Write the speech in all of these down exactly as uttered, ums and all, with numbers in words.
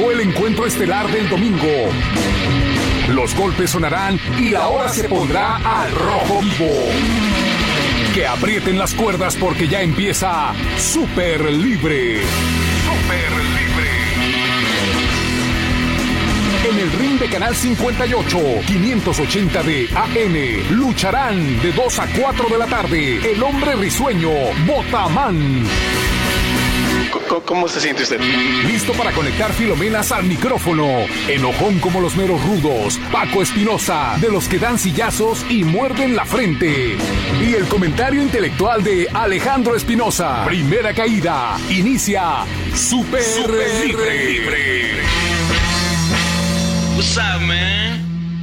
llegó el encuentro estelar del domingo. Los golpes sonarán y la hora se pondrá al rojo vivo. Que aprieten las cuerdas porque ya empieza Super Libre. Super Libre. En el ring de Canal cincuenta y ocho, quinientos ochenta de A M, lucharán de dos a cuatro de la tarde el hombre risueño, Botamán. ¿Cómo se siente usted? Listo para conectar filomenas al micrófono. Enojón como los meros rudos, Paco Espinosa, de los que dan sillazos y muerden la frente. Y el comentario intelectual de Alejandro Espinosa. Primera caída. Inicia Super, Super Libre. Libre. What's up, man?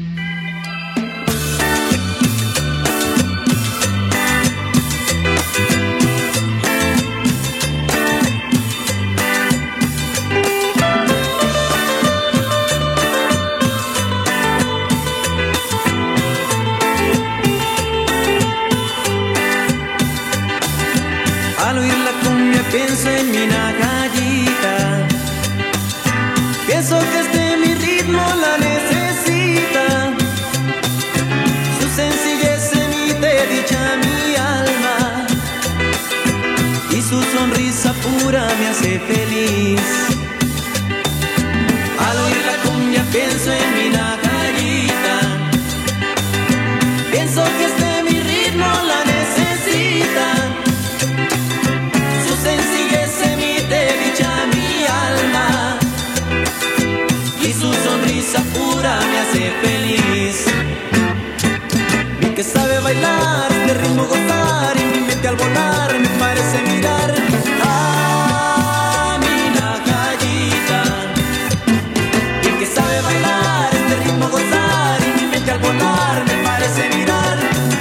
Al oír la cumbia pienso en mi nacayita. Pienso que este mi ritmo la necesita. Su sencillez emite dicha mi alma y su sonrisa pura me hace feliz. Al oír la cumbia pienso en mi nacayita. Pienso que este mi ritmo la necesita. Su sencillez emite dicha mi alma y su sonrisa pura me hace feliz. Vi que sabe bailar, de ritmo gozar y mi mente al volar me parece mirar a mi nacayita. Vi que sabe bailar, de ritmo gozar y mi mente al volar me parece mirar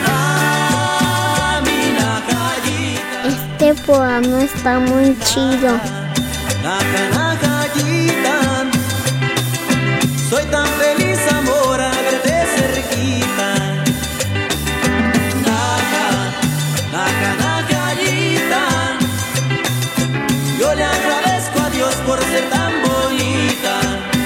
a mi nacayita. Este programa está muy chido. Naca, nacayita. Soy tan feliz, amor, al verte cerquita. Naca, naca, nacayita. Yo le agradezco a Dios por ser tan bonita.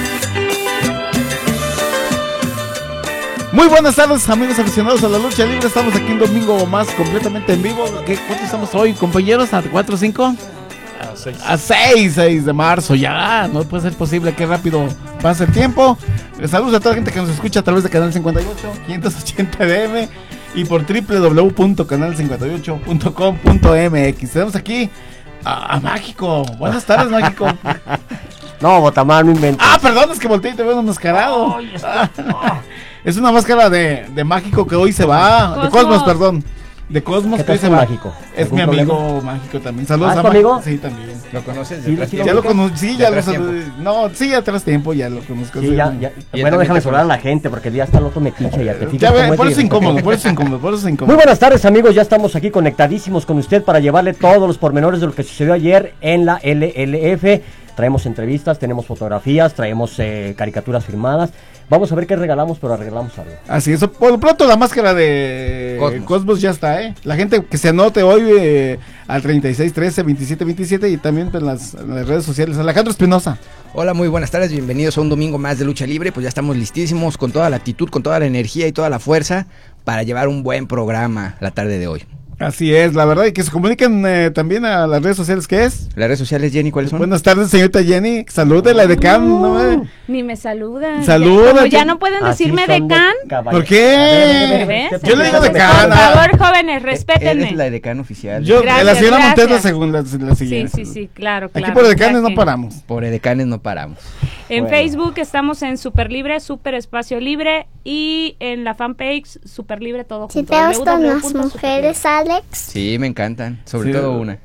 Muy buenas tardes, amigos aficionados a la lucha libre. Estamos aquí un domingo más completamente en vivo. ¿Qué, ¿Cuánto estamos hoy, compañeros? ¿A cuatro o cinco? A seis. A seis, seis de marzo, ya. No puede ser posible, qué rápido pasa el tiempo. Saludos a toda la gente que nos escucha a través de Canal cincuenta y ocho, quinientos ochenta D M y por doble u doble u doble u punto canal cincuenta y ocho punto com punto m x. Tenemos aquí a, a Mágico. Buenas tardes, Mágico. No, Botamán, no inventes. Ah, perdón, es que volteé y te veo enmascarado. Oh, ah, es una máscara de, de Mágico que hoy se va. Cosmos. De Cosmos, perdón. De Cosmos que hoy se va. Mágico? Es mi amigo problema? Mágico también. Saludos ¿Ah, a tu amigo? Sí, también. ¿Lo conoces? Sí, de sí, ya lo conocí, sí, ya lo tiempo. No, sí, ya tras tiempo ya lo conozco. Sí, ya, ya. Bueno, déjame saludar a la gente porque ya está el otro metiche, ya te ya ve, por eso es incómodo, por eso es incómodo, por eso es incómodo. Muy buenas tardes, amigos, ya estamos aquí conectadísimos con usted para llevarle todos los pormenores de lo que sucedió ayer en la L L F. Traemos entrevistas, tenemos fotografías, traemos eh, caricaturas firmadas. Vamos a ver qué regalamos, pero regalamos algo. Así es, por lo pronto la máscara de Cosmos, Cosmos ya está, ¿eh? La gente que se anote hoy eh, al treinta y seis trece veintisiete veintisiete y también en las, en las redes sociales. Alejandro Espinosa. Hola, muy buenas tardes, bienvenidos a un domingo más de lucha libre. Pues ya estamos listísimos con toda la actitud, con toda la energía y toda la fuerza para llevar un buen programa la tarde de hoy. Así es, la verdad, y que se comuniquen eh, también a las redes sociales, ¿qué es? Las redes sociales, Jenny, ¿cuáles son? Buenas tardes, señorita Jenny, salúdela, no, Edecán. No, eh. Ni me saludan. Saluda. Como ya no pueden decirme Edecán. De ¿Por qué? ¿Ves? Yo le digo Edecán. Por favor, jóvenes, respétenme. Eres la Edecán oficial. Yo, gracias, la señora gracias. Montes la segunda, la siguiente. Sí, sí, sí, claro, claro. Aquí por Edecanes no paramos. Por Edecanes no paramos. En bueno. Facebook estamos en Super Libre, Super Espacio Libre, y en la fanpage Super Libre todo junto. ¿Si te gustan las mujeres, Alex? Sí, me encantan, sobre sí. todo una.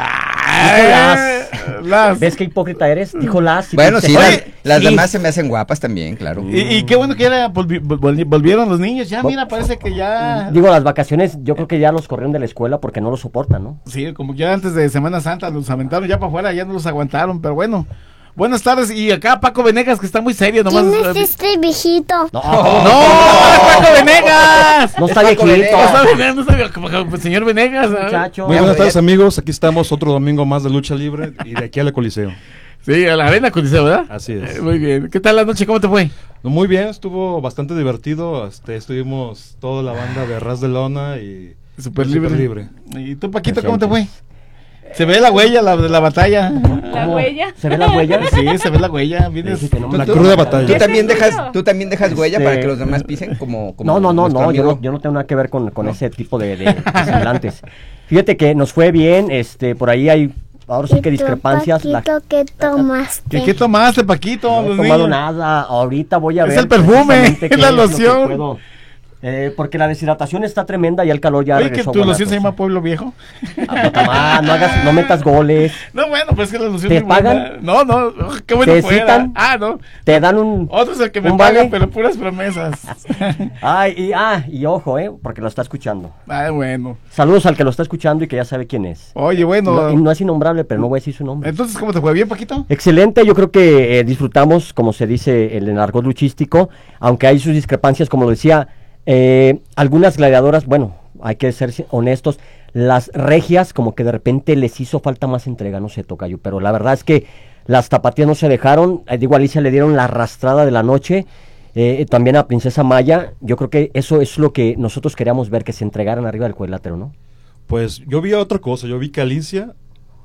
Las, las. ¿Ves qué hipócrita eres? Dijo las. Y bueno, sí, las, las, las sí. demás se me hacen guapas también, claro. Y, y qué bueno que ya volvi, volvi, volvieron los niños, ya mira, parece que ya... Digo, las vacaciones, yo creo que ya los corrieron de la escuela porque no los soportan, ¿no? Sí, como ya antes de Semana Santa los aventaron ya para afuera, ya no los aguantaron, pero bueno... Buenas tardes, y acá Paco Venegas, que está muy serio nomás. ¿Quién es este viejito? No, no, no, Paco Venegas. No está viejito. No está Venegas, no está viejito, señor Venegas. Muchacho. Muy buenas tardes, amigos, aquí estamos otro domingo más de lucha libre y de aquí al Coliseo. Sí, a la arena Coliseo, ¿verdad? Así es. Eh, muy bien. ¿Qué tal la noche? ¿Cómo te fue? No, muy bien, estuvo bastante divertido. Este, estuvimos toda la banda de Ras de Lona y Súper Super libre. libre. ¿Y tú, Paquito, cómo te fue? Se ve la huella la, de la batalla. La ¿Cómo? huella. ¿Se ve la huella? Sí, se ve la huella. Vienes- Sí, que no me La Tú- cruda tú- batalla. Tú ¿Qué también es dejas, eso? tú también dejas huella Este- para que los demás pisen como, como No, no, no, nuestro no, yo amigo. no, yo no tengo nada que ver con, con ese tipo de, de, de semblantes. Fíjate que nos fue bien, este, por ahí hay, ahora sí que ¿Y tú, discrepancias. la- Paquito, qué tomaste? ¿Qué, qué tomaste, Paquito? No he Los tomado niños? nada, ahorita voy a Es ver. el perfume, precisamente es qué la lo que loción. puedo. Eh, porque la deshidratación está tremenda y el calor ya Oye, que regresó. tu a loción se Guanatos. llama Pueblo Viejo. Ah, puta madre, no, hagas, no metas goles. No, bueno, pues es que la loción ¿Te es buena. pagan? No, no, oh, qué bueno ¿Te fuera. citan? Ah, no. Te dan un. Otro es el que me ¿Un paga, vale? pero puras promesas. Ay, y, ah, y ojo, eh, porque lo está escuchando. Ah, bueno. Saludos al que lo está escuchando y que ya sabe quién es. Oye, bueno. No, y no es innombrable, pero no voy a decir su nombre. Entonces, ¿cómo te fue? ¿Bien, Paquito? Excelente, yo creo que eh, disfrutamos, como se dice el en argot luchístico, aunque hay sus discrepancias, como lo decía, eh, algunas gladiadoras, bueno, hay que ser si- honestos, las regias como que de repente les hizo falta más entrega, no sé, tocayo, pero la verdad es que las tapatías no se dejaron, eh, digo, a Alicia le dieron la arrastrada de la noche, eh, también a Princesa Maya, yo creo que eso es lo que nosotros queríamos ver, que se entregaran arriba del cuadrilátero, ¿no? Pues yo vi otra cosa, yo vi que Alicia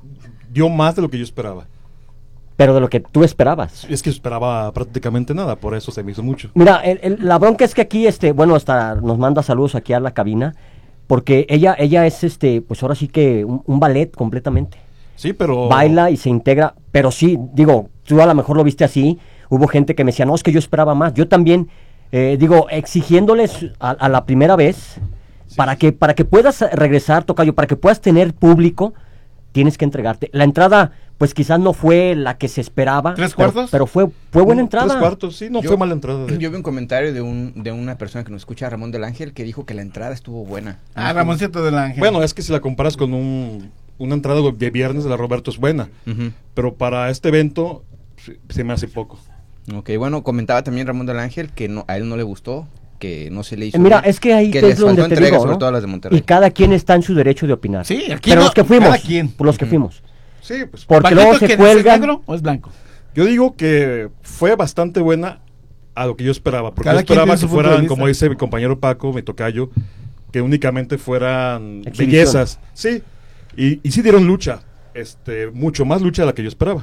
dio más de lo que yo esperaba. Pero de lo que tú esperabas. Es que esperaba prácticamente nada, por eso se me hizo mucho. Mira, el- el- la bronca es que aquí, este, bueno, hasta nos manda saludos aquí a la cabina, porque ella, ella es, este, pues ahora sí que un, un ballet completamente. Sí, pero... Baila y se integra, pero sí, digo, tú a lo mejor lo viste así, hubo gente que me decía, no, es que yo esperaba más. Yo también, eh, digo, exigiéndoles a, a la primera vez, para que, para que puedas regresar, tocayo, para que puedas tener público, tienes que entregarte. La entrada, pues quizás no fue la que se esperaba. ¿Tres pero- cuartos? Pero, fue, fue buena No, entrada. Tres cuartos, sí, no Yo- fue mala entrada. de- Yo vi un comentario de un de una persona que nos escucha, Ramón del Ángel, que dijo que la entrada estuvo buena. Ah, Ramoncito del Ángel. Bueno, es que si la comparas con un, una entrada de viernes de la Roberto es buena, Ujú. pero para este evento se- se me hace poco. Ok, bueno, comentaba también Ramón del Ángel que no, a él no le gustó, que no se le hizo Eh, Mira, bien, es que ahí que es les donde faltó te entrega, digo, sobre ¿no? todo a las de Monterrey. Y cada quien está en su derecho de opinar. Sí, aquí Pero no, los que fuimos, cada quien. por los que Ujú. fuimos. Sí, pues Porque ¿Paquito luego es se que es cuelgan. negro o es blanco? yo digo que fue bastante buena a lo que yo esperaba, porque Cada yo quien esperaba tiene que su punto de fueran, vista. como dice mi compañero Paco, mi tocayo, que únicamente fueran Exhibición. bellezas. Sí, y, y sí dieron lucha, este, mucho más lucha de la que yo esperaba.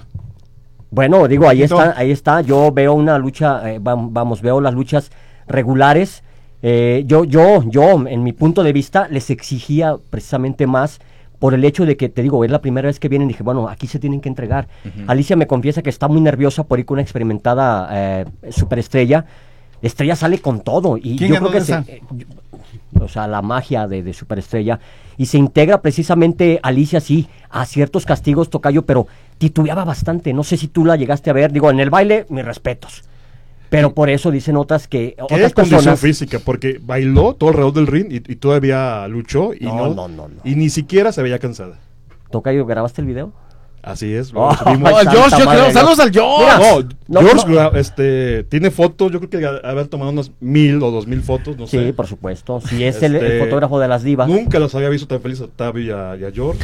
Bueno, digo, ahí Paquito. está, ahí está. Yo veo una lucha, eh, vam- vamos, veo las luchas regulares. Eh, yo, yo, yo, en mi punto de vista, les exigía precisamente más por el hecho de que, te digo, es la primera vez que vienen y dije, bueno, aquí se tienen que entregar. Alicia me confiesa que está muy nerviosa por ir con una experimentada eh, superestrella. Estrella sale con todo y ¿Quién yo ganó creo que de se, esa? eh, yo- o sea, la magia de, de Superestrella y se integra precisamente Alicia sí a ciertos castigos, tocayo, pero titubeaba bastante. No sé si tú la llegaste a ver, digo, en el baile, mis respetos. Pero por eso dicen otras que ¿Qué otras condición personas física? Porque bailó todo alrededor del ring y, y todavía luchó y No, no, no, no, no. y ni siquiera se veía cansada. Tocayo, ¿grabaste el video? Así es. Oh, lo subimos. Oh, el Santa George, yo madre creo. de Saludos Dios. al George. Mira, No, no, George no. gra- este, tiene fotos, yo creo que ha- haber tomado unas mil o dos mil fotos, no Sí, sé. por supuesto. Si es el, el Este, fotógrafo de las divas. Nunca los había visto tan felices a Octavio y a, y a George.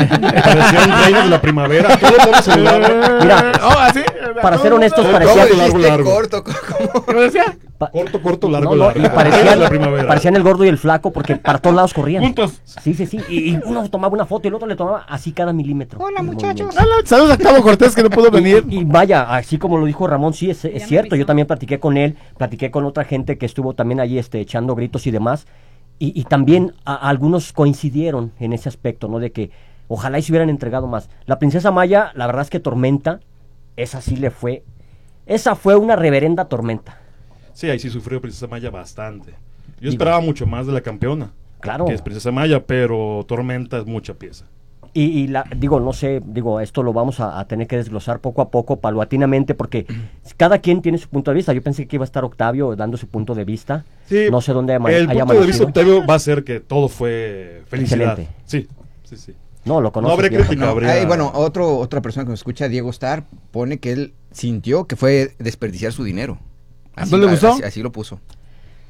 Parecían reinos de la primavera, todo el mundo saludaba. Mira, Oh, así. para ser honestos, ¿Cómo parecían, dices? largo, largo. corto? ¿Cómo? ¿Cómo decía? pa- Corto, corto, largo, no, no, y largo. parecían, Reinos de la primavera. parecían el gordo y el flaco porque para todos lados corrían. Juntos. Sí, sí, sí. Y, y uno tomaba una foto y el otro le tomaba así cada milímetro. Hola, muchachos. Hola, saludos a Octavio Cortés que no pudo venir. Y vaya, así como lo dijo Ramón, sí, es, es me cierto. avisó. Yo también platiqué con él, platiqué con otra gente que estuvo también allí este, echando gritos y demás. Y, y también a- a algunos coincidieron en ese aspecto, ¿no? De que ojalá y se hubieran entregado más. La princesa Maya, la verdad es que Tormenta, esa sí le fue. Esa fue una reverenda tormenta. Sí, ahí sí sufrió Princesa Maya bastante. Yo Digo- esperaba mucho más de la campeona, Claro. que es Princesa Maya, pero Tormenta es mucha pieza. Y, y la, digo, no sé, digo, esto lo vamos a, a tener que desglosar poco a poco, paulatinamente, porque cada quien tiene su punto de vista. Yo pensé que iba a estar Octavio dando su punto de vista. Sí, No sé dónde ama- el haya punto de vista amanecido. Octavio va a ser que todo fue felicidad. Excelente. Sí, sí, sí. No, lo conozco. No habría bien. crítica. No, habría- ay, bueno, otro, otra persona que nos escucha, Diego Star, pone que él sintió que fue desperdiciar su dinero. Así, ¿No le gustó? Así, así lo puso.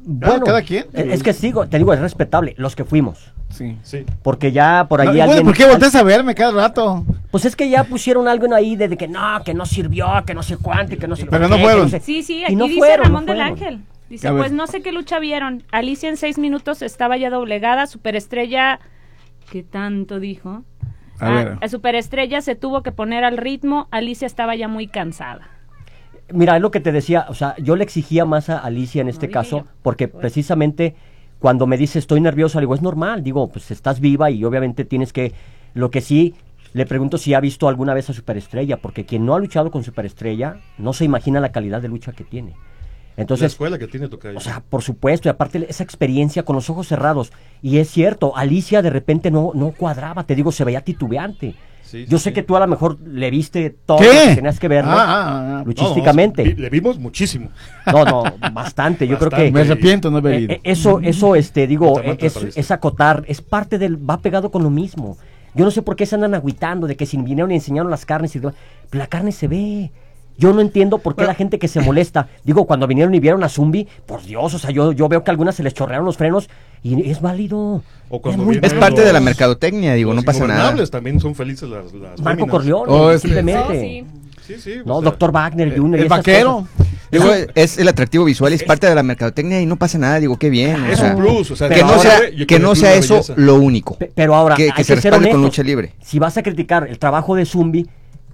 Bueno, cada quien. Es, es que sigo, te digo, es respetable, los que fuimos. Sí. Sí. Porque ya por No, ahí y bueno, alguien... ¿por qué volteas a verme cada rato? Pues es que ya pusieron algo ahí de, de que no, que no sirvió, que no sé cuánto y que no sé Pero por no qué, fueron. que sé. Sí, sí, Y aquí no dice fueron, Ramón no del fueron. Ángel. Dice, A ver. pues no sé qué lucha vieron. Alicia en seis minutos estaba ya doblegada. Superestrella, ¿qué tanto dijo? A Ah, ver. a Superestrella se tuvo que poner al ritmo. Alicia estaba ya muy cansada. Mira, es lo que te decía, o sea, yo le exigía más a Alicia en este No, caso, dije yo. porque Bueno. precisamente cuando me dice estoy nerviosa, le digo, es normal, digo, pues estás viva y obviamente tienes que, lo que sí, le pregunto si ha visto alguna vez a Superestrella, porque quien no ha luchado con Superestrella no se imagina la calidad de lucha que tiene. La Entonces, escuela que tiene Tocayo. o sea, por supuesto, y aparte esa experiencia con los ojos cerrados, y es cierto, Alicia de repente no, no cuadraba, te digo, se veía titubeante. Sí, Yo sí, sé sí. que tú a lo mejor le viste todo ¿Qué? lo que tenías que ver, ¿no? Ah, ah, ah. Luchísticamente. No, no, vi- le vimos muchísimo. No, no, bastante. Yo creo Bastante. que Me arrepiento no haber eh, ido. eh, eso, eso, este, digo, Totalmente eh, es, perdiste. es acotar, es parte del, va pegado con lo mismo. Yo no sé por qué se andan agüitando de que si vinieron y enseñaron las carnes y demás. La carne se ve. Yo no entiendo por qué la gente que se molesta. Digo, cuando vinieron y vieron a Zumbi, por Dios, o sea, yo, yo veo que a algunas se les chorrearon los frenos y es válido. O cuando muy vienen Es parte de la los- mercadotecnia, digo, Los no pasa nada. ingobernables también son felices las, las Marco féminas. Corleone, Oh, es- simplemente. Oh, sí. Sí, sí. No, o sea, doctor Wagner Junior y El esas vaquero. cosas. Digo, es el atractivo visual, es parte de la mercadotecnia y no pasa nada, digo, qué bien. o Es sea, un plus, o sea, que pero no ahora- sea, y que no es sea una eso belleza. lo único. Pe- Pero ahora, Que- hay que que, se ser respalde con honestos. lucha libre. Si vas a criticar el trabajo de Zumbi,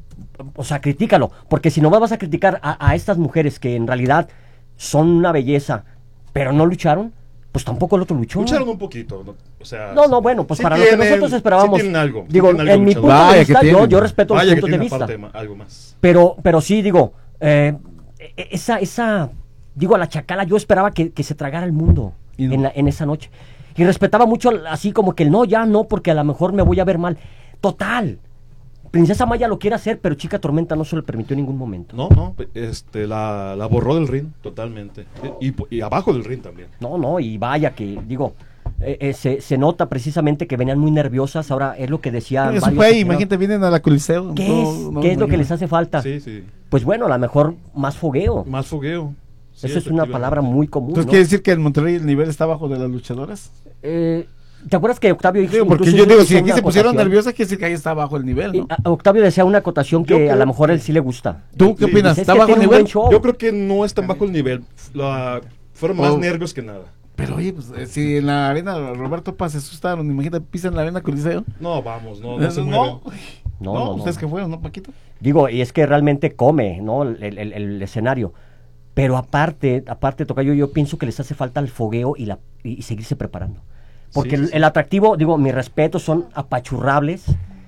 o sea, critícalo. Porque si no vas a criticar a, a estas mujeres que en realidad son una belleza, pero no lucharon, pues tampoco el otro luchó. Lucharon un poquito, ¿no? O sea... No, no, bueno, pues sí para lo que tienen- nosotros esperábamos. Sí tienen algo. sí Digo, tienen algo en mi luchador. punto Vaya de que vista, yo, tienen. yo respeto los Vaya que puntos de tienen vista. aparte ma- algo más. Pero, pero sí, digo, eh, e- esa, esa, digo, a la Chacala yo esperaba que, que se tragara el mundo Y no. en, la- en esa noche. Y respetaba mucho al- así como que el no, ya no, porque a lo mejor me voy a ver mal. Total. Princesa Maya lo quiere hacer, pero Chica Tormenta no se lo permitió en ningún momento. No, no, este, la, la borró del ring totalmente. Y, y abajo del ring también. No, no, y vaya que, digo, eh, eh, se, se nota precisamente que venían muy nerviosas. Ahora es lo que decía. Eso varios fue ahí, aficionados. imagínate, vienen a la Coliseo. ¿Qué no, es, no, ¿qué es lo no, que no. les hace falta? Sí, sí. Pues bueno, a lo mejor más fogueo. Más fogueo. Sí, Eso es una efectivamente. palabra muy común. Entonces ¿no? quiere decir que en Monterrey el nivel está bajo de las luchadoras. Eh, ¿Te acuerdas que Octavio Digo, porque incluso yo digo, hizo si aquí una se pusieron acotación? nerviosas, quiere decir que ahí está bajo el nivel, Y, ¿no? a- Octavio decía una acotación Yo que a creo lo mejor a él que- sí le gusta. ¿Tú qué Sí, opinas? pues es ¿Está que bajo el tiene un nivel? buen show. Yo creo que no están bajo el nivel. La, fueron más Oh. nervios que nada. Pero oye, pues eh, si en la arena Roberto Paz se asustaron, imagínate, pisan la arena Coliseo. No, vamos, no, no se no, mueven. No, no, no, no. ustedes que fueron, ¿no, Paquito? Digo, y es que realmente come, ¿no? El, el- el escenario. Pero aparte, aparte, Tocayo, yo pienso que les hace falta el fogueo y, la, y, y seguirse preparando. Porque Sí, el, sí. el atractivo, digo, mis respetos son apachurrables,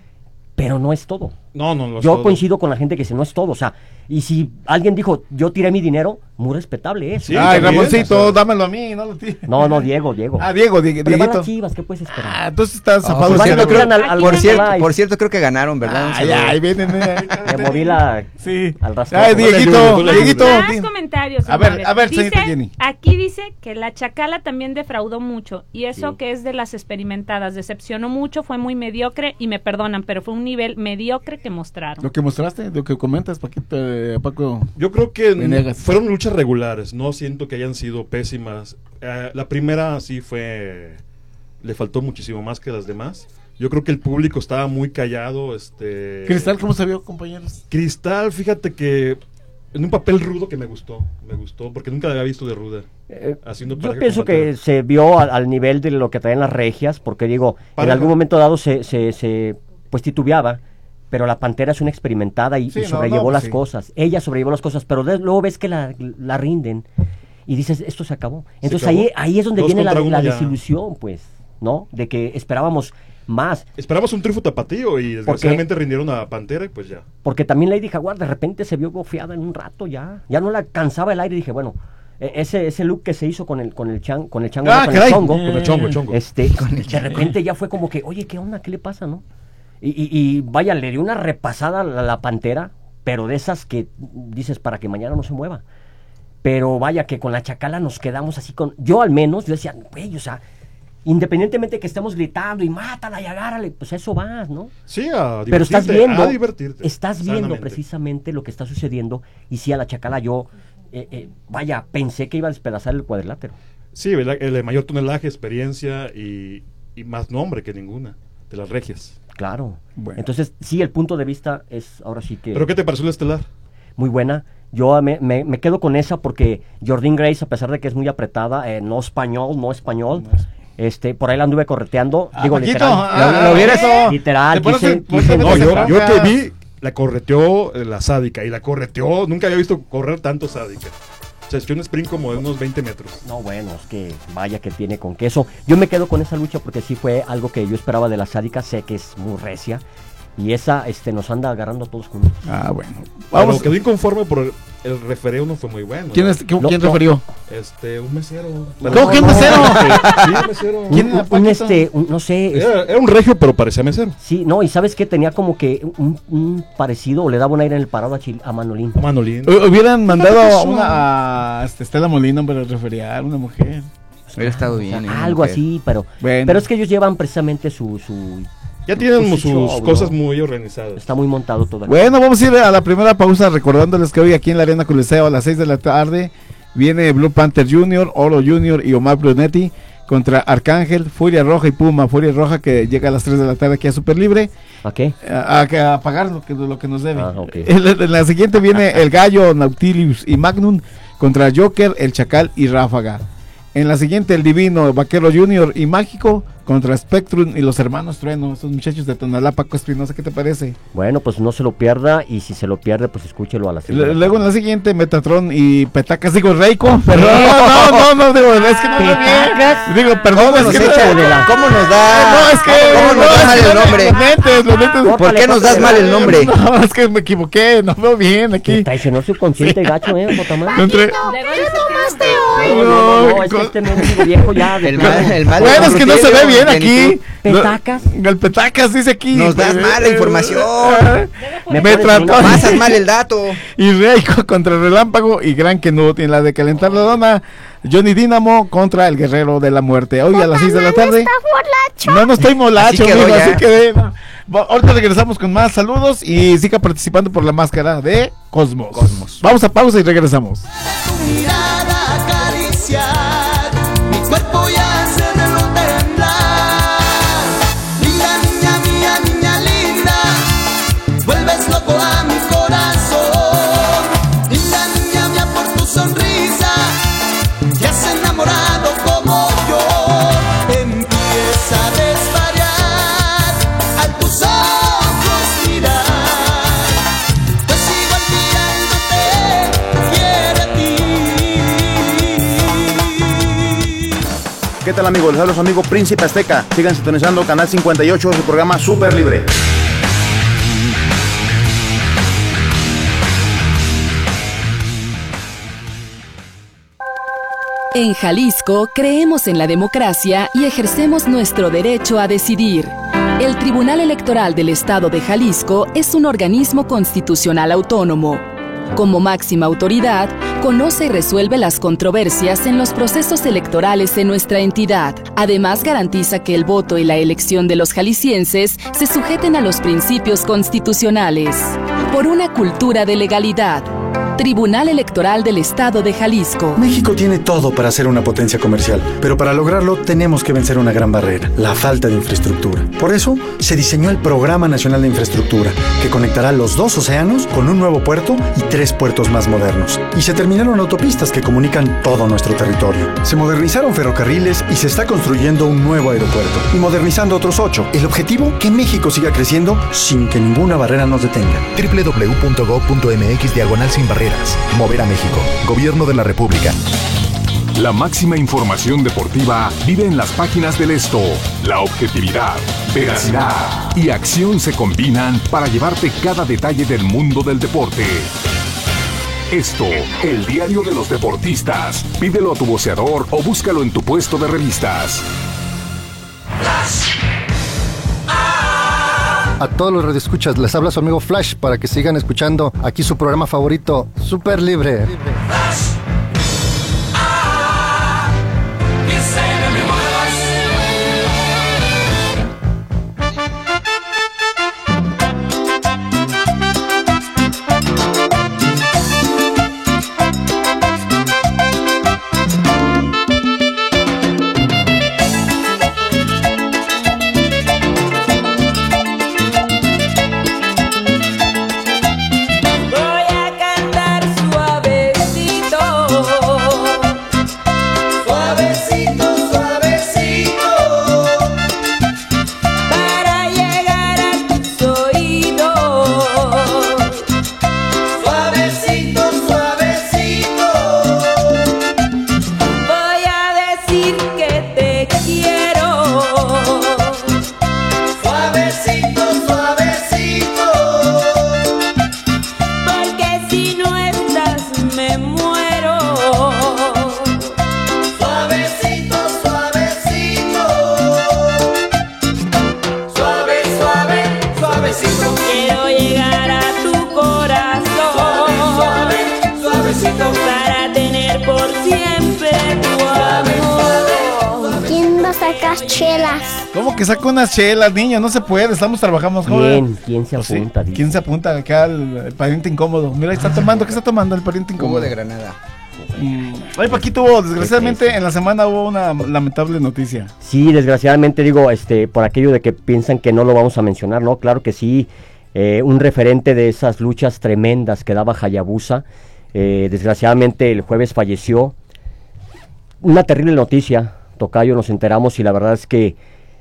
pero no es todo. No, no, no. es Yo todo. coincido con la gente que dice, no es todo. O sea, y si alguien dijo, yo tiré mi dinero, muy respetable eso. Sí, Ay, también, Ramoncito, o sea. dámelo a mí, no lo tires. No, no, Diego, Diego. Ah, Diego, Di- Pero van Dieguito. las Chivas, ¿qué puedes esperar? Ah, entonces estás Oh, zafado. por, van cierto, a creo, tirar al- al por, Live. cierto, por cierto, creo que ganaron, ¿verdad? Un Ay, saludo. ay, vienen. eh. Le moví la... Sí. al rascón. Ay, Dieguito, Dieguito, Dieguito. Dieguito. Más di- comentarios. A ver, señores. a ver, Dice- señorita Jenny. Aquí dice que la Chacala también defraudó mucho. Y eso Sí. que es de las experimentadas. Decepcionó mucho, fue muy mediocre. Y me perdonan, pero fue un nivel mediocre que mostraron. Lo que mostraste, lo que comentas, Paquito, eh, Paco. Yo creo que Venegas. fueron luchas regulares, no siento que hayan sido pésimas. Eh, la primera sí fue, le faltó muchísimo más que las demás. Yo creo que el público estaba muy callado. Este Cristal, ¿cómo se vio, compañeros? Cristal, fíjate que en un papel rudo que me gustó, me gustó porque nunca la había visto de ruda. Eh, Haciendo Yo pareja pienso con que Pantera. se vio al, al nivel de lo que traen las regias, porque digo, en Pareja. algún momento dado se, se, se pues titubeaba, pero la Pantera es una experimentada y, Sí, y no, sobrellevó no, pues las sí. cosas. Ella sobrellevó las cosas, pero de- luego ves que la, la rinden y dices, esto se acabó. Entonces acabó. ahí, ahí es donde Dos viene la, contra uno la ya. desilusión, pues, ¿no? De que esperábamos más. Esperamos un triunfo tapatío y desgraciadamente rindieron a Pantera y pues ya. Porque también Lady Jaguar de repente se vio gofeada en un rato ya. Ya no la alcanzaba el aire y dije, bueno, e- ese, ese look que se hizo con el, con el, chan, con el chango, Ah, no, con caray. el chongo, Eh, Con el chongo, el chongo. este, de repente ya fue como que, oye, ¿qué onda? ¿Qué le pasa, no? Y, y, y vaya, le dio una repasada a la, la Pantera, pero de esas que dices para que mañana no se mueva. Pero vaya, que con la Chacala nos quedamos así con... Yo al menos, yo decía, güey, o sea, independientemente que estemos gritando y mátala y agárrale, pues eso vas, ¿no? Sí, a divertirte. Pero estás viendo, a divertirte, estás viendo sanamente. precisamente lo que está sucediendo y sí a la Chacala yo, eh, eh, vaya, pensé que iba a despedazar el cuadrilátero. Sí, el, el de mayor tonelaje, experiencia y, y más nombre que ninguna de las regias. Claro. Bueno. Entonces, sí, el punto de vista es ahora sí que... ¿Pero qué te pareció la estelar? Muy buena. Yo me, me, me quedo con esa porque Jordynne Grace, a pesar de que es muy apretada, eh, no español, no español, este, por ahí la anduve correteando. Ah, digo, Paquito, literal. ah, lo, lo hubiera hubiera eso. Literal, Te pones quise- el- quise- no, No, yo, se yo ponga. que vi, la correteó eh, la sádica y la correteó, nunca había visto correr tanto sádica. Se echó un sprint como de unos veinte metros. No, bueno, es que vaya que tiene con queso. Yo me quedo con esa lucha porque sí fue algo que yo esperaba de la sádica. Sé que es muy recia. Y esa este, nos anda agarrando a todos juntos. Ah, bueno. Vamos. Vamos. Quedó inconforme por el, el refereo, no fue muy bueno. ¿Quién, ¿no? es, ¿quién, No, quién no. refirió? Este, un mesero. ¿Cómo que un mesero? Sí, un mesero. ¿Quién? Un, un, Paquito? este, un- no sé. es- Era, era un regio, pero parecía mesero. sí, no, y ¿sabes qué? Tenía como que un, un parecido, o le daba un aire en el parado a, Chil- a Manolín. Manolín. Hu- Hubieran mandado Fíjate a eso. una a este, Estela Molino para referir a una mujer. Hubiera estado O sea, bien. ¿eh? una algo mujer. así, pero, Bueno. pero es que ellos llevan precisamente su... su Ya tienen Pues sus sí, show, cosas ¿no? muy organizadas. está muy montado todo. Bueno, vamos a ir a la primera pausa recordándoles que hoy aquí en la Arena Coliseo a las seis de la tarde viene Blue Panther junior, Oro junior y Omar Brunetti contra Arcángel, Furia Roja y Puma. Furia Roja que llega a las tres de la tarde aquí a Super Libre ¿A qué? a, a- a pagar lo que, lo que nos debe. Ah, ok. En, la- en la siguiente viene el Gallo, Nautilus y Magnum contra Joker, el Chacal y Ráfaga. En la siguiente el Divino, Vaquero Junior y Mágico contra Spectrum y los hermanos Trueno, esos muchachos de Tonalá. Paco Espinosa, ¿qué te parece? Bueno, pues no se lo pierda y si se lo pierde, pues escúchelo a las seis de la Le- Luego en tarde. la siguiente, Metatron y Petacas, digo Reiko, perdón, no, no, no, digo, es que no lo Petacas. bien. Digo, perdón, ¿Cómo es nos que echa? no, de la- ¿Cómo nos da? no, es que ¿Cómo nos no, da es mal que el no, nombre? Los lentes, los lentes. ¿Por qué nos das mal el nombre? No, es que me equivoqué, no veo bien aquí. Traicionó su consciente gacho, ¿eh, Botamán? Entre- No, no, no, no, es que con- este mendigo viejo ya... de El plano. mal, el mal. Bueno, es que no se ve bien aquí. Petacas. Lo- El Petacas dice aquí. Nos das mala información. Me Me pones trató. una- Pasas mal el dato. Y Reiko contra Relámpago y Gran Kenut. En la de calentar la dona, Johnny Dínamo contra el Guerrero de la Muerte. Hoy a las seis de la tarde. ¿Está borracho? No, no estoy molacho, Así quedó amigo, ya. así quedé. No. Va- Ahorita regresamos con más saludos y siga participando por la máscara de Cosmos. Cosmos. Vamos a pausa y regresamos. Tu mirada acariciar, mi cuerpo ya hace reloj temblar. Linda niña mía, niña linda, vuelves loco a mi corazón. Linda niña mía, por tu sonrisa, ya has enamorado como yo. Empieza a desvariar al tus ojos mirar. Pues igual mirándote quiere a ti. ¿Qué tal, amigos? Les habla su amigo Príncipe Azteca. Sigan sintonizando Canal cincuenta y ocho, su programa Super Libre. En Jalisco creemos en la democracia y ejercemos nuestro derecho a decidir. El Tribunal Electoral del Estado de Jalisco es un organismo constitucional autónomo. Como máxima autoridad, conoce y resuelve las controversias en los procesos electorales en nuestra entidad. Además, garantiza que el voto y la elección de los jaliscienses se sujeten a los principios constitucionales. Por una cultura de legalidad. Tribunal Electoral del Estado de Jalisco. México tiene todo para ser una potencia comercial, pero para lograrlo tenemos que vencer una gran barrera, la falta de infraestructura. Por eso, se diseñó el Programa Nacional de Infraestructura, que conectará los dos océanos con un nuevo puerto y tres puertos más modernos. Y se terminaron autopistas que comunican todo nuestro territorio. Se modernizaron ferrocarriles y se está construyendo un nuevo aeropuerto, y modernizando otros ocho. El objetivo, que México siga creciendo sin que ninguna barrera nos detenga. doble u doble u doble u punto gob punto eme equis diagonal sin barreras. Mover a México. Gobierno de la República. La máxima información deportiva vive en las páginas del Esto. La objetividad, veracidad y acción se combinan para llevarte cada detalle del mundo del deporte. Esto, el diario de los deportistas. Pídelo a tu voceador o búscalo en tu puesto de revistas. A todos los radioescuchas les habla su amigo Flash para que sigan escuchando aquí su programa favorito, Super Libre. las chelas. ¿Cómo que saca unas chelas, niño? No se puede, estamos trabajando. ¿Quién? ¿Quién se ¿O sí? apunta? dice? ¿Quién se apunta acá al, al pariente incómodo? Mira, está tomando, ¿qué está tomando el pariente Jugo incómodo? de Granada. Mm. Ay, Paquito, hubo, desgraciadamente en la semana hubo una lamentable noticia. Sí, desgraciadamente digo, este, por aquello de que piensan que no lo vamos a mencionar, ¿no? Claro que sí, eh, un referente de esas luchas tremendas que daba Hayabusa, eh, desgraciadamente el jueves falleció. Una terrible noticia, tocayo, nos enteramos y la verdad es que,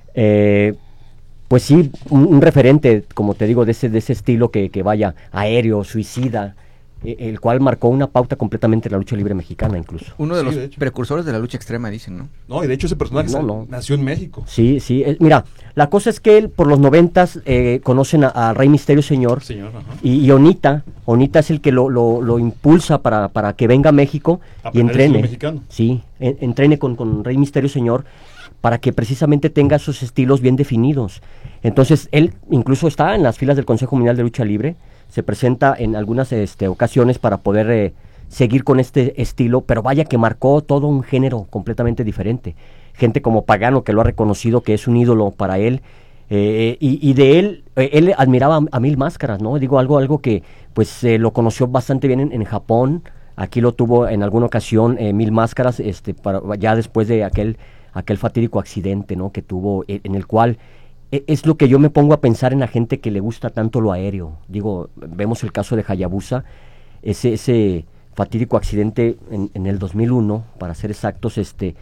eh, pues sí, un, un referente, como te digo, de ese, de ese estilo que, que vaya, aéreo, suicida, el cual marcó una pauta completamente en la lucha libre mexicana incluso. Uno de Sí, los de hecho. precursores de la lucha extrema, dicen, ¿no? No, y de hecho ese personaje No, se- no. nació en México. Sí, sí, eh, mira, la cosa es que él por los noventas eh, conocen a, a Rey Misterio Señor, Señor, ajá. y, y Onita, Onita es el que lo, lo, lo impulsa para, para que venga a México y Aprender el entrene, estilo mexicano. sí, en- entrene con, con Rey Misterio Señor para que precisamente tenga sus estilos bien definidos. Entonces él incluso está en las filas del Consejo Mundial de Lucha Libre, se presenta en algunas este, ocasiones para poder eh, seguir con este estilo, pero vaya que marcó todo un género completamente diferente. Gente como Pagano, que lo ha reconocido, que es un ídolo para él, eh, y, y de él, eh, él admiraba a, a Mil Máscaras, ¿no? Digo, algo algo que pues eh, lo conoció bastante bien en, en Japón, aquí lo tuvo en alguna ocasión eh, Mil Máscaras, este, para, ya después de aquel, aquel fatídico accidente, ¿no? Que tuvo, eh, en el cual... Es lo que yo me pongo a pensar en la gente que le gusta tanto lo aéreo. Digo, vemos el caso de Hayabusa, ese, ese fatídico accidente en, en el dos mil uno, para ser exactos, este,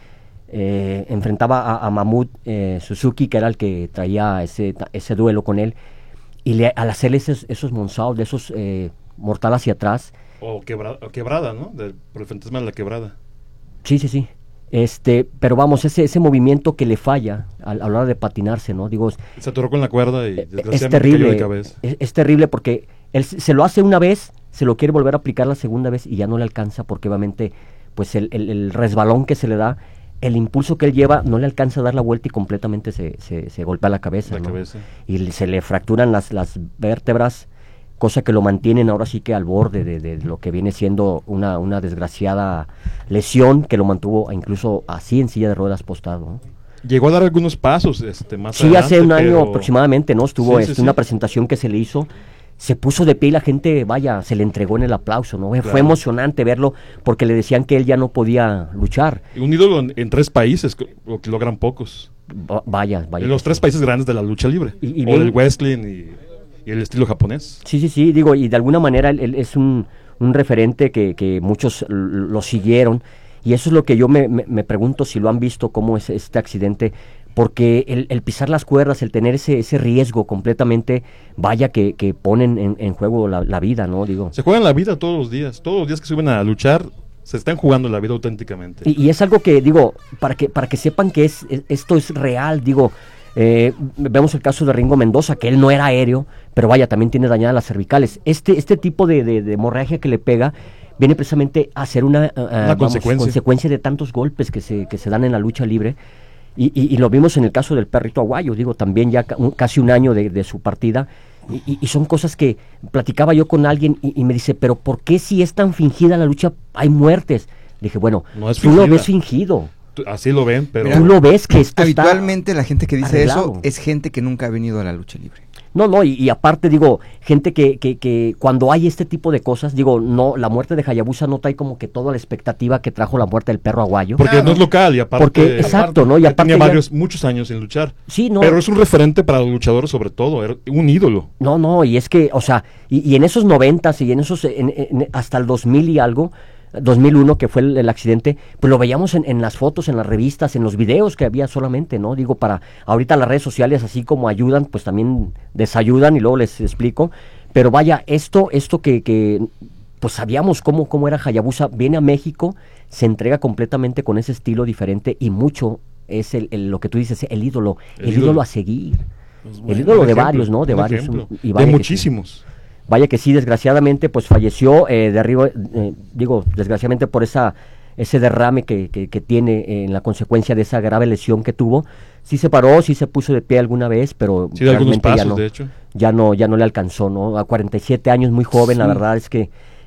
eh, enfrentaba a, a Mahmoud eh, Suzuki, que era el que traía ese, ese duelo con él, y le, al hacerle esos, esos monsaos, de esos eh, mortal hacia atrás. O quebra- o quebrada, ¿no? Del- por el fantasma de la quebrada. Sí, sí, sí. Este, pero vamos, ese, ese movimiento que le falla a, a la hora de patinarse, ¿no? Digo, Se atoró con la cuerda y es desgraciadamente terrible, cayó de cabeza. es, es terrible porque él se se lo hace una vez, se lo quiere volver a aplicar la segunda vez y ya no le alcanza porque obviamente pues el, el- el resbalón que se le da, el impulso que él lleva no le alcanza a dar la vuelta y completamente se, se, se golpea la cabeza, La ¿no? cabeza. Y le- se le fracturan las, las vértebras, cosa que lo mantienen ahora sí que al borde de, de lo que viene siendo una, una desgraciada lesión que lo mantuvo incluso así en silla de ruedas postado, ¿no? Llegó a dar algunos pasos este, más Sí, adelante, hace un año pero- aproximadamente, ¿no? Estuvo Sí, sí, este, sí. una presentación que se le hizo, se puso de pie y la gente, vaya, se le entregó en el aplauso, ¿no? Fue Claro. emocionante verlo porque le decían que él ya no podía luchar. Un ídolo en, en tres países, co- lo que logran pocos. Va- vaya, vaya. En los tres países grandes de la lucha libre. Y- y o bien- del wrestling y, y el estilo japonés. Sí, sí, sí, digo, y de alguna manera él, él es un, un referente que, que muchos l- lo siguieron, y eso es lo que yo me, me- me pregunto si lo han visto, cómo es este accidente, porque el, el pisar las cuerdas, el tener ese, ese riesgo completamente, vaya que, que ponen en, en juego la, la vida, ¿no? Digo. Se juegan la vida todos los días. Todos los días que suben a luchar, se están jugando la vida auténticamente. Y, y es algo que, digo, para que, para que sepan que es, es- esto es real, digo, eh, vemos el caso de Ringo Mendoza, que él no era aéreo, pero vaya, también tiene dañadas las cervicales. Este, este tipo de, de, de hemorragia que le pega viene precisamente a ser una, uh, vamos, consecuencia. consecuencia de tantos golpes que se, que se dan en la lucha libre. Y, y- y lo vimos en el caso del Perrito Aguayo, digo, también ya ca- un- casi un año de, de su partida. Y, y- y son cosas que platicaba yo con alguien y, y me dice, pero ¿por qué si es tan fingida la lucha hay muertes? Dije, bueno, No es tú lo fingida. ves fingido. Tú- Así lo ven, pero... Mira, Tú lo ves que esto Habitualmente la gente que dice arreglado. eso es gente que nunca ha venido a la lucha libre. No, no, y, y aparte digo, gente que, que, que cuando hay este tipo de cosas, digo, no, la muerte de Hayabusa no trae como que toda la expectativa que trajo la muerte del perro aguayo. Porque no es local y aparte... Porque, exacto, ¿no? Y ya aparte tenía ya- varios, muchos años sin luchar. Sí, no. Pero es un referente para los luchadores sobre todo, era un ídolo. No, no, y es que, o sea, y, y en esos noventas y en esos, en- en- hasta el dos mil y algo, dos mil uno que fue el, el accidente, pues lo veíamos en, en las fotos, en las revistas, en los videos que había solamente, ¿no? Digo, para, ahorita las redes sociales así como ayudan, pues también desayudan y luego les explico, pero vaya, esto, esto que, que pues sabíamos cómo, cómo era Hayabusa, viene a México, se entrega completamente con ese estilo diferente y mucho es el, el- lo que tú dices, el ídolo, el, El ídolo. ídolo. a seguir. Pues el bueno, ídolo un de ejemplo, varios, ¿no? De un varios. ejemplo. y De vaya que sí. muchísimos. Vaya que sí, desgraciadamente, pues falleció eh, de arriba, eh, digo, desgraciadamente por esa ese derrame que, que, que tiene en la consecuencia de esa grave lesión que tuvo. Sí se paró, sí se puso de pie alguna vez, pero Sí, de algunos realmente ya pasos, no, de hecho. ya no, ya no le alcanzó, ¿no? A cuarenta y siete años, muy joven, la Sí. verdad es que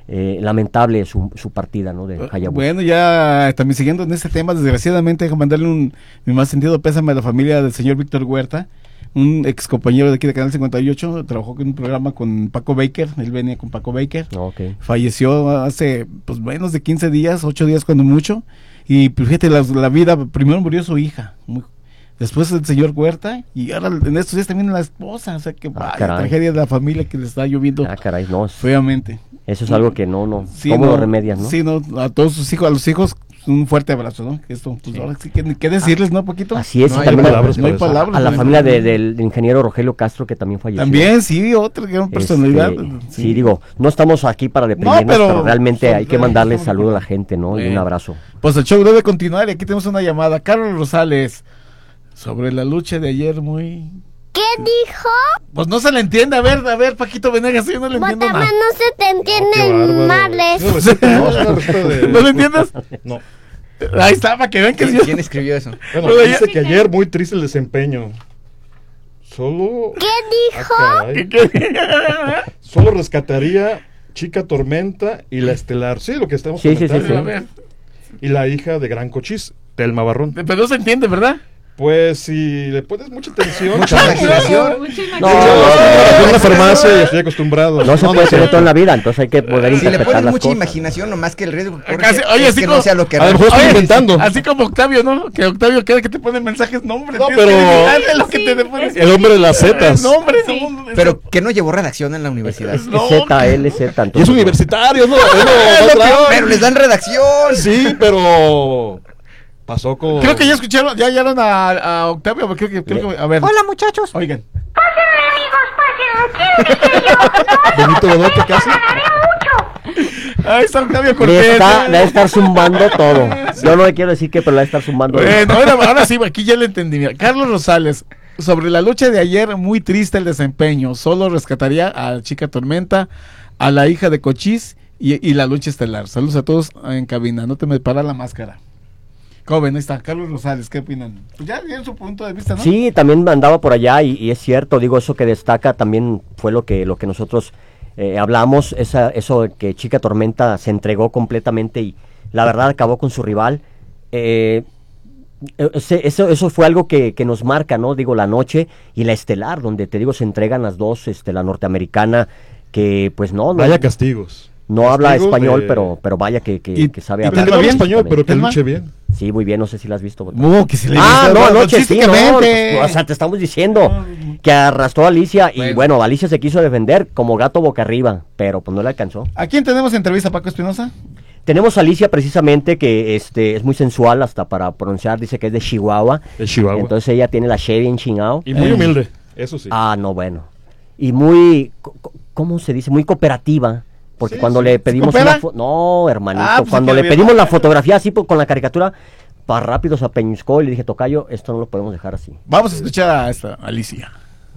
eh, lamentable su, su partida, ¿no? De Hayabusa. Bueno, ya también siguiendo en este tema, desgraciadamente, dejo mandarle un mi más sentido pésame a la familia del señor Víctor Huerta, un ex compañero de aquí de Canal cincuenta y ocho, trabajó en un programa con Paco Baker, él venía con Paco Baker, okay. Falleció hace pues menos de quince días, ocho días cuando mucho, y pues, fíjate, la, la vida, primero murió su hija, muy, después el señor Huerta, y ahora en estos días también la esposa, o sea que ah, vaya tragedia de la familia que le está lloviendo ah, caray, no, feamente. Eso es algo que no, no, sí, ¿cómo no, lo remedias, no? Sí, no, a todos sus hijos, a los hijos, un fuerte abrazo, ¿no? Esto, pues sí. ahora sí, ¿qué, qué decirles, no, Poquito? Así es, no hay también palabras, no hay palabras. A la familia de, del ingeniero Rogelio Castro, que también falleció. También, sí, otra gran personalidad. Este, sí. sí, digo, no estamos aquí para deprimirnos, no, pero, pero realmente hay que mandarle son, saludo a la gente, ¿no? Eh, y un abrazo. Pues el show debe continuar y aquí tenemos una llamada. Carlos Rosales, sobre la lucha de ayer, muy... ¿Qué dijo? Pues no se le entiende, a ver, a ver, Paquito Venegas, yo no le entiendo nada. no se te entiende Oh, males. No, ¿No lo entiendes? No. Ahí está, para que vean que ¿Quién, sí. ¿Quién escribió eso? Bueno, dice que ayer muy triste el desempeño. Solo... ¿Qué dijo? Ah, caray. Solo rescataría Chica Tormenta y la Estelar. Sí, lo que estamos Sí, sí, comentando. sí, sí. A ver. Y la hija de Gran Cochís, Telma Barrón. Pero no se entiende, ¿verdad? Pues si le pones mucha atención, Mucha imaginación. No, Yo no, en una farmacia y estoy acostumbrado. no se puede tener todo en la vida, entonces hay que poder Si le interpretar pones las mucha cosas. imaginación, nomás que el riesgo corre Casi- que- oye, es así que como- no sea lo que a lo mejor realmente- estoy Oye, inventando. así como Octavio, ¿no? Que Octavio quiere que te ponen mensajes nombres. No, tienes pero- que adivinarle lo que Sí, te pones. El hombre de las zetas. Nombres, Sí. no, Pero que no llevó redacción en la universidad. Es Z, L, Z, Y es entonces, universitario, ¿no? Es lo- Es lo otra- peor. Pero les dan redacción. Sí, pero pasó con... Creo que ya escucharon, ya hallaron a, a Octavio, creo que, creo que, a ver. Hola, muchachos. Oigan. Benito Bodoque casi. Ahí está Octavio le Cortés. está, le va a estar zumbando todo. Yo no le quiero decir que, pero le va a estar zumbando. Bueno, ahora, ahora sí, aquí ya le entendí. Mira, Carlos Rosales, sobre la lucha de ayer, muy triste el desempeño. Solo rescataría a Chica Tormenta, a la hija de Cochís y, y la lucha estelar. Saludos a todos en cabina. No te me para la máscara. ¿Cómo ven? Ahí está, Carlos Rosales, ¿qué opinan? Pues ya dieron su punto de vista, ¿no? Sí, también andaba por allá y, y es cierto, digo, eso que destaca también fue lo que, lo que nosotros eh, hablamos, esa, eso de que Chica Tormenta se entregó completamente y la verdad acabó con su rival. Eh, ese, eso, eso fue algo que, que nos marca, ¿no? Digo, la noche y la estelar, donde te digo, se entregan las dos, este, la norteamericana, que pues no, no, Vaya castigos. no habla Castigos español, de- pero, pero vaya que, que, Y- que sabe y hablar. Que no habla bien? español, pero que Telma. luche bien. Sí, muy bien, no sé si la has visto. No, que si le Ah, gusta, no, no, anoche sí, no, artísticamente. o sea, te estamos diciendo que arrastró a Alicia y Bueno. bueno, Alicia se quiso defender como gato boca arriba, pero pues no le alcanzó. ¿A quién tenemos entrevista, Paco Espinosa? Tenemos a Alicia precisamente que este es muy sensual hasta para pronunciar, dice que es de Chihuahua. De Chihuahua. Entonces ella tiene la Chevy en Chingao. Y muy humilde, eso sí. Ah, no, bueno. Y muy, co- co- ¿cómo se dice? Muy cooperativa. Porque Sí, cuando sí. le pedimos ¿Coopera? una fo- no, hermanito, Ah, pues cuando se le queda pedimos bien. la fotografía así pues, con la caricatura, para rápido se apeñuscó y le dije, tocayo, esto no lo podemos dejar así. Vamos a escuchar a esta Alicia.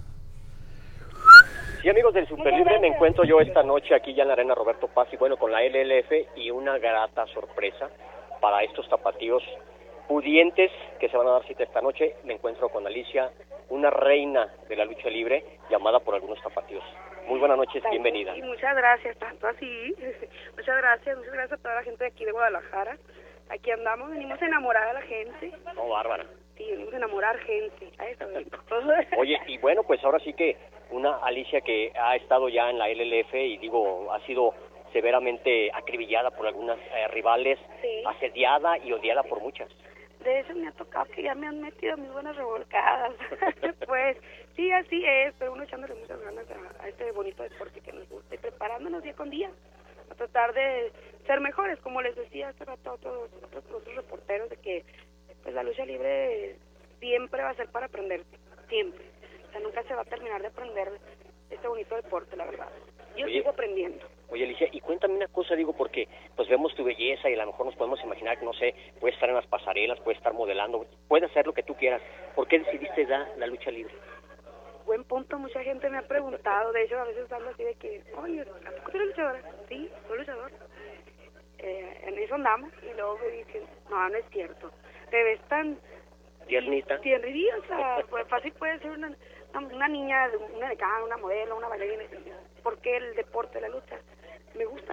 Sí, amigos del Superlibre, me encuentro yo esta noche aquí ya en la Arena Roberto Paz y bueno, con la L L F y una grata sorpresa para estos tapatíos pudientes que se van a dar cita esta noche. Me encuentro con Alicia, una reina de la lucha libre llamada por algunos tapatíos. Muy buenas noches, bienvenida. Y muchas gracias, tanto así. Muchas gracias, muchas gracias a toda la gente de aquí de Guadalajara. Aquí andamos, venimos a enamorar a la gente. No, Bárbara. Sí, venimos a enamorar gente. A eso venimos. Oye, y bueno, pues ahora sí que una Alicia que ha estado ya en la L L F y digo, ha sido severamente acribillada por algunas eh, rivales, Sí. asediada y odiada por muchas. De eso me ha tocado que ya me han metido mis buenas revolcadas. Pues sí, así es, pero uno echándole muchas ganas a, a este bonito deporte que nos gusta y preparándonos día con día a tratar de ser mejores, como les decía hace rato a todos otros, otros reporteros, de que pues la lucha libre siempre va a ser para aprender, siempre. O sea, nunca se va a terminar de aprender este bonito deporte, la verdad. Yo Oye. sigo aprendiendo. Oye, Alicia, y cuéntame una cosa, digo, porque pues vemos tu belleza y a lo mejor nos podemos imaginar que, no sé, puedes estar en las pasarelas, puedes estar modelando, puedes hacer lo que tú quieras. ¿Por qué decidiste dar la lucha libre? Buen punto, mucha gente me ha preguntado, de hecho a veces ando así de que, oye, ¿a poco tú eres luchadora? Sí, soy luchador. Eh, en eso andamos y luego me dicen, no, no es cierto, te ves tan Tiernita. tiernidiosa, pues fácil puede ser una, una, una niña, una decana, una modelo, una bailarina. ¿Por qué el deporte, la lucha? Me gusta, me gusta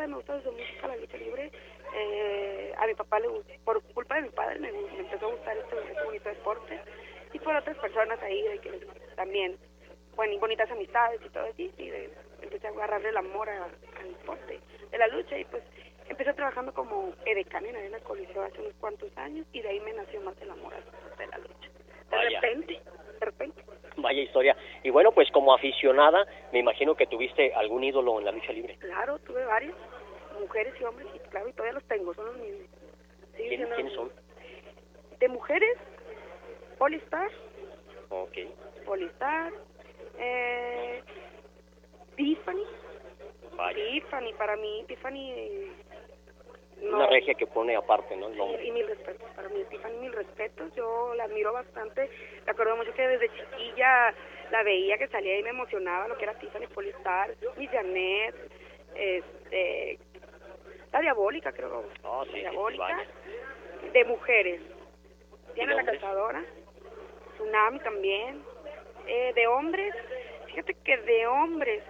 gusta, me gusta desde música la lucha libre. Eh, a mi papá le gustó, por culpa de mi padre me, me empezó a gustar este, este bonito deporte. Y por otras personas ahí de que también, bueno, bonitas amistades y todo así, y de, empecé a agarrarle el amor a- al deporte de la lucha. Y pues empecé trabajando como edecán en Arena Coliseo hace unos cuantos años, y de ahí me nació más el amor a- de la lucha. De Vaya. repente, de repente. Vaya historia. Y bueno, pues como aficionada, me imagino que tuviste algún ídolo en la lucha libre. Claro, tuve varios, mujeres y hombres, y claro, y todavía los tengo, son los mismos. Sigue ¿Quién- siendo ¿Quiénes los son? mismos. De mujeres, Polistar, Ok. Polistar, eh, Tiffany. Vaya. Tiffany, para mí, Tiffany... eh, no. Una regia que pone aparte, ¿no? El Y, nombre. y mil respetos, para mí Tiffany, mil respetos, yo la admiro bastante, me acuerdo mucho que desde chiquilla la veía que salía y me emocionaba lo que era Tiffany Polistar, Miss Janet, este, la Diabólica creo, Oh, sí, sí, Diabólica, vaya. de mujeres, Diana de la hombres? Cazadora, Tsunami también, eh, de hombres, fíjate que de hombres,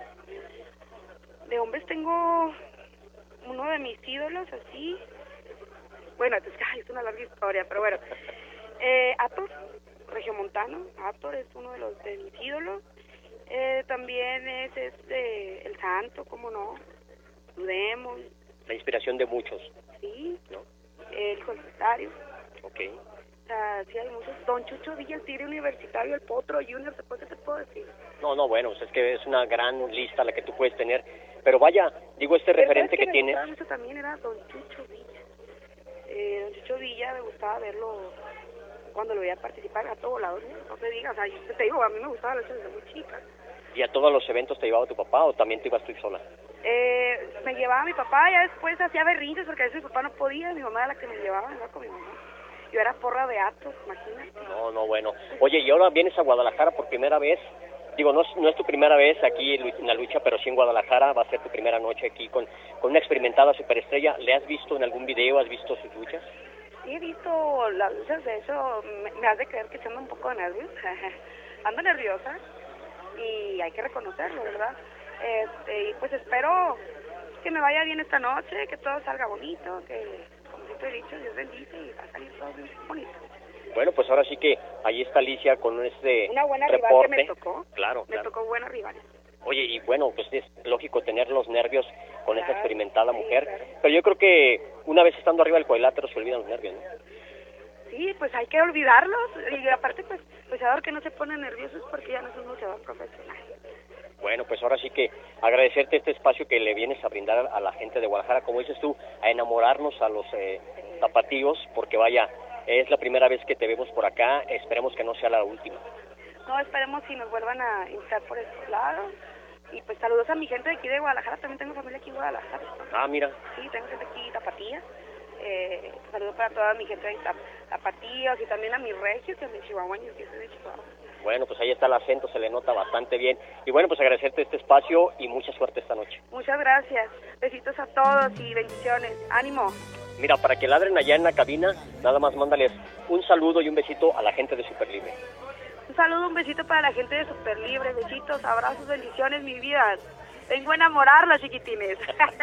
de hombres tengo uno de mis ídolos así, bueno, es, que, ay, es una larga historia, pero bueno, eh, Ator, regiomontano, Ator es uno de los de mis ídolos, eh, también es este, el Santo, cómo no, Dudemos, La inspiración de muchos, sí, ¿no? el Hijo del Centario, Ok. o sea, sí hay muchos, Don Chucho Villa, el Tigre Universitario, el Potro Junior, ¿qué te puedo decir? No, no, bueno, pues es que es una gran lista la que tú puedes tener. Pero vaya, digo, este El referente que me tienes... gustaba mucho también era Don Chucho Villa. Eh, Don Chucho Villa me gustaba verlo cuando lo veía participar a todo lado, ¿no? No te digas, o sea, yo te digo, a mí me gustaba la lucha desde muy chica. ¿Y a todos los eventos te llevaba tu papá o también te ibas tú sola? Eh, me llevaba mi papá, ya después hacía berrinches porque a veces mi papá no podía, mi mamá era la que me llevaba, me iba con mi mamá. Yo era porra de Atos, imagínate. No, no, bueno. Oye, y ahora vienes a Guadalajara por primera vez. Digo, no es, no es tu primera vez aquí en la lucha, pero sí en Guadalajara. Va a ser tu primera noche aquí con, con una experimentada superestrella. ¿Le has visto en algún video? ¿Has visto sus luchas? Sí, he visto las luchas, de hecho, me, me hace creer que ando un poco de nervios. Ando nerviosa y hay que reconocerlo, ¿verdad? Este, y pues espero que me vaya bien esta noche, que todo salga bonito, que, como siempre he dicho, Dios bendice y va a salir todo bien bonito. Bueno, pues ahora sí que ahí está Alicia con este Una buena reporte. rival que me tocó, Claro, me claro. tocó buena rival. Oye, y bueno, pues es lógico tener los nervios con esa Claro, experimentada sí, mujer. claro. Pero yo creo que una vez estando arriba del cuadrilátero se olvidan los nervios, ¿no? Sí, pues hay que olvidarlos y aparte pues luchador que no se pone nervioso es porque ya no es un luchador profesional. Bueno, pues ahora sí que agradecerte este espacio que le vienes a brindar a la gente de Guadalajara, como dices tú, a enamorarnos a los eh, tapatíos, porque vaya, es la primera vez que te vemos por acá, esperemos que no sea la última. No, esperemos si nos vuelvan a invitar por estos lados. Y pues saludos a mi gente de aquí de Guadalajara, también tengo familia aquí en Guadalajara. Ah, mira. Sí, tengo gente aquí tapatía. Eh, saludos para toda mi gente de Tap- tapatíos y también a mis regios y a mis chihuahueños, que soy de Chihuahua. Bueno, pues ahí está el acento, se le nota bastante bien. Y bueno, pues agradecerte este espacio y mucha suerte esta noche. Muchas gracias. Besitos a todos y bendiciones. Ánimo. Mira, para que ladren allá en la cabina, nada más mándales un saludo y un besito a la gente de Super Libre. Un saludo, un besito para la gente de Super Libre. Besitos, abrazos, bendiciones, mi vida. Vengo a enamorarlos, chiquitines.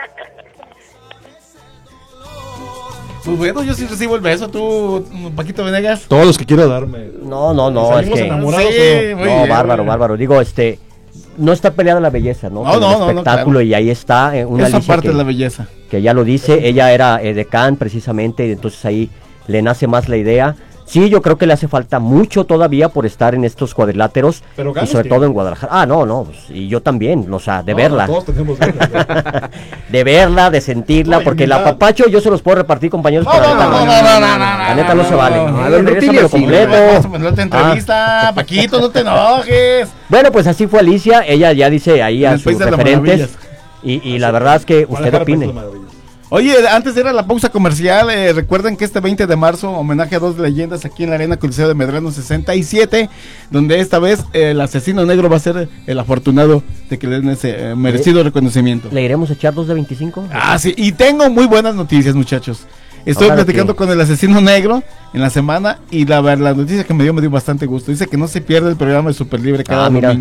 Pues bueno, yo sí recibo el beso, tú, Paquito Venegas. Todos los que quiera darme. No, no, no, es ¿Salimos que... enamorados Sí, o no? muy No, bien, bárbaro, muy bien. bárbaro. Digo, este... No está peleada la belleza, ¿no? No, Con no, el no, no, espectáculo claro. y ahí está eh, una Esa Alicia parte que, es la belleza. que ya lo dice, ella era eh, decán precisamente, y entonces ahí le nace más la idea. Sí, yo creo que le hace falta mucho todavía por estar en estos cuadriláteros Pero y ganas sobre tiene. todo en Guadalajara. Ah, no, no, pues, y yo también, o sea, de No, verla. Todos tenemos ganas, ¿no? De verla, de sentirla, No, y porque el mira. apapacho yo se los puedo repartir, compañeros. No, pero no, la neta no, no, no, no, no, no, La neta no se vale. no, no, A ver, no, regrésamelo Rutilio, sí, completo. Vamos a poner otra entrevista, Paquito, no te enojes. Bueno, pues así fue Alicia, ella ya dice ahí En a el sus País de las referentes. Maravillas. Y, y la verdad es que usted Guadalajara, País de opine. las Maravillas. Oye, antes era la pausa comercial, eh, recuerden que este veinte de marzo, homenaje a dos leyendas aquí en la Arena Coliseo de Medrano sesenta y siete, donde esta vez eh, el asesino negro va a ser el afortunado de que le den ese eh, merecido reconocimiento. ¿Le iremos a echar dos de veinticinco? Ah, sí, y tengo muy buenas noticias, muchachos. Estoy Ahora platicando que- con el asesino negro en la semana y la, ver- la noticia que me dio me dio bastante gusto. Dice que no se pierde el programa de Super Libre cada Ah, mira. domingo.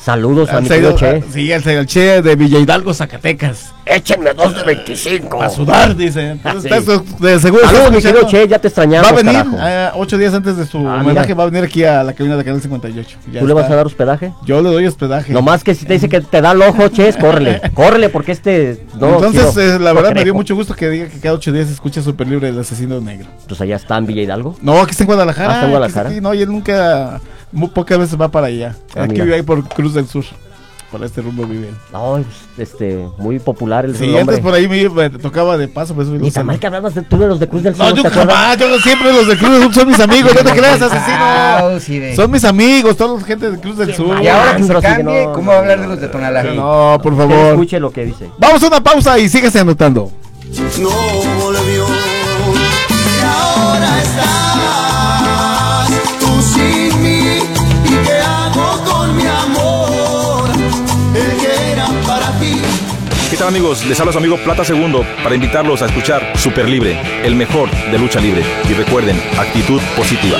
Saludos a Al mi señor- querido Che. Sí, el señor Che de Villa Hidalgo, Zacatecas. Échenme dos de veinticinco. A sudar, dice. Entonces, Sí. está su- de seguro está Saludos, mi escuchando. querido Che, ya te extrañamos, Va a venir carajo. eh, ocho días antes de su Ah, homenaje, mira. va a venir aquí a la cabina de Canal cincuenta y ocho. Ya ¿Tú le vas está. a dar hospedaje? Yo le doy hospedaje. Nomás que si te dice que te da el ojo, Ches, córrele. Córrele, porque este. No, Entonces, quiero- eh, la no verdad me creo. dio mucho gusto que diga que cada ocho días se escucha Super Libre el Asesino Negro. Entonces allá está en Villa Hidalgo. No, aquí está en Guadalajara. Ah, está en Guadalajara. aquí está aquí. No, y él nunca, muy pocas veces va para allá. Ah, aquí mira. vive ahí por Cruz del Sur. Por este rumbo vive él. No, es, este, muy popular el Sí, nombre. antes por ahí me, me tocaba de paso. Pues, Ni tan mal que hablabas de tú de los de Cruz del Sur. No, yo ¿te acuerdas? jamás, yo siempre los de Cruz del Sur son mis amigos, no te creas, asesino. Ah, sí, de- Son mis amigos, todos los gente de Cruz del Sur. Y ahora que se Pero sí que cambie, no, ¿cómo no, va a hablar no, de los de no, Tonalá? No, por Que favor. escuche lo que dice. Vamos a una pausa y síguese anotando. no volvió. Y ahora estás tú sin mí. ¿Y qué hago con mi amor? El que era para ti. ¿Qué tal, amigos? Les habla su amigo Plata Segundo para invitarlos a escuchar Super Libre, el mejor de lucha libre. Y recuerden, actitud positiva.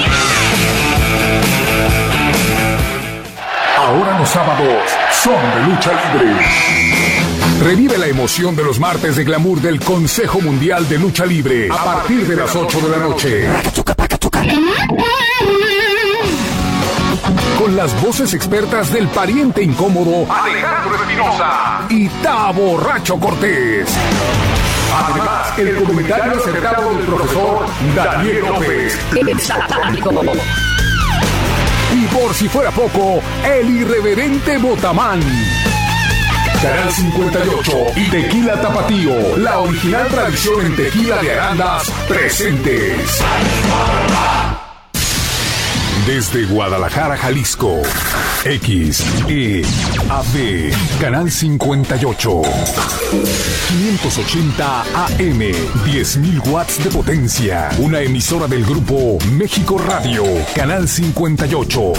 Ahora los sábados son de lucha libre. Revive la emoción de los martes de glamour del Consejo Mundial de Lucha Libre a partir de las ocho de la noche. Con las voces expertas del pariente incómodo Alejandro Espinosa y Tavo Borracho Cortés. Además, el comentario acertado del profesor Daniel López. Y por si fuera poco, el irreverente Botamán. Canal cincuenta y ocho y Tequila Tapatío, la original tradición en tequila de Arandas, presentes. Desde Guadalajara, Jalisco, X E A D, Canal cincuenta y ocho, quinientos ochenta A M, diez mil watts de potencia, una emisora del grupo México Radio, Canal cincuenta y ocho,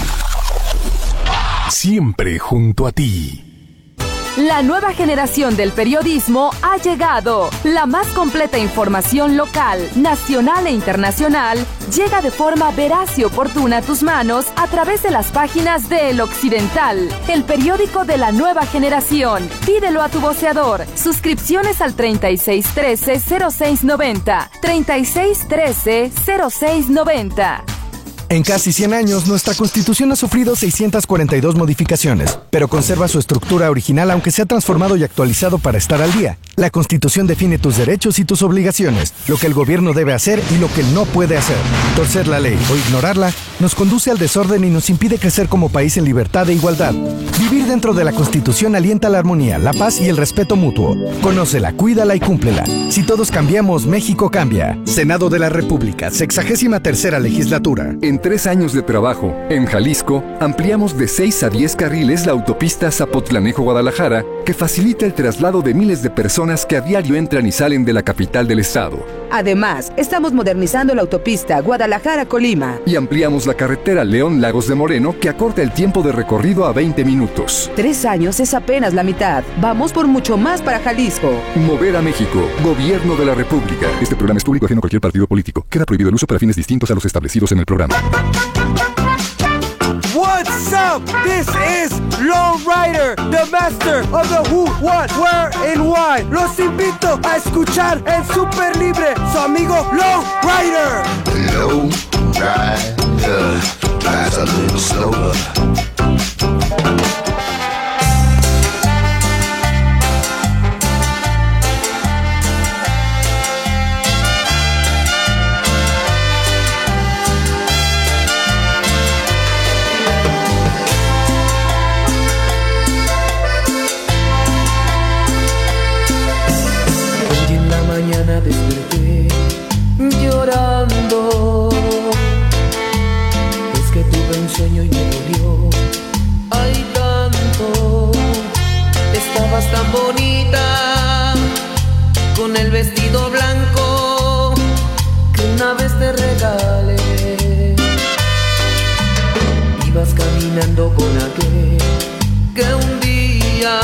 siempre junto a ti. La nueva generación del periodismo ha llegado. La más completa información local, nacional e internacional llega de forma veraz y oportuna a tus manos a través de las páginas de El Occidental, el periódico de la nueva generación. Pídelo a tu voceador. Suscripciones al treinta y seis trece cero seis noventa. treinta y seis trece cero seis noventa. En casi cien años, nuestra Constitución ha sufrido seiscientas cuarenta y dos modificaciones, pero conserva su estructura original aunque se ha transformado y actualizado para estar al día. La Constitución define tus derechos y tus obligaciones, lo que el gobierno debe hacer y lo que no puede hacer. Torcer la ley o ignorarla nos conduce al desorden y nos impide crecer como país en libertad e igualdad. Vivir dentro de la Constitución alienta la armonía, la paz y el respeto mutuo. Conócela, cuídala y cúmplela. Si todos cambiamos, México cambia. Senado de la República, sexagésima tercera legislatura. En tres años de trabajo, en Jalisco, ampliamos de seis a diez carriles la autopista Zapotlanejo-Guadalajara, que facilita el traslado de miles de personas que a diario entran y salen de la capital del estado. Además, estamos modernizando la autopista Guadalajara-Colima. Y ampliamos la carretera León-Lagos de Moreno, que acorta el tiempo de recorrido a veinte minutos. Tres años es apenas la mitad. Vamos por mucho más para Jalisco. Mover a México, Gobierno de la República. Este programa es público ajeno a cualquier partido político. Queda prohibido el uso para fines distintos a los establecidos en el programa. What's up? This is Lone Rider, the master of the who, what, where, and why. Los invito a escuchar en Super Libre, su amigo Lone Rider. Lone Rider, drives a little slower. Mañana desperté llorando. Es que tuve un sueño y me dolió. Ay, tanto. Estabas tan bonita con el vestido blanco que una vez te regalé. Ibas caminando con aquel que un día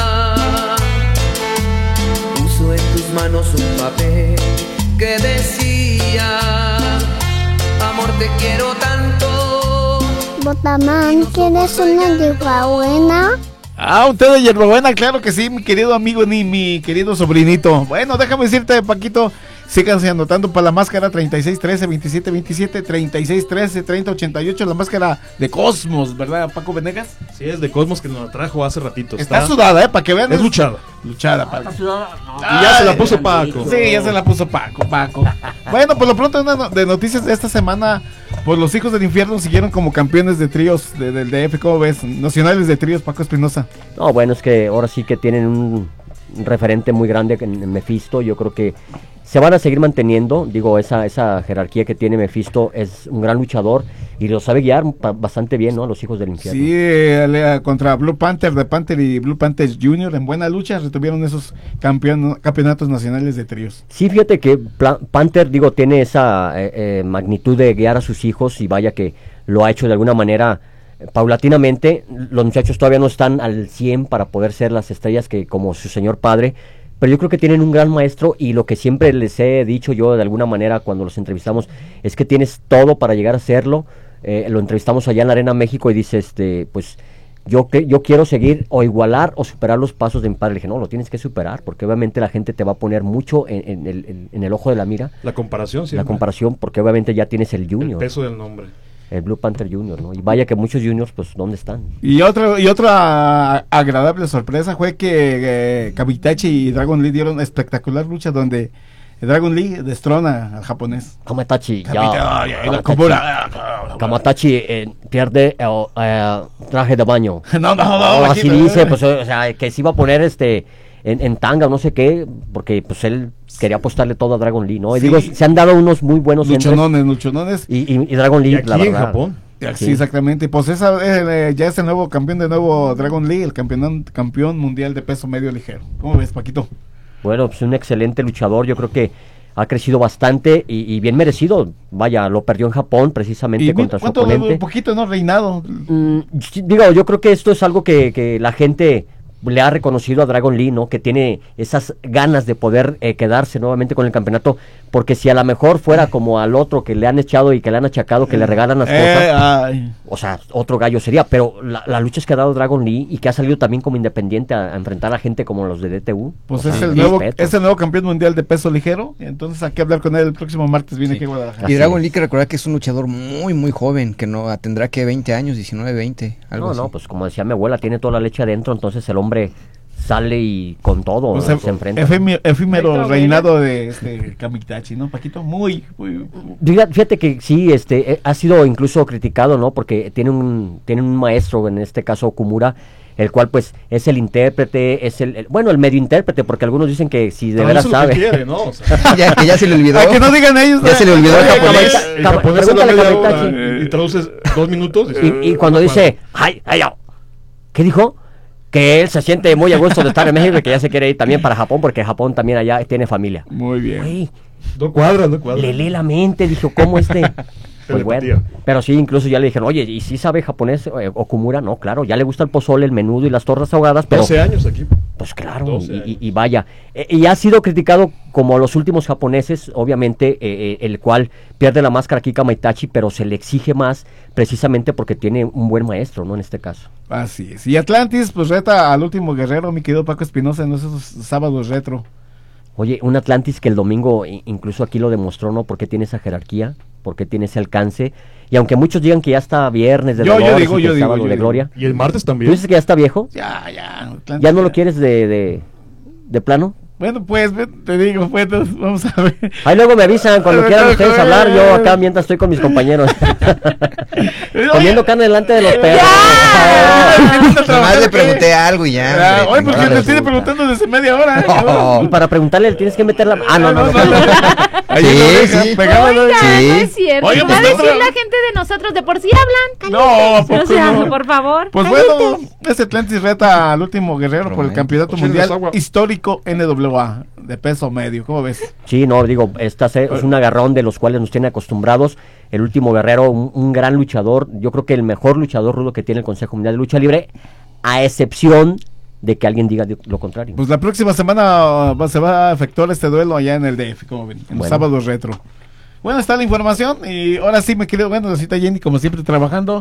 en tus manos un papel que decía: amor, te quiero tanto. Botamán, ¿quieres una buena? Ah, un té de hierbabuena, claro que sí, mi querido amigo ni mi querido sobrinito. Bueno, déjame decirte, Paquito, síganse anotando para la máscara treinta y seis trece veintisiete veintisiete, treinta y seis trece treinta ochenta y ocho, la máscara de Cosmos, ¿verdad, Paco Venegas? Sí, es de Cosmos que nos la trajo hace ratito. Está, está sudada, ¿eh? Para que vean. Es luchada. Luchada, Paco. Y ya se la puso Paco. Sí, ya se la puso Paco, Paco. Bueno, por lo pronto, una de noticias de esta semana, pues los Hijos del Infierno siguieron como campeones de tríos de, del D F, ¿cómo ves? Nacionales de tríos, Paco Espinosa. No, bueno, es que ahora sí que tienen un, un referente muy grande en, en Mephisto. Yo creo que se van a seguir manteniendo. Digo, esa, esa jerarquía que tiene Mephisto, es un gran luchador y lo sabe guiar bastante bien, ¿no? A los Hijos del Infierno. Sí, eh, contra Blue Panther de Panther y Blue Panther Junior en buena lucha retuvieron esos campeon campeonatos nacionales de tríos. Sí, fíjate que Pla Panther, digo, tiene esa eh, eh, magnitud de guiar a sus hijos y vaya que lo ha hecho de alguna manera eh, paulatinamente. Los muchachos todavía no están al cien para poder ser las estrellas que como su señor padre, pero yo creo que tienen un gran maestro y lo que siempre les he dicho yo de alguna manera cuando los entrevistamos es que tienes todo para llegar a serlo. Eh, lo entrevistamos allá en la Arena México y dice, este, pues yo, que, yo quiero seguir o igualar o superar los pasos de mi padre. Le dije, no, lo tienes que superar porque obviamente la gente te va a poner mucho en, en, el, en, en el ojo de la mira. La comparación, sí. La comparación porque obviamente ya tienes el Junior. El peso del nombre. El Blue Panther Junior, ¿no? Y vaya que muchos Juniors, pues, ¿dónde están? Y otra, y otra agradable sorpresa fue que eh, Kamitachi y Dragon Lee dieron espectacular lucha donde Dragon Lee destrona al japonés. Kamitachi, ya. Kamitachi, Kamitachi eh, pierde eh, eh, traje de baño. No, no, no. O así aquí, dice, pues, o sea, que se iba a poner este en, en tanga, no sé qué, porque pues él quería apostarle todo a Dragon Lee, ¿no? Y sí. digo, se han dado unos muy buenos luchonones, luchonones. Y, y, y Dragon Lee, y aquí la verdad. en Japón. Sí, sí, exactamente. Pues esa, eh, ya es el nuevo campeón de nuevo Dragon Lee, el campeón, campeón mundial de peso medio ligero. ¿Cómo ves, Paquito? Bueno, pues un excelente luchador, yo creo que ha crecido bastante y, y bien merecido. Vaya, lo perdió en Japón precisamente ¿Y contra su cuánto, oponente. Un poquito, ¿no? Reinado. Mm, digo, yo creo que esto es algo que, que la gente le ha reconocido a Dragon Lee, ¿no? Que tiene esas ganas de poder eh, quedarse nuevamente con el campeonato, porque si a lo mejor fuera como al otro que le han echado y que le han achacado, que le regalan las eh, cosas, ay. o sea, otro gallo sería, pero la, la lucha es que ha dado Dragon Lee y que ha salido también como independiente a, a enfrentar a gente como los de D T U. Pues o es, sea, el nuevo, respeto. es el nuevo campeón mundial de peso ligero, entonces hay que hablar con él el próximo martes, viene Sí. aquí a Guadalajara. Y Dragon Lee, que recordar que es un luchador muy, muy joven, que no tendrá que veinte años, diecinueve, veinte, algo No, así. no, pues como decía mi abuela, tiene toda la leche adentro, entonces el hombre sale y con todo O sea, se enfrenta. efímero, efímero Ay, reinado de este Kamitachi, ¿no, Paquito? Muy, muy... Fíjate, fíjate que sí, este, eh, ha sido incluso criticado, ¿no? Porque tiene un, tiene un maestro, en este caso Okumura, el cual pues es el intérprete, es el, el bueno, el medio intérprete, porque algunos dicen que si de No, veras eso es lo sabe. que quiere, ¿no? O sea, ya, que ya se le olvidó. Ay, que no digan ellos. Ya se le olvidó el Oye, japonés. Kamita- el Kama- japonés se lo pregúntale a media hora Kamitachi. y, y traduces dos minutos. Y, y cuando dice, ay, ay, ay, ¿qué dijo? Que él se siente muy a gusto de estar en México y que ya se quiere ir también para Japón, porque Japón también allá tiene familia. Muy bien. Güey, No cuadra, no cuadra. le lee la mente, dijo, ¿cómo este? Pues Telepatía. bueno, pero sí, incluso ya le dijeron, oye, ¿y si sabe japonés eh, Okumura? No, claro, ya le gusta el pozole, el menudo y las tortas ahogadas, pero... doce años aquí. Pues claro, doce y, y- años. y vaya, eh, y ha sido criticado como los últimos japoneses, obviamente, eh, eh, el cual pierde la máscara aquí Kamitachi, pero se le exige más precisamente porque tiene un buen maestro, ¿no? En este caso. Así es. Y Atlantis, pues reta al último guerrero, mi querido Paco Espinosa, en esos sábados retro. Oye, un Atlantis que el domingo i- incluso aquí lo demostró, ¿no? Porque tiene esa jerarquía, porque tiene ese alcance, y aunque muchos digan que ya está viernes de Yo- yo dolores digo, y que yo es digo, sábado yo de digo. gloria. Y el martes ¿Tú también. dices que ya está viejo? Ya, ya. Atlantis, ¿Ya no lo quieres de, de, de plano? Bueno, pues, ve- te digo, pues, entonces, vamos a ver. Ahí luego me avisan cuando quieran ustedes hablar, yo acá mientras estoy con mis compañeros. Comiendo carne delante de los perros. Nomás le pregunté algo y ya. Ah, hombre, oye, ¿por qué chingada. me estoy preguntando desde media hora? No. Y para preguntarle, tienes que meter la... Ah, no, no, no. Ahí Sí, en la oreja, sí. pegaba la- Oiga, Sí. no es cierto. Oye, ¿Qué pues, va a decir otra- la gente de nosotros? De por sí hablan. No, ¿a Cállate. poco O sea, no? por favor. Pues bueno, este Atlantis reta al último guerrero por el Romántico. campeonato Chingas mundial agua. histórico N W A de peso medio. ¿Cómo ves? Sí, no, digo, esta se- es un agarrón de los cuales nos tiene acostumbrados. El último guerrero, un, un gran luchador. Yo creo que el mejor luchador rudo que tiene el Consejo Mundial de Lucha Libre, a excepción de que alguien diga de- lo contrario. Pues la próxima semana va- se va a efectuar este duelo allá en el D F, como ven, en los Bueno. sábados retro. Bueno, está la información y ahora sí me quedo, bueno, la cita Jenny como siempre trabajando.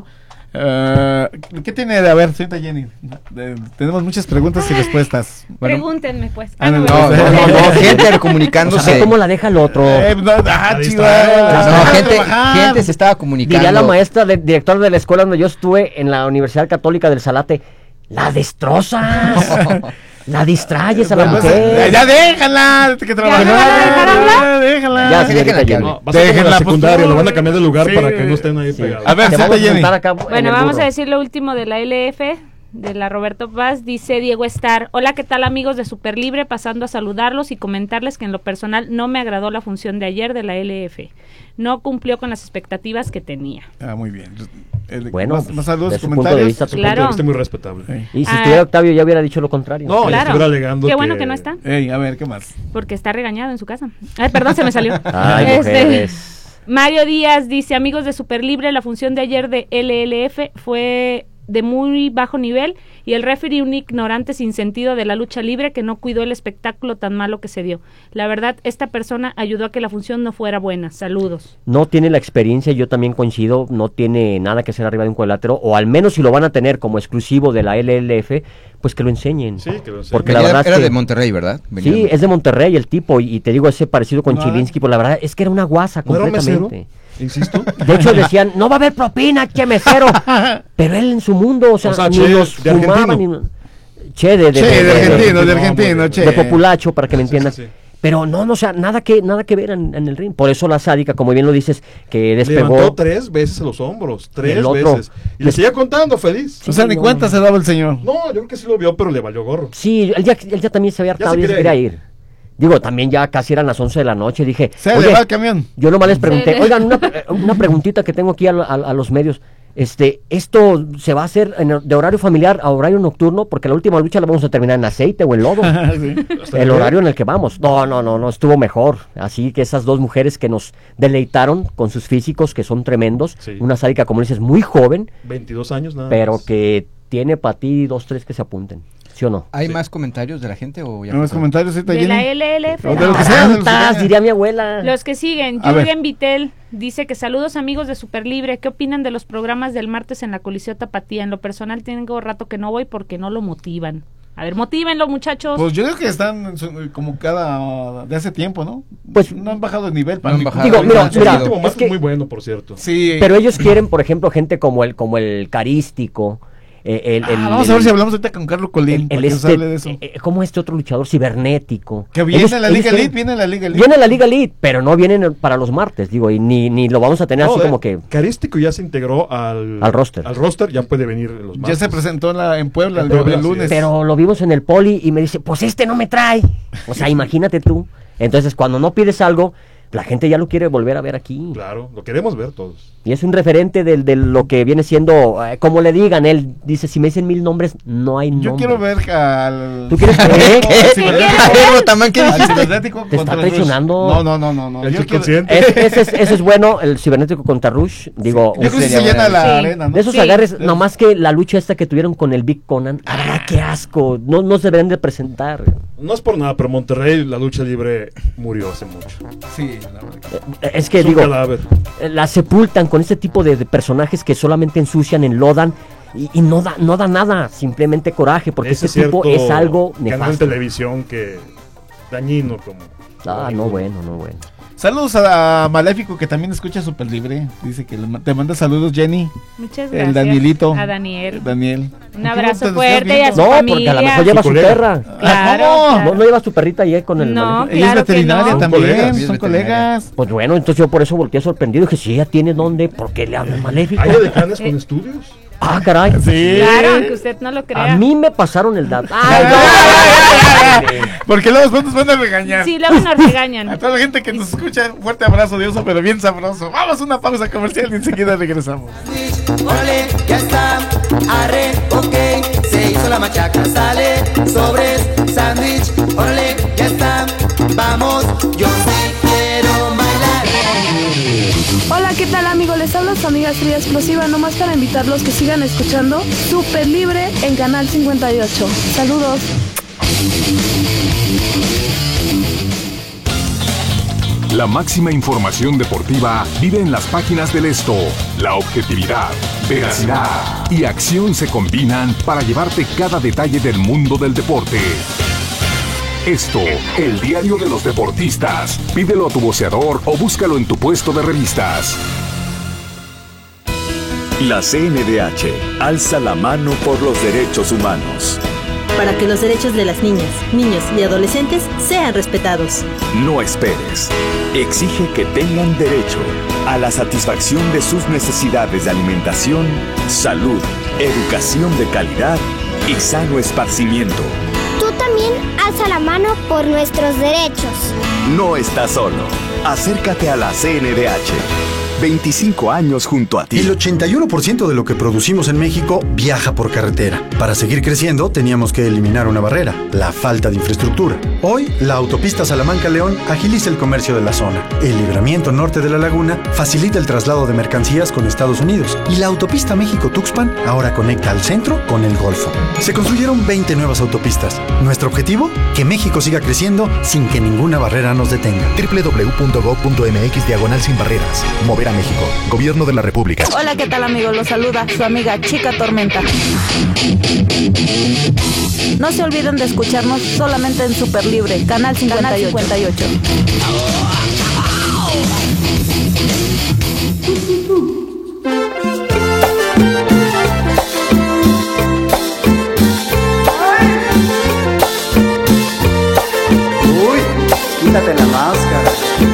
Uh, ¿Qué tiene de a ver, señorita Jenny? De, tenemos muchas preguntas y respuestas. Bueno, Pregúntenme, pues. Ah, no, No, no, no, no, gente comunicándose. O sea, ¿cómo la deja el otro? Eh, no, ah, chihuahua. No, Déjame gente, trabajar. gente se estaba comunicando. Diría la maestra de, directora de la escuela donde yo estuve en la Universidad Católica del Salate, la destrozas, la distrayes a la Pues, mujer. ya déjala, que trabaje. ¿Ya me van a dejar hablar? Ya, déjala. Ya, señorita Jenny. No, va a ser como Déjenla, la pues, secundaria, tú. lo van a cambiar de lugar Sí. para que no estén ahí Sí. pegados. A ver, Te vamos señorita a Jenny. sentar acá en Bueno, el vamos burro. a decir lo último de la L F, de la Roberto Paz. Dice Diego Star: hola, ¿qué tal, amigos de Super Libre? Pasando a saludarlos y comentarles que en lo personal no me agradó la función de ayer de la L F. No cumplió con las expectativas que tenía. Ah, muy bien. El- Bueno, más, más saludos, de su punto de comentarios. vista, Su Claro. punto de vista muy respetable. Ey. Y si Ah. estuviera Octavio ya hubiera dicho lo contrario. No, ya Claro. estuviera alegando Qué bueno que- que no está, Ey, a ver, ¿qué más? porque está regañado en su casa. Ay, perdón, se me salió. Ay, Este, mujeres. Mario Díaz dice: amigos de Super Libre, la función de ayer de L L F fue de muy bajo nivel y el referee un ignorante sin sentido de la lucha libre que no cuidó el espectáculo tan malo que se dio. La verdad, esta persona ayudó a que la función no fuera buena. Saludos. No tiene la experiencia, yo también coincido, no tiene nada que hacer arriba de un cuadrilátero, o al menos si lo van a tener como exclusivo de la L L F, pues que lo enseñen. Sí, que lo enseñen. Porque la Venía- verdad era es que- de Monterrey, ¿verdad? Venía Sí, de- es de Monterrey el tipo, y, y te digo, ese parecido con No. Chilinsky, pues la verdad es que era una guasa ¿No era un completamente. mesero? Insisto. De hecho decían, no va a haber propina, che mesero. Pero él en su mundo, o sea, O sea, ni che, nos de fumaba, argentino. ni... Che, de, de, Che, de argentino, de no, argentino, hombre. che. de populacho, para que me Sí, entiendan. sí, sí. Pero no, no, o sea, nada que, nada que ver en, en el ring. Por eso la sádica, como bien lo dices, que despegó. Levantó tres veces los hombros, tres El otro- veces. Y le seguía contando, feliz. O sea, ni no, cuenta no. se daba el señor. No, yo creo que sí lo vio, pero le valió gorro. Sí, él ya, él ya también se había hartado se y ya se quería quería ir. Digo, también ya casi eran las once de la noche. Dije, Se oye, le va el camión. yo nomás les pregunté, Se le- oigan, una, eh, una preguntita que tengo aquí a, a- a los medios. Este, ¿esto se va a hacer en el- de horario familiar a horario nocturno? Porque la última lucha la vamos a terminar en aceite o en lodo. Sí. El horario en el que vamos. No, no, no, no, estuvo mejor. Así que esas dos mujeres que nos deleitaron con sus físicos, que son tremendos. Sí. Una sádica, como dices, muy joven, veintidós años nada pero más. que tiene para ti dos, tres que se apunten. ¿Sí o no? ¿Hay más comentarios de la gente o ya? ¿No más fue todo? comentarios, señorita De Jenny? la L L F. O de lo no. que sea, de lo que Tantas, sea. diría mi abuela. Los que siguen, A ver. Jürgen Vitel dice que saludos, amigos de Super Libre. ¿Qué opinan de los programas del martes en la Coliseo Tapatía? En lo personal tengo rato que no voy porque no lo motivan. A ver, motívenlo, muchachos. Pues yo creo que están su- como cada de hace tiempo, ¿no? Pues- no han bajado de nivel. No han mi- bajado. Digo, mira, El mira, El último es más que- es muy bueno, por cierto. Sí. pero ellos quieren, por ejemplo, gente como el, como el carístico. eh, el, Ah, el- vamos el- a ver si hablamos ahorita con Carlos Colín. el, el para que nos este, hable de eso. eh, eh, como este otro luchador cibernético. que viene Ellos- a la ellos Liga quieren- Elite, viene a la Liga Elite. Viene a la Liga Elite, pero no vienen para los martes, digo, y ni, ni lo vamos a tener No, así eh, como que Carístico ya se integró al, Al roster. Al roster, ya puede venir los Ya martes. se presentó en, la, en Puebla el, En Puebla, el así lunes. es. pero lo vimos en el poli y me dice, pues este no me trae. O sea, imagínate tú. Entonces, cuando no pides algo, la gente ya lo quiere volver a ver aquí. Claro, lo queremos ver todos. Y es un referente del- de, lo que viene siendo, eh, como le digan, él dice, si me dicen mil nombres, no hay Yo nombre. quiero ver al. ¿Tú quieres al ver? cibernético- Tamán, ¿qué al dijiste? cibernético Te está contra Rush. traicionando. No, no, no, no. no. El Yo quiero- subconsciente. Es- ese, es, ese es bueno, el cibernético contra Rush. Digo, Yo creo que sí sería se llena bueno. la Sí. arena, ¿no? de esos Sí. agarres, nomás que la lucha esta que tuvieron con el Big Conan, ¡ah, qué asco! No, no se deberían de presentar. No es por nada, pero Monterrey, la lucha libre murió hace mucho. Sí, la verdad. Eh, Es que Es un digo, cadáver. eh, la sepultan con este tipo de, de personajes que solamente ensucian, enlodan y, y no da no da nada, simplemente coraje, porque Ese este tipo cierto es algo canal de nefasto. televisión que dañino como. Ah, no bueno, no bueno. Saludos a Maléfico que también escucha Super Libre. Dice que le ma- te manda saludos, Jenny. Muchas gracias. El Danielito. A Daniel. Daniel. Un abrazo ¿Cómo te fuerte y estás a su No, familia. porque a lo mejor lleva Su su colega. perra. Claro, ¿Cómo? claro. ¿No, no lleva su perrita y él con el No, manejo? Ella es claro que veterinaria no. también. Son colegas, Son sí, es colegas. Pues bueno, entonces yo por eso volteé sorprendido y dije, sí, ella tiene dónde, ¿por qué le hablan maléfico? ¿Hay decanes con estudios? Ah, caray. Sí. Claro, aunque usted no lo crea. A mí me pasaron el dato. Ay, no. Porque luego después nos van a regañar. Sí, luego nos regañan. A toda la gente que nos escucha, un fuerte abrazo de oso, pero bien sabroso. Vamos a una pausa comercial y enseguida regresamos. Órale, ya está, arre, ok, se hizo la machaca, sale, sobres, sándwich, órale, ya está, vamos, yo sí quiero bailar. Hola, ¿qué tal, amigos? Les habla su amiga Estrella Explosiva, nomás para invitarlos que sigan escuchando Super Libre en Canal cincuenta y ocho. Saludos. La máxima información deportiva vive en las páginas del Esto. La objetividad, veracidad y acción se combinan para llevarte cada detalle del mundo del deporte. Esto, el diario de los deportistas. Pídelo a tu voceador o búscalo en tu puesto de revistas. La C N D H alza la mano por los derechos humanos. Para que los derechos de las niñas, niños y adolescentes sean respetados. No esperes. Exige que tengan derecho a la satisfacción de sus necesidades de alimentación, salud, educación de calidad y sano esparcimiento. Tú también alza la mano por nuestros derechos. No estás solo. Acércate a la C N D H. veinticinco años junto a ti. El ochenta y uno por ciento de lo que producimos en México viaja por carretera. Para seguir creciendo teníamos que eliminar una barrera, la falta de infraestructura. Hoy, la autopista Salamanca-León agiliza el comercio de la zona. El libramiento norte de la laguna facilita el traslado de mercancías con Estados Unidos. Y la autopista México-Tuxpan ahora conecta al centro con el Golfo. Se construyeron veinte nuevas autopistas. Nuestro objetivo, que México siga creciendo sin que ninguna barrera nos detenga. doble u doble u doble u punto gob punto eme equis diagonal sin barreras. Mover a México. Gobierno de la República. Hola, ¿qué tal, amigos? Los saluda su amiga Chica Tormenta. No se olviden de escucharnos solamente en Super Libre, Canal cincuenta y ocho. Uy, quítate la máscara.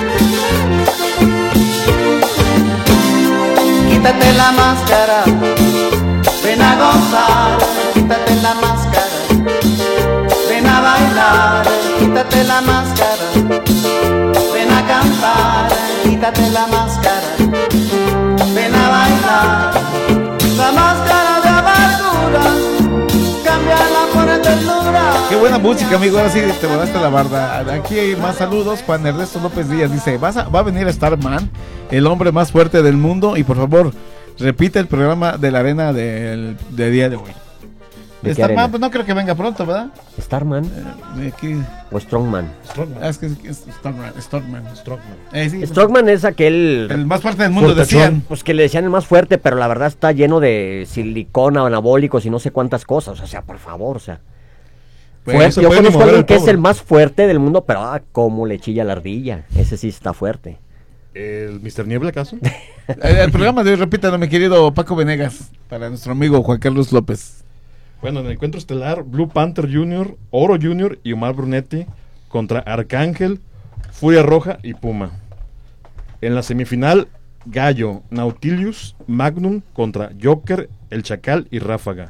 Quítate la máscara, ven a gozar, quítate la máscara, ven a bailar, quítate la máscara, ven a cantar, quítate la máscara, ven a bailar, la máscara de amargura, cámbiala por ternura. Qué buena música, amigo, ahora sí te volaste la barda. Aquí hay más saludos. Juan Ernesto López Díaz dice, ¿Vas a, va a venir Starman, el hombre más fuerte del mundo, y por favor, repite el programa de la arena del, del día de hoy. ¿De Starman, pues no creo que venga pronto, ¿verdad? ¿Starman? Eh, aquí. ¿O Strongman? Strongman. Ah, es que es, es Starman, Strongman. Strongman. Eh, sí, Strongman es aquel... El más fuerte del mundo, decían. Pues que le decían el más fuerte, pero la verdad está lleno de silicona, anabólicos y no sé cuántas cosas. O sea, por favor, o sea... Pues, Fuerte. no Yo conozco a alguien el que es pobre. el más fuerte del mundo, pero ah, cómo le chilla la ardilla. Ese sí está fuerte. ¿El mister Niebla acaso? El, el programa de hoy, repítalo, mi querido Paco Venegas, para nuestro amigo Juan Carlos López. Bueno, en el encuentro estelar, Blue Panther junior, Oro junior y Omar Brunetti contra Arcángel, Furia Roja y Puma. En la semifinal, Gallo, Nautilus, Magnum contra Joker, El Chacal y Ráfaga.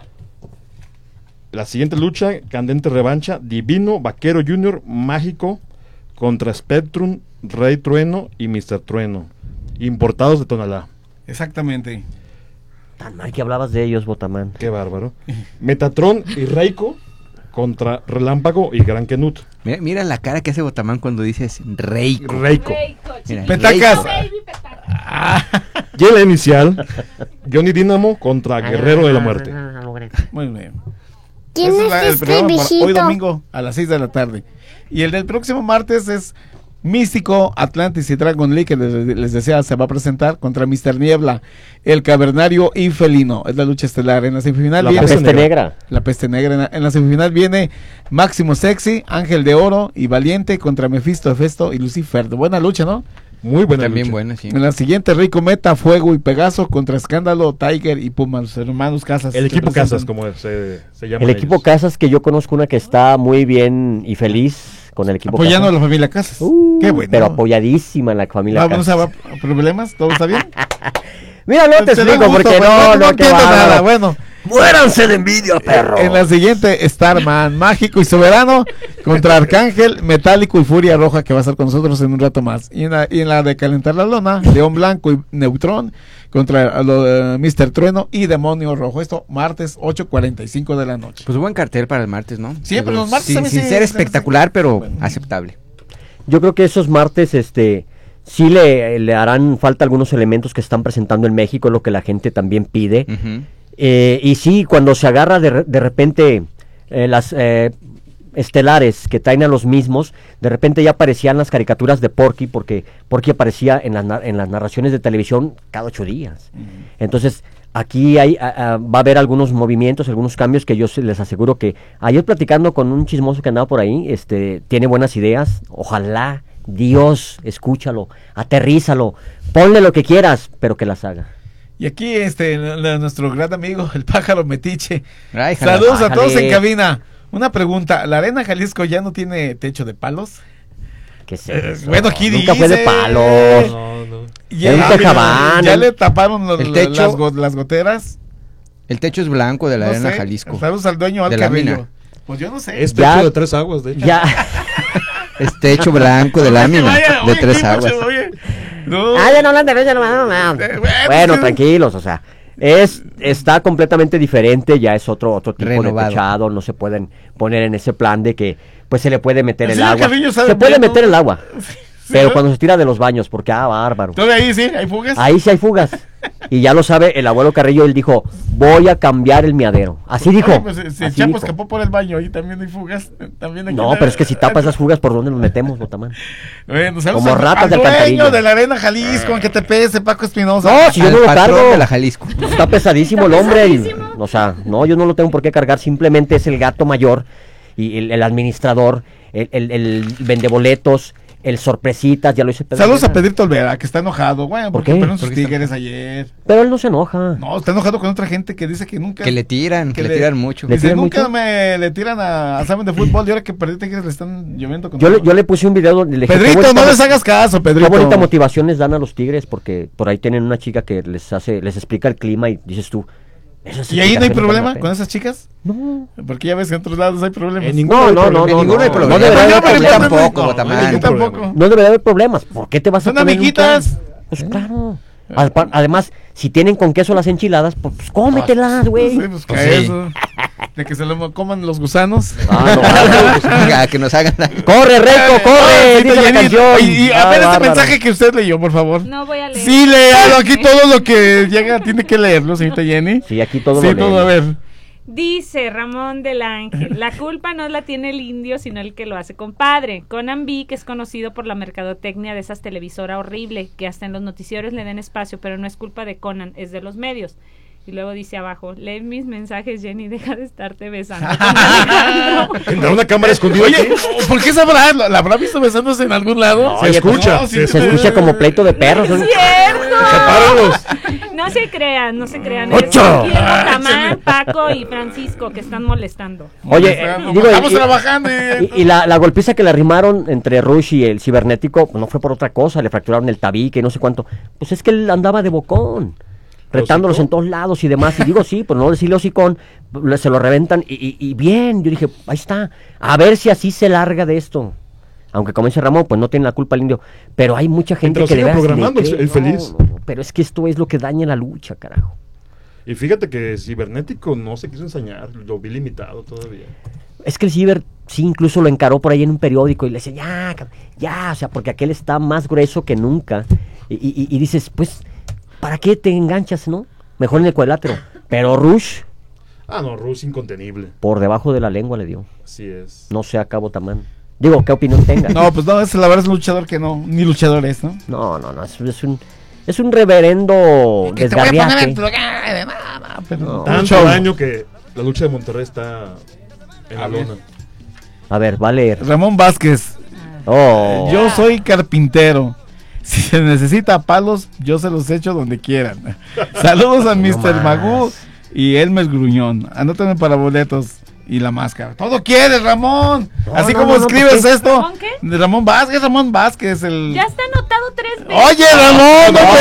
La siguiente lucha, candente revancha, Divino, Vaquero junior, Mágico contra Spectrum, Rey Trueno y mister Trueno, importados de Tonalá. Exactamente. Tan mal que hablabas de ellos, Botamán. Qué bárbaro. Metatron y Reiko contra Relámpago y Gran Kenut. Mira, mira la cara que hace Botamán cuando dices Reiko. Reiko. Mira, Petacas. Y en la inicial, Johnny Dínamo contra Guerrero de la Muerte. Muy bien. ¿Quién Ese es la- el este programa para viejito? hoy domingo a las seis de la tarde. Y el del próximo martes es Místico, Atlantis y Dragon League, que les, les decía, se va a presentar contra mister Niebla, el Cavernario y Felino. Es la lucha estelar. En la semifinal La viene Peste Negra. La Peste Negra. En la, en la semifinal viene Máximo Sexy, Ángel de Oro y Valiente contra Mephisto, Hefesto y Lucifer. Buena lucha, ¿no? Muy buena También lucha. buena, sí. En la siguiente, Rico Meta, Fuego y Pegaso contra Escándalo, Tiger y Puma, los hermanos Casas. El equipo Representan. Casas, como se, se llama. El equipo Casas, que yo conozco una que está muy bien y feliz con el equipo Apoyando Casas. a la familia Casas. Uh, Qué bueno. Pero apoyadísima la familia No, no Casas. se va a problemas, todo está bien. Mira, no te Se da explico gusto, porque pero no, no, qué entiendo nada. bárbaro. Bueno, Muéranse de envidia, perro. en la siguiente, Starman, Mágico y Soberano contra Arcángel, Metálico y Furia Roja, que va a estar con nosotros en un rato más. Y en la, y en la de Calentar la Lona, León Blanco y Neutrón contra lo de mister Trueno y Demonio Rojo. Esto martes ocho cuarenta y cinco de la noche. Pues buen cartel para el martes, ¿no? Siempre los martes Sin, también sin sí, ser sí, espectacular, pero Bueno. aceptable. Yo creo que esos martes, este, sí le, le harán falta algunos elementos que están presentando en México, es lo que la gente también pide. Ujú. Eh, y sí, cuando se agarra de, re- de repente eh, las eh, estelares que traen a los mismos, de repente ya aparecían las caricaturas de Porky, porque Porky aparecía en las, en las narraciones de televisión cada ocho días. Uh-huh. Entonces, aquí hay, a, a, va a haber algunos movimientos, algunos cambios que yo se, les aseguro que, ayer platicando con un chismoso que andaba por ahí, este, tiene buenas ideas, ojalá, Dios, escúchalo, aterrízalo, ponle lo que quieras, pero que las haga. Y aquí este la, nuestro gran amigo, el pájaro metiche. Ay, saludos a todos en cabina. Una pregunta, ¿la Arena Jalisco ya no tiene techo de palos? ¿Qué es eso? Eh, bueno, aquí Nunca dice... fue de palos. No, no. Ya, un tejabán. ya le taparon los, el techo, las, go, las goteras. El techo es blanco de la no Arena sé. Jalisco. Saludos al dueño, al de Carrillo. Pues yo no sé. Es techo ya, de tres aguas, de hecho. Ya. Es techo blanco de lámina, vaya, de oye, tres aguas. Mucho, oye. No. Ah, ya no hablan de eso, no, no, no. Eh, Bueno, bueno, tranquilos, o sea, es está completamente diferente, ya es otro otro tipo Renovado. de techado, no se pueden poner en ese plan de que pues se le puede meter El el, señor agua. Carrillo sabe Se puede bien, ¿no? meter el agua. Sí, Pero ¿no? cuando se tira de los baños, porque ah, bárbaro. ¿Todo ahí sí? ¿Hay fugas? Ahí sí hay fugas. Y ya lo sabe el abuelo Carrillo, él dijo, voy a cambiar el miadero. Así dijo. Oye, pues, si el así Chapo dijo. escapó por el baño, ahí también hay fugas. También aquí No, la- pero es que si tapas esas fugas, ¿por dónde nos metemos, Botamán? Bueno, saludos Como al- ratas al del dueño alcantarillo. de la Arena Jalisco, aunque te pese, Paco Espinosa. No, si yo Al no lo patrón cargo. de la Jalisco. Está pesadísimo el hombre. y- o sea, no, yo no lo tengo por qué cargar. Simplemente es el gato mayor y el, el administrador, el, el, el vendeboletos, el sorpresitas, ya lo hice. Pedro Saludos a Rivera. Pedrito Olvera, que está enojado, bueno, ¿Por porque qué? fueron sus Porque está- tigres ayer. Pero él no se enoja. No, está enojado con otra gente que dice que nunca... Que le tiran, que, le tiran mucho. ¿Le Dice, tiran nunca mucho? me le tiran a, a Saben de fútbol y ahora que perdí tigres le están lloviendo con Yo le, todo. yo le puse un video donde le dije, Pedrito, qué bonita no les mo- hagas caso, Qué Pedrito. bonita motivación les dan a los tigres, porque por ahí tienen una chica que les hace, les explica el clima y dices tú. esas ¿Y ahí no hay explicaciones valen la problema pena. con esas chicas? No. Porque ya ves que en otros lados hay problemas. En ninguno No, hay no, problema. no, En no, ninguno hay no, problema. no debería Yo haber me problemas. tampoco, tampoco, no, Botamán. yo tampoco. No debería haber problemas. ¿Por qué te vas a Son poner un amiguitas. plan? Pues claro. Además, además, si tienen con queso las enchiladas, pues, pues cómetelas, güey. Sí, pues, que Pues sí. eso. De que se lo coman los gusanos. Ah, no. Venga, que nos hagan. Corre, Reiko, corre, Ay, dice la Jenny, canción. Y, y a Ah, ver este bárbaro. mensaje que usted leyó, por favor. No voy a leer. Sí, léalo. Aquí todo lo que llega tiene que leerlo, señorita Jenny. Sí, aquí todo Sí, lo todo, a leemos. ver. Dice Ramón del Ángel, la culpa no la tiene el indio, sino el que lo hace compadre. Conan B, que es conocido por la mercadotecnia de esas televisora horrible, que hasta en los noticieros le den espacio, pero no es culpa de Conan, es de los medios. Y luego dice abajo, lee mis mensajes, Jenny, deja de estarte besando con Alejandro. ¿Tendrá una cámara escondida Oye, aquí? ¿por qué sabrá? ¿La habrá visto besándose en algún lado? Se escucha, No, se sí, Se escucha como pleito de perros. ¿no? ¡Cierto! Sepáralos. No se crean, no se crean. ¡Ocho! Es aquí el Botamán, Paco y Francisco que están molestando. Oye, eh, Estamos digo, estamos y- trabajando. eh. Y, y la, la golpiza que le arrimaron entre Rush y el cibernético, pues no fue por otra cosa, le fracturaron el tabique y no sé cuánto. Pues es que él andaba de bocón, retándolos en todos lados y demás. Y digo, sí, por no decirle hocicón, le- se lo reventan y, y- y bien. Yo dije, ahí está, a ver si así se larga de esto. Aunque como dice Ramón, pues no tiene la culpa el indio. Pero hay mucha gente Mientras que de siga veras le programando, cree. el feliz. No, no, pero es que esto es lo que daña la lucha, carajo. Y fíjate que Cibernético no se quiso ensañar, lo vi limitado todavía. Es que el ciber sí incluso lo encaró por ahí en un periódico y le decía, ya, cab- ya, o sea, porque aquel está más grueso que nunca. Y, y- y dices, pues, ¿para qué te enganchas, no? Mejor en el cuadrilátero. Pero Rush, Ah, no, Rush incontenible. por debajo de la lengua le dio. Así es. No sé acá Botamán. Digo, ¿qué opinión tenga? No, pues no, es, la verdad es un luchador que no, ni luchador es, ¿no? No, no, no, es, es un es un reverendo Que te voy a poner desgarriate. en tu lugar, de mamá, pero No. Tanto Mucho. daño que la lucha de Monterrey está en la A ver. lona. A ver, vale. Ramón Vázquez. Oh. Yo soy carpintero. Si se necesita palos, yo se los echo donde quieran. Saludos a mister más. Magú y Elmer Gruñón. Anótenme para boletos y la máscara. Todo quieres, Ramón. No, Así no, como no, no, escribes ¿por qué? esto. ¿Ramón qué? De Ramón Vázquez, Ramón Vázquez, el. Ya está anotado tres veces. Oye, Ramón, no, No,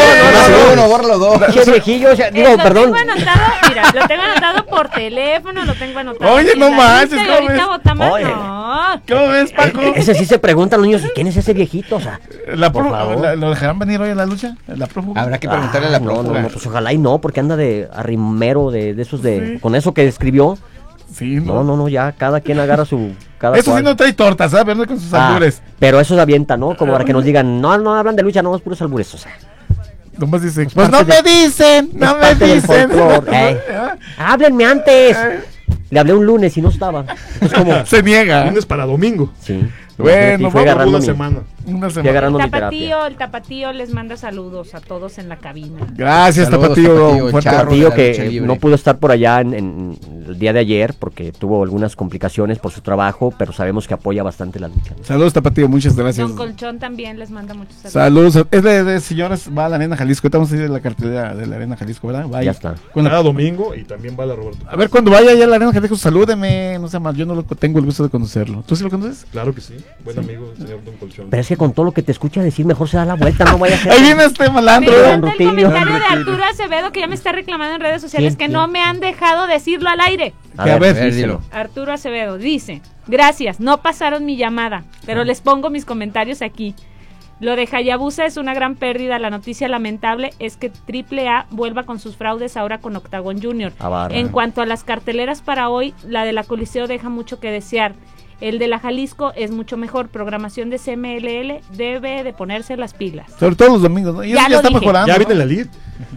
te- uno, bórralo dos. Che viejillo, o sea, Eh, digo, lo perdón. tengo anotado, mira, lo tengo anotado por teléfono, lo tengo anotado. Oye, aquí no en la manches, lista, y ¿cómo ahorita ves? Botamán, Oye. no. ¿Cómo ves, Paco? Ese sí se preguntan los niños, ¿y quién es ese viejito? O sea, La por pro- favor. la- ¿Lo dejarán venir hoy a la lucha? ¿La prófuga? Habrá que preguntarle a la Ah, no, no, prófuga. no, pues ojalá y no, porque anda de arrimero de, de esos de, Sí. con eso que escribió. Sí, No, no. no, no, ya cada quien agarra su, cada Eso cual. sí no trae tortas, ¿sabes? Con sus Ah, albures. pero eso se avienta, ¿no? Como para que nos digan, no, no hablan de lucha, no, es puros albures, o sea. Nomás dice, Es pues no parte me de- dicen, no es me parte del dicen. folclore, eh. Háblenme antes. Le hablé un lunes y no estaba. Es como... Se niega. Lunes para domingo. Sí. Bueno, fue vamos una mi, semana. Una semana. Agarrando el mi terapia. tapatío, el tapatío les manda saludos a todos en la cabina. Gracias, Saludos, Tapatío. Tapatío, Tapatío que no pudo estar por allá en, en el día de ayer porque tuvo algunas complicaciones por su trabajo, pero sabemos que apoya bastante la lucha. Saludos, Tapatío, muchas gracias. Don Colchón también les manda muchos saludos. Saludos. Es de, de señores, va a la Arena Jalisco. Estamos ahí de la cartelera de la Arena Jalisco, ¿verdad? Vaya. Ya está. Cada la... domingo y también va la Roberto. A ver, cuando vaya allá a la Arena Jalisco, salúdeme. No sé más, yo no lo tengo el gusto de conocerlo. ¿Tú sí lo conoces? Claro que sí. Buen sí. amigo, señor Don Colchón. Pero es que con todo lo que te escucha decir, mejor se da la vuelta, no vaya a ser. Ahí viene este malandro. Me encanta el comentario de Arturo Acevedo que ya me está reclamando en redes sociales ¿Quién, que quién? no me han dejado decirlo al aire. A ver, a ver, díselo. díselo. Arturo Acevedo dice: gracias, no pasaron mi llamada, pero les pongo mis comentarios aquí. Lo de Hayabusa es una gran pérdida. La noticia lamentable es que Triple A vuelva con sus fraudes ahora con Octagon Junior. Ah, en cuanto a las carteleras para hoy, la de la Coliseo deja mucho que desear. El de la Jalisco es mucho mejor. Programación de C M L L debe de ponerse las pilas. Sobre todo los domingos, ¿no? Y Ya eso ya lo está dije. mejorando. Ya ¿no? viene la lead.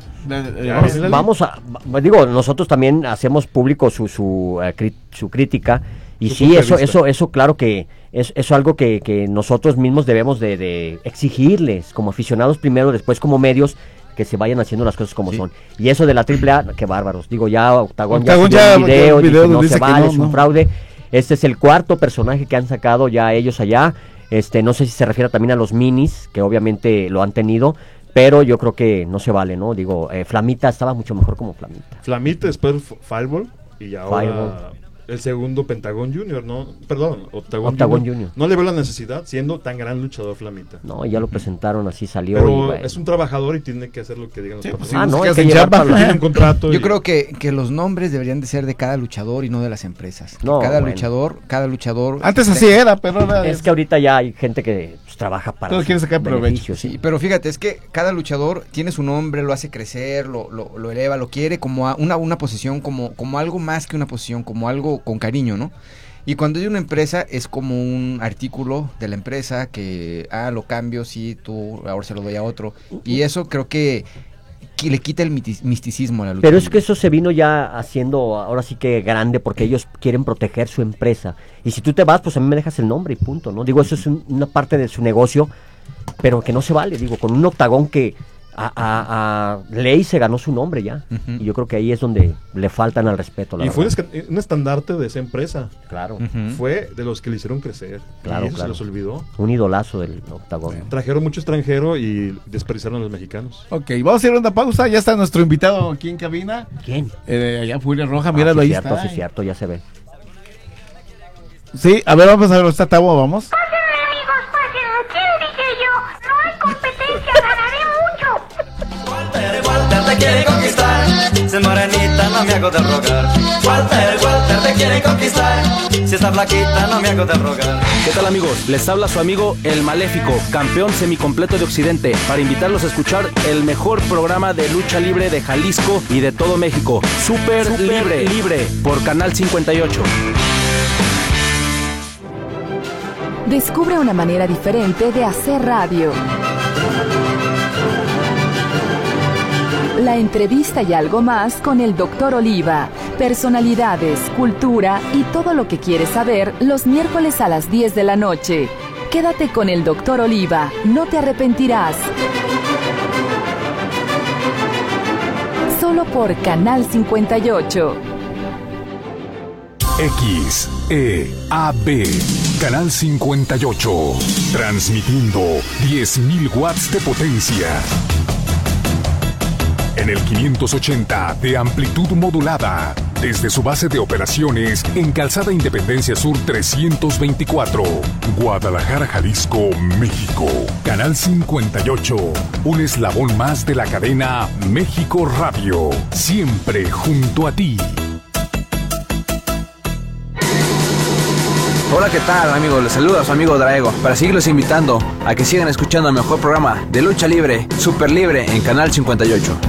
Vamos, vamos a, va- digo, nosotros también hacemos público su su, eh, cri- su crítica y Su sí, punto de eso, vista. eso, eso, claro que es, es algo que, que nosotros mismos debemos de, de exigirles como aficionados primero, después como medios, que se vayan haciendo las cosas como son. Y eso de la Triple A, qué bárbaros. Digo, ya Octagon, Octagon ya ya- subió un video, ya el video dice, no dice se que vale, no, es un no. fraude. Este es el cuarto personaje que han sacado ya ellos allá. Este, no sé si se refiere también a los minis, que obviamente lo han tenido, pero yo creo que no se vale, ¿no? Digo, eh, Flamita estaba mucho mejor como Flamita. Flamita, después F- Fireball y ahora Fireball. el segundo Pentagón Junior, ¿no? Perdón, Octagon, Octagon Junior. Junior. No le veo la necesidad siendo tan gran luchador Flamita. No, ya lo presentaron, así salió. Pero y, bueno. es un trabajador y tiene que hacer lo que digan los Sí, pues, patrones. Ah, no, que hay que hacen llevar chamba. para la- Tiene un contrato. Yo y- creo que, que los nombres deberían de ser de cada luchador y no de las empresas. No, cada bueno. luchador, cada luchador. Antes así era, pero ahora Es que ahorita ya hay gente que pues, trabaja para Todo sus quiere sacar provecho. beneficios, Sí, ¿sí? pero fíjate, es que cada luchador tiene su nombre, lo hace crecer, lo, lo, lo eleva, lo quiere como a una, una posición, como, como algo más que una posición, como algo con cariño, ¿no? Y cuando hay una empresa es como un artículo de la empresa que, ah, lo cambio, sí, tú, ahora se lo doy a otro. Y eso creo que, que le quita el miti- misticismo a la lucha. Pero es que eso se vino ya haciendo ahora sí que grande porque ellos quieren proteger su empresa. Y si tú te vas, pues a mí me dejas el nombre y punto, ¿no? Digo, eso es un- una parte de su negocio, pero que no se vale, digo, con un Octagón que a, a, a ley se ganó su nombre ya. Ujú. Y yo creo que ahí es donde le faltan al respeto, la Y fue un, verdad. esca- un estandarte de esa empresa. Claro, Ujú. Fue de los que le hicieron crecer. Claro, y eso claro. se les olvidó. un idolazo del Octagón. Trajeron mucho extranjero y desperdiciaron a los mexicanos. Ok, vamos a hacer una pausa. Ya está nuestro invitado aquí en cabina. ¿Quién? Eh, allá Furia Roja, Ah, míralo sí, ahí cierto, está. sí, cierto, ya se ve. Sí, a ver, vamos a ver, está Tabo, vamos. Pásenme, amigos, pásenme. ¿Quién dije yo? No hay competencia, ganaré mucho. Walter, Walter te quiere conquistar. Si es morenita no me hago de rogar. Walter, Walter te quiere conquistar. Si está flaquita no me hago de rogar. ¿Qué tal, amigos? Les habla su amigo El Maléfico, campeón semicompleto de Occidente, para invitarlos a escuchar el mejor programa de lucha libre de Jalisco y de todo México, Super, Super Libre, Libre, por Canal cincuenta y ocho. Descubre una manera diferente de hacer radio. La entrevista y algo más con el doctor Oliva. Personalidades, cultura y todo lo que quieres saber los miércoles a las diez de la noche. Quédate con el doctor Oliva, no te arrepentirás. Solo por Canal cincuenta y ocho. X, E, A, B, Canal cincuenta y ocho, transmitiendo diez mil watts de potencia. En el quinientos ochenta de amplitud modulada, desde su base de operaciones en Calzada Independencia Sur trescientos veinticuatro, Guadalajara, Jalisco, México. Canal cincuenta y ocho, un eslabón más de la cadena México Radio, siempre junto a ti. Hola, ¿qué tal, amigos? Les saluda su amigo Draego para seguirlos invitando a que sigan escuchando el mejor programa de lucha libre, Super Libre, en Canal cincuenta y ocho.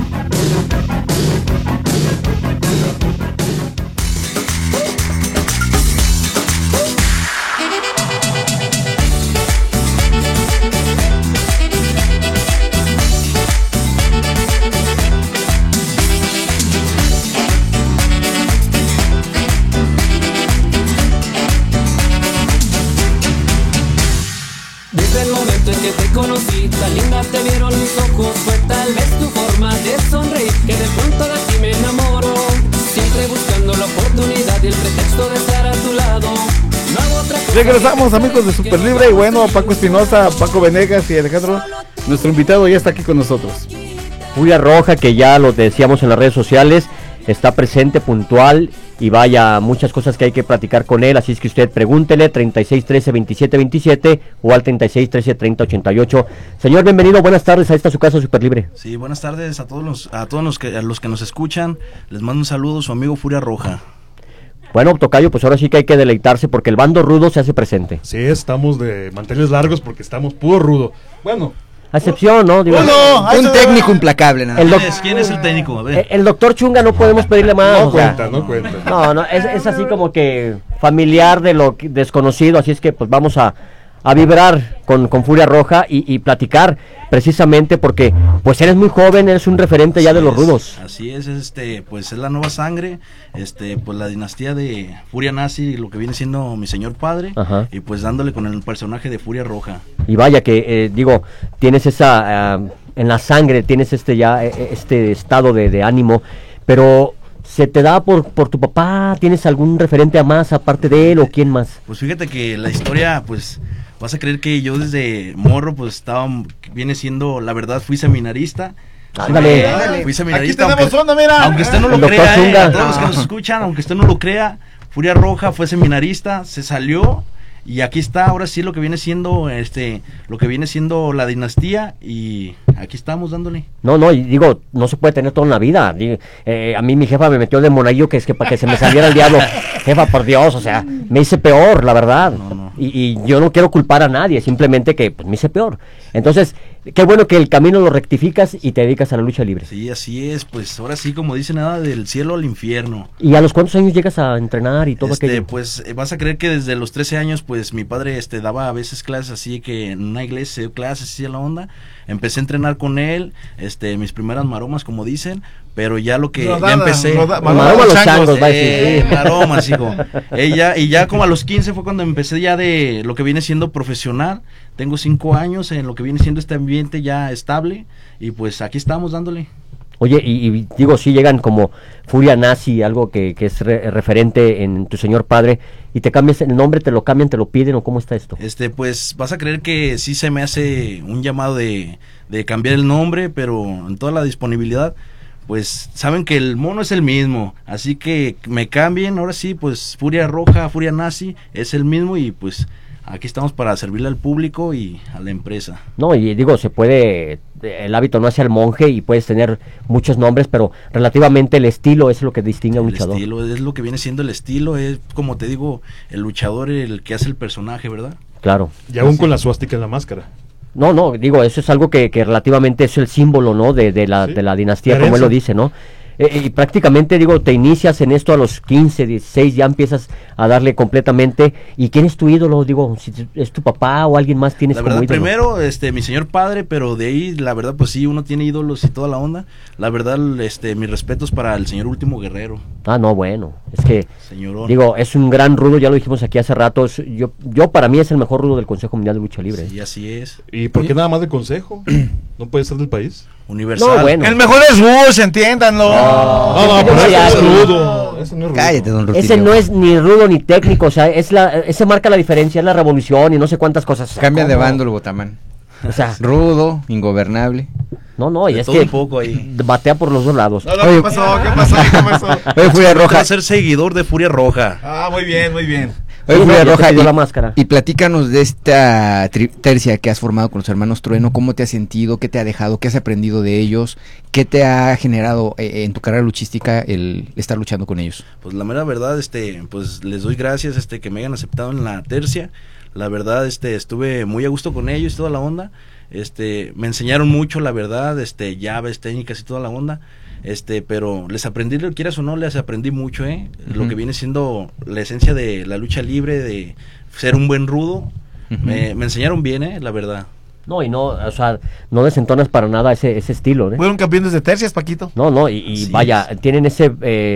Desde el momento en que te conocí, tan linda te vieron mis ojos. Fue tal vez tu forma de sonreír que de pronto de ti me enamoro. Siempre buscando la oportunidad y el pretexto de estar a tu lado. No hago otra cosa. Regresamos, amigos de Super Libre. Y bueno, Paco Espinosa, Paco Venegas y Alejandro, nuestro invitado ya está aquí con nosotros. Furia Roja, que ya lo decíamos en las redes sociales, está presente, puntual, y vaya, muchas cosas que hay que platicar con él, así es que usted pregúntele, treinta y seis trece veintisiete veintisiete o al treinta y seis trece treinta ochenta y ocho. Señor, bienvenido, buenas tardes, a esta su casa Super Libre. Sí, buenas tardes a todos los a todos los que, a los que nos escuchan, les mando un saludo, su amigo Furia Roja. Bueno, tocayo, pues ahora sí que hay que deleitarse porque el bando rudo se hace presente. Sí, estamos de manteles largos porque estamos puro rudo. Bueno, a excepción, ¿no? Digo, no, un técnico implacable, nada. ¿Quién es, ¿Quién es el técnico? A ver. El, el doctor Chunga no podemos pedirle más. No o sea, cuenta, no cuenta. No, no, es, es así como que familiar de lo que- desconocido, así es que pues vamos a, a vibrar con, con Furia Roja y, y platicar precisamente porque pues eres muy joven, eres un referente ya de los rudos. Así es, es, este, pues es la nueva sangre, este, pues la dinastía de Furia Nazi, lo que viene siendo mi señor padre, Ajá. y pues dándole con el personaje de Furia Roja. Y vaya que, eh, digo, tienes esa, ah, en la sangre, tienes este ya, eh, este estado de, de ánimo, pero ¿se te da por, por tu papá? ¿Tienes algún referente a más aparte de él o quién más? Pues fíjate que la historia, pues, vas a creer que yo desde morro, pues estaba, viene siendo, la verdad, fui seminarista. Ándale. Eh, Fui seminarista. Aquí tenemos aunque, onda, mira. aunque usted no El lo doctor crea, eh, Zunga. a todos los que nos escuchan, aunque usted no lo crea, Furia Roja fue seminarista, se salió y aquí está, ahora sí lo que viene siendo, este, lo que viene siendo la dinastía y aquí estamos dándole. No, no, y digo, no se puede tener todo en la vida. Digo, eh, a mí mi jefa me metió de monaguillo que es que para que se me saliera el diablo. Jefa, por Dios, o sea, me hice peor, la verdad. Y, y yo no quiero culpar a nadie, simplemente que pues, me hice peor. Entonces, qué bueno que el camino lo rectificas y te dedicas a la lucha libre. Sí, así es, pues ahora sí, como dice, nada del cielo al infierno. ¿Y a los cuántos años llegas a entrenar y todo Este, aquello? pues eh, vas a creer que desde los trece años, pues mi padre este daba a veces clases así que en una iglesia se dio clases así a la onda. Empecé a entrenar con él, este, mis primeras maromas, como dicen, pero ya lo que Rodada, ya empecé. roda- Maroma Maroma los changos, va a eh, decir. maromas, hijo. Eh, ya- y ya como a los quince fue cuando empecé ya de lo que viene siendo profesional. Tengo cinco años en lo que viene siendo este ambiente ya estable y pues aquí estamos dándole. Oye, y, y digo, si llegan como Furia Nazi, algo que, que es re- referente en tu señor padre, y te cambias el nombre, te lo cambian, te lo piden, o cómo está esto. Este, pues vas a creer que sí se me hace un llamado de, de cambiar el nombre, pero en toda la disponibilidad, pues saben que el mono es el mismo, así que me cambien, ahora sí, pues Furia Roja, Furia Nazi, es el mismo y pues aquí estamos para servirle al público y a la empresa. No, y digo, se puede, el hábito no hace al monje y puedes tener muchos nombres, pero relativamente el estilo es lo que distingue a un El luchador. estilo, es lo que viene siendo el estilo, es como te digo, el luchador el que hace el personaje, ¿verdad? Claro. Y aún con la suástica en la máscara. No, no, digo, eso es algo que, que relativamente es el símbolo, ¿no? De, de, la, Sí. de la dinastía, La como él lo herencia. dice, ¿no? Eh, y prácticamente, digo, te inicias en esto a los quince, dieciséis, ya empiezas a darle completamente. ¿Y quién es tu ídolo? Digo, si es tu papá o alguien más tienes La como verdad, ídolo. primero, este, mi señor padre, pero de ahí, la verdad, pues sí, uno tiene ídolos y toda la onda. La verdad, este, mis respetos para el señor Último Guerrero. Ah, no, bueno, es que, Señorón. digo, es un gran rudo, ya lo dijimos aquí hace rato, es- yo, yo para mí es el mejor rudo del Consejo Mundial de Lucha Libre. Y así es. ¿Y por qué nada más de consejo? ¿No puede ser del país? Universal. No, bueno. El mejor es Bush, entiéndanlo. No, no, pero Yo ese ya- es rudo. Ese no es rudo. Cállate, don Rutilio. Ese no es ni rudo ni técnico, o sea, es la, ese marca la diferencia, es la revolución y no sé cuántas cosas. O sea, Cambia de ¿cómo? bando el Botamán. O sea, Rudo, ingobernable. no, no, y De es todo que un poco ahí. batea por los dos lados. No, no, ¿qué pasó? ¿Qué pasó? ¿Qué pasó? Oye, Furia Roja. Roja, ser seguidor de Furia Roja. Ah, muy bien, muy bien. Oye, Sí, Furia no, ya Roja, te pidió y, la máscara. y platícanos de esta tri- tercia que has formado con los hermanos Trueno. ¿Cómo te has sentido? ¿Qué te ha dejado? ¿Qué has aprendido de ellos? ¿Qué te ha generado eh, en tu carrera luchística el estar luchando con ellos? Pues la mera verdad, este, pues les doy gracias, este, que me hayan aceptado en la tercia. La verdad, este, estuve muy a gusto con ellos y toda la onda. Este, me enseñaron mucho, la verdad, este, llaves, técnicas y toda la onda. Este, pero les aprendí, lo quieras o no, les aprendí mucho, eh. Lo que viene siendo la esencia de la lucha libre, de ser un buen rudo. me, me enseñaron bien, eh, la verdad. no, y no, o sea, no desentonas para nada ese, ese estilo, ¿eh? Fueron campeones de tercias, Paquito. No, no, y, y Así vaya, tienen ese eh,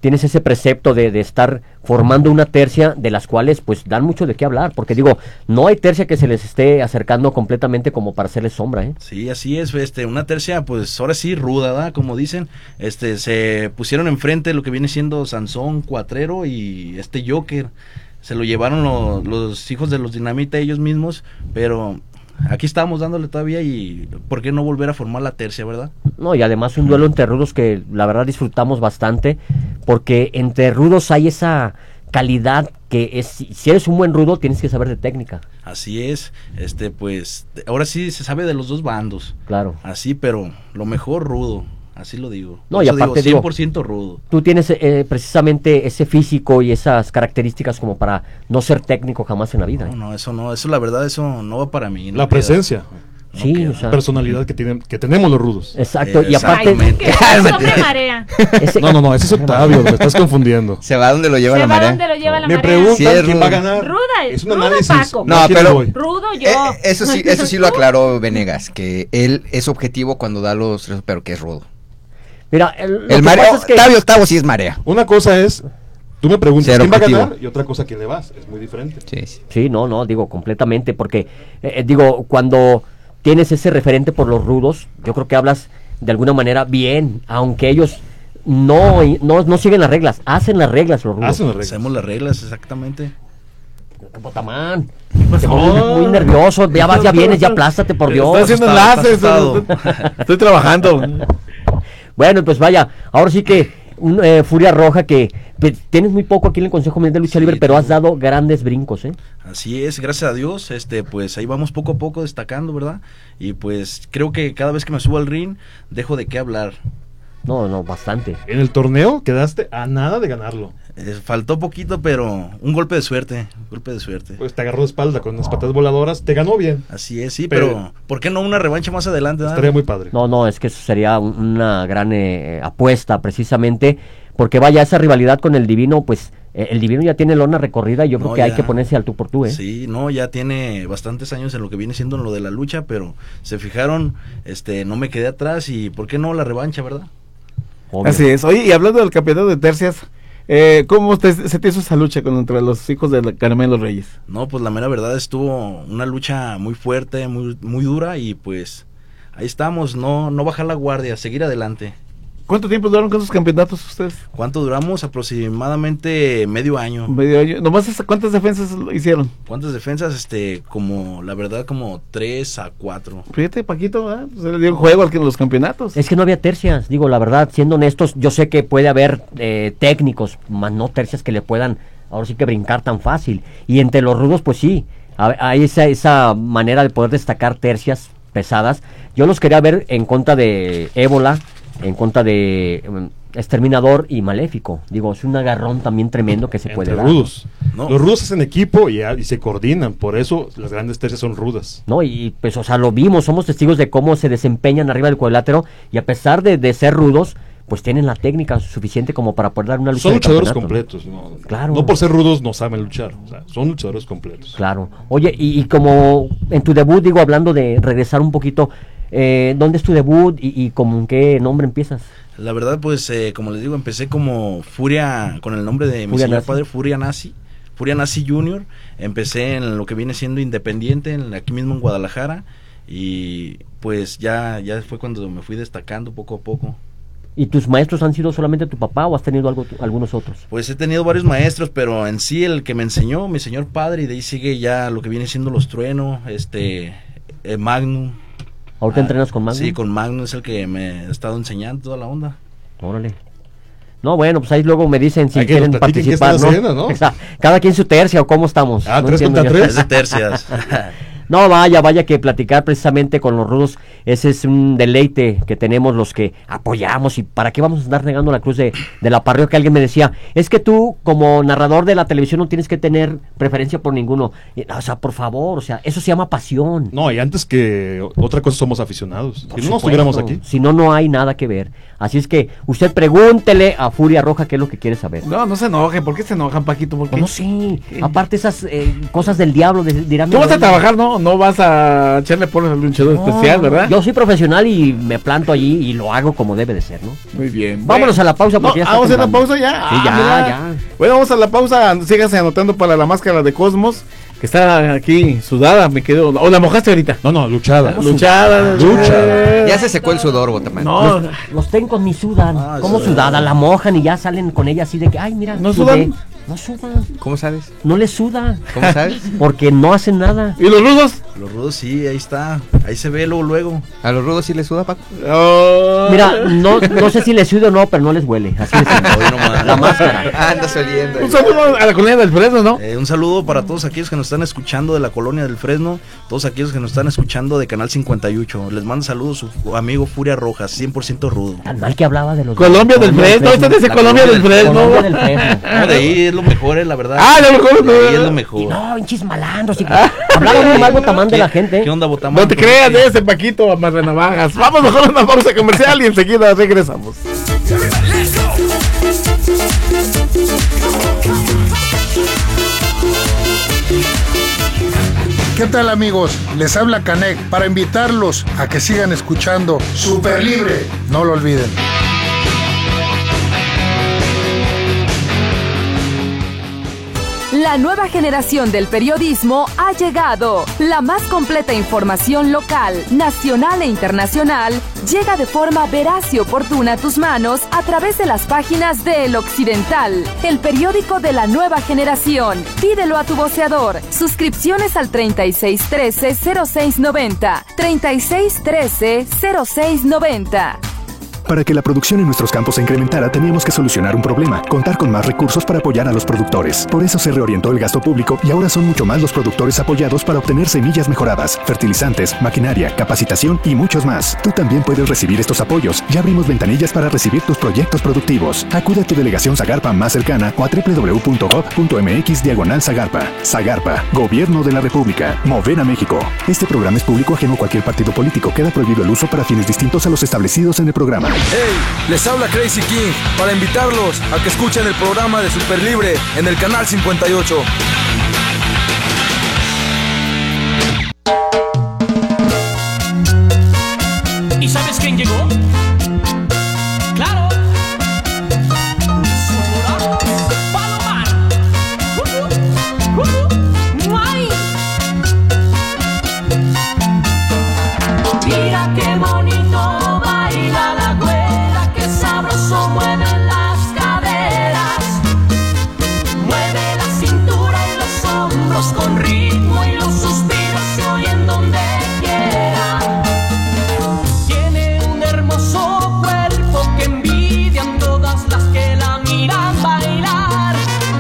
tienes ese precepto de, de estar formando una tercia de las cuales pues dan mucho de qué hablar, porque digo, no hay tercia que se les esté acercando completamente como para hacerles sombra, ¿eh? Sí, así es, este, una tercia, pues ahora sí, ruda, ¿verdad? Como dicen, este, se pusieron enfrente lo que viene siendo Sansón, Cuatrero y este Joker, se lo llevaron lo, los hijos de los Dinamita ellos mismos, pero aquí estamos dándole todavía y ¿por qué no volver a formar la tercia, verdad? No, y además un duelo entre rudos que la verdad disfrutamos bastante, porque entre rudos hay esa calidad que es, si eres un buen rudo tienes que saber de técnica. Así es, este pues ahora sí se sabe de los dos bandos. Claro. Así, pero lo mejor rudo, así lo digo. No, Por y eso aparte digo, cien por ciento digo, rudo. Tú tienes eh, precisamente ese físico y esas características como para no ser técnico jamás en la vida. ¿eh? No, no, eso no, eso la verdad, eso no va para mí. No la queda. presencia. No sí, queda. o sea, personalidad que tienen, que tenemos los rudos. Exacto, y aparte Eso me marea. ese- No, no, no, ese es Octavio, me estás confundiendo. Se va donde lo lleva Se la va marea. donde lo lleva la Me marea. preguntan Sí, es quién va a rudo. ganar. Ruda, Es un rudo análisis. Paco. No, ¿A quién pero- le voy? Rudo yo. Eh, eh, eso sí, eso sí lo aclaró Venegas, que él es objetivo cuando da los tres, pero que es rudo. Mira, el, lo El que mareo, pasa es que- Octavio Octavo sí es marea. Una cosa es, tú me preguntas Ser quién va a objetivo. ganar y otra cosa quién le vas. Es muy diferente. Sí, sí. Sí, no, no, digo completamente, porque eh, eh, digo, cuando tienes ese referente por los rudos, yo creo que hablas de alguna manera bien, aunque ellos no, no, no siguen las reglas, hacen las reglas los rudos. Hacen las reglas. Hacemos las reglas, exactamente. Botamán, te pones muy nervioso, ya vas, ya vienes, ya aplástate, por Dios. Estoy haciendo Está enlaces, asustado. estoy, estoy trabajando. Bueno, pues vaya, ahora sí que un, eh, Furia Roja que pues, tienes muy poco aquí en el Consejo Mundial de Lucha Sí, Libre, pero has tengo. dado grandes brincos, ¿eh? Así es, gracias a Dios, este, pues ahí vamos poco a poco destacando, ¿verdad? Y pues creo que cada vez que me subo al ring, dejo de qué hablar. No, no, bastante. En el torneo quedaste a nada de ganarlo. Eh, faltó poquito, pero un golpe de suerte, un golpe de suerte. Pues te agarró de espalda con unas patas voladoras, te ganó bien. Así es, sí, Pero- pero, ¿por qué no una revancha más adelante? Estaría muy padre. No, no, es que eso sería un- una gran eh, apuesta precisamente, porque vaya, esa rivalidad con el Divino, pues eh, el Divino ya tiene lona recorrida y yo creo No, que hay ya. que ponerse al tú por tú, ¿eh? Sí, no, ya tiene bastantes años en lo que viene siendo lo de la lucha, pero se fijaron, este, no me quedé atrás y ¿por qué no la revancha, verdad? Obvio. Así es. Oye, y hablando del campeonato de tercias, eh, ¿cómo te, se te hizo esa lucha contra los hijos de la Carmelo Reyes? No, pues la mera verdad estuvo una lucha muy fuerte, muy, muy dura y pues ahí estamos, no, no bajar la guardia, seguir adelante. ¿Cuánto tiempo duraron con esos campeonatos ustedes? ¿Cuánto duramos? Aproximadamente medio año. Medio año. ¿Nomás esa- cuántas defensas hicieron? ¿Cuántas defensas? Este, como, la verdad, como tres a cuatro. Fíjate, Paquito, ¿eh? Se le dio juego al que los campeonatos. Es que no había tercias, digo, la verdad, siendo honestos, yo sé que puede haber eh, técnicos, más no tercias que le puedan, ahora sí que brincar tan fácil. Y entre los rudos, pues sí, ha- hay esa, esa manera de poder destacar tercias pesadas. Yo los quería ver en contra de Ébola, en contra de um, Exterminador y Maléfico. Digo, es un agarrón también tremendo que se puede Entre dar. rudos. No. Los rudos hacen equipo y, y se coordinan. Por eso las grandes tercias son rudas. No, y pues, o sea, lo vimos, somos testigos de cómo se desempeñan arriba del cuadrilátero y a pesar de, de ser rudos, pues tienen la técnica suficiente como para poder dar una lucha Son de luchadores campeonato, ¿no? completos. ¿no? Claro. No por ser rudos no saben luchar. O sea, son luchadores completos. Claro. Oye, y, y como en tu debut, digo, hablando de regresar un poquito, eh, ¿dónde es tu debut y, y con qué nombre empiezas? La verdad, pues, eh, como les digo, empecé como Furia, con el nombre de mi Furia señor Nazi. padre, Furia Nazi. Furia Nazi Junior. Empecé en lo que viene siendo independiente, en, aquí mismo en Guadalajara. Y pues ya, ya fue cuando me fui destacando poco a poco. ¿Y tus maestros han sido solamente tu papá o has tenido algo, algunos otros? Pues he tenido varios maestros, pero en sí el que me enseñó, mi señor padre, y de ahí sigue ya lo que viene siendo los Trueno, este, eh, Magnum. ¿Ahorita Ah, entrenas con Magnum? Sí, con Magnum es el que me ha estado enseñando toda la onda. Órale. No, bueno, pues ahí luego me dicen si Hay que quieren nos platiquen qué participar, están ¿no? haciendo, ¿no? Exacto. Cada quien su tercia o cómo estamos. Ah, No tres entiendo contra yo. tres. Es de tercias. No, vaya, vaya que platicar precisamente con los rudos, ese es un deleite que tenemos los que apoyamos. ¿Y para qué vamos a andar negando la cruz de, de la parroquia? Alguien me decía, es que tú como narrador de la televisión no tienes que tener preferencia por ninguno. Y, o sea, por favor, o sea, eso se llama pasión. No, y antes que otra cosa somos aficionados. Por Si no nos supuesto. estuviéramos aquí. Si no, no hay nada que ver. Así es que usted pregúntele a Furia Roja qué es lo que quiere saber. No, no se enojen. ¿Por qué se enojan, Paquito? ¿Por qué? No, sí, aparte esas eh, cosas del diablo, de- dirán... Tú vas a trabajar, ¿no? ¿no? No vas a echarle porras al luchador No, especial, ¿verdad? Yo soy profesional y me planto allí y lo hago como debe de ser, ¿no? Muy bien. Vámonos Bueno. a la pausa porque No, ya está ¿vamos a la temprano. pausa ya? Sí, Ah, ya, mira. ya. Bueno, vamos a la pausa. Síganse anotando para la máscara de Cosmos, que está aquí sudada, me quedo. ¿O la mojaste ahorita? No, no, luchada. Luchada. Luchada. Ya se secó el sudor, Botaman. No, los, los tencos ni sudan. Ah, ¿Cómo sí. sudada? La mojan y ya salen con ella así de que, ay, mira. ¿No sudé. sudan? No sudan. ¿Cómo sabes? No les suda. ¿Cómo sabes? Porque no hacen nada. ¿Y los rudos? Los rudos sí, ahí está. Ahí se ve luego, luego. ¿A los rudos sí les suda, Paco? Oh. Mira, no, no sé si les suda o no, pero no les huele. Así de simple. Hoy nomás. La máscara. Andas oliendo. Un saludo a la colonia del Fresno, ¿no? Eh, un saludo para todos aquellos que nos están escuchando de la colonia del Fresno, todos aquellos que nos están escuchando de Canal cincuenta y ocho. Les mando saludos su amigo Furia Roja, cien por ciento rudo. Tan mal que hablaba de los... Colombia del Fresno, esta es de La Colombia del Fresno. Colombia del Fresno. No, de ahí es lo mejor, es la verdad. Ah, de lo mejor, De ahí no. es lo mejor. Y no, hinchis malandros. Y... Hablaba muy mal Botamán de la gente. ¿Qué onda, Botamán? No te creas de ese Paquito, Amarranavajas. Vamos mejor a una pausa comercial y enseguida regresamos. ¿Qué tal, amigos? Les habla Canek para invitarlos a que sigan escuchando Super Libre. No lo olviden. La nueva generación del periodismo ha llegado. La más completa información local, nacional e internacional llega de forma veraz y oportuna a tus manos a través de las páginas de El Occidental, el periódico de la nueva generación. Pídelo a tu voceador. Suscripciones al treinta y seis trece cero seis noventa. treinta y seis trece cero seis noventa. Para que la producción en nuestros campos se incrementara, teníamos que solucionar un problema, contar con más recursos para apoyar a los productores. Por eso se reorientó el gasto público y ahora son mucho más los productores apoyados para obtener semillas mejoradas, fertilizantes, maquinaria, capacitación y muchos más. Tú también puedes recibir estos apoyos. Ya abrimos ventanillas para recibir tus proyectos productivos. Acude a tu delegación Zagarpa más cercana o a doble u doble u doble u punto gob punto mx diagonal Zagarpa. Zagarpa, Gobierno de la República. Mover a México. Este programa es público ajeno a cualquier partido político. Queda prohibido el uso para fines distintos a los establecidos en el programa. Hey, les habla Crazy King para invitarlos a que escuchen el programa de Super Libre en el canal cincuenta y ocho. ¿Y sabes quién llegó? ¡Claro! Sonora Palomar. Uh, uh, uh, ¡Muay! Mira qué bonito baila la güera, qué sabroso mueve las caderas, mueve la cintura y los hombros con ritmo y los suspiros se oyen donde quiera. Tiene un hermoso cuerpo que envidian todas las que la miran bailar.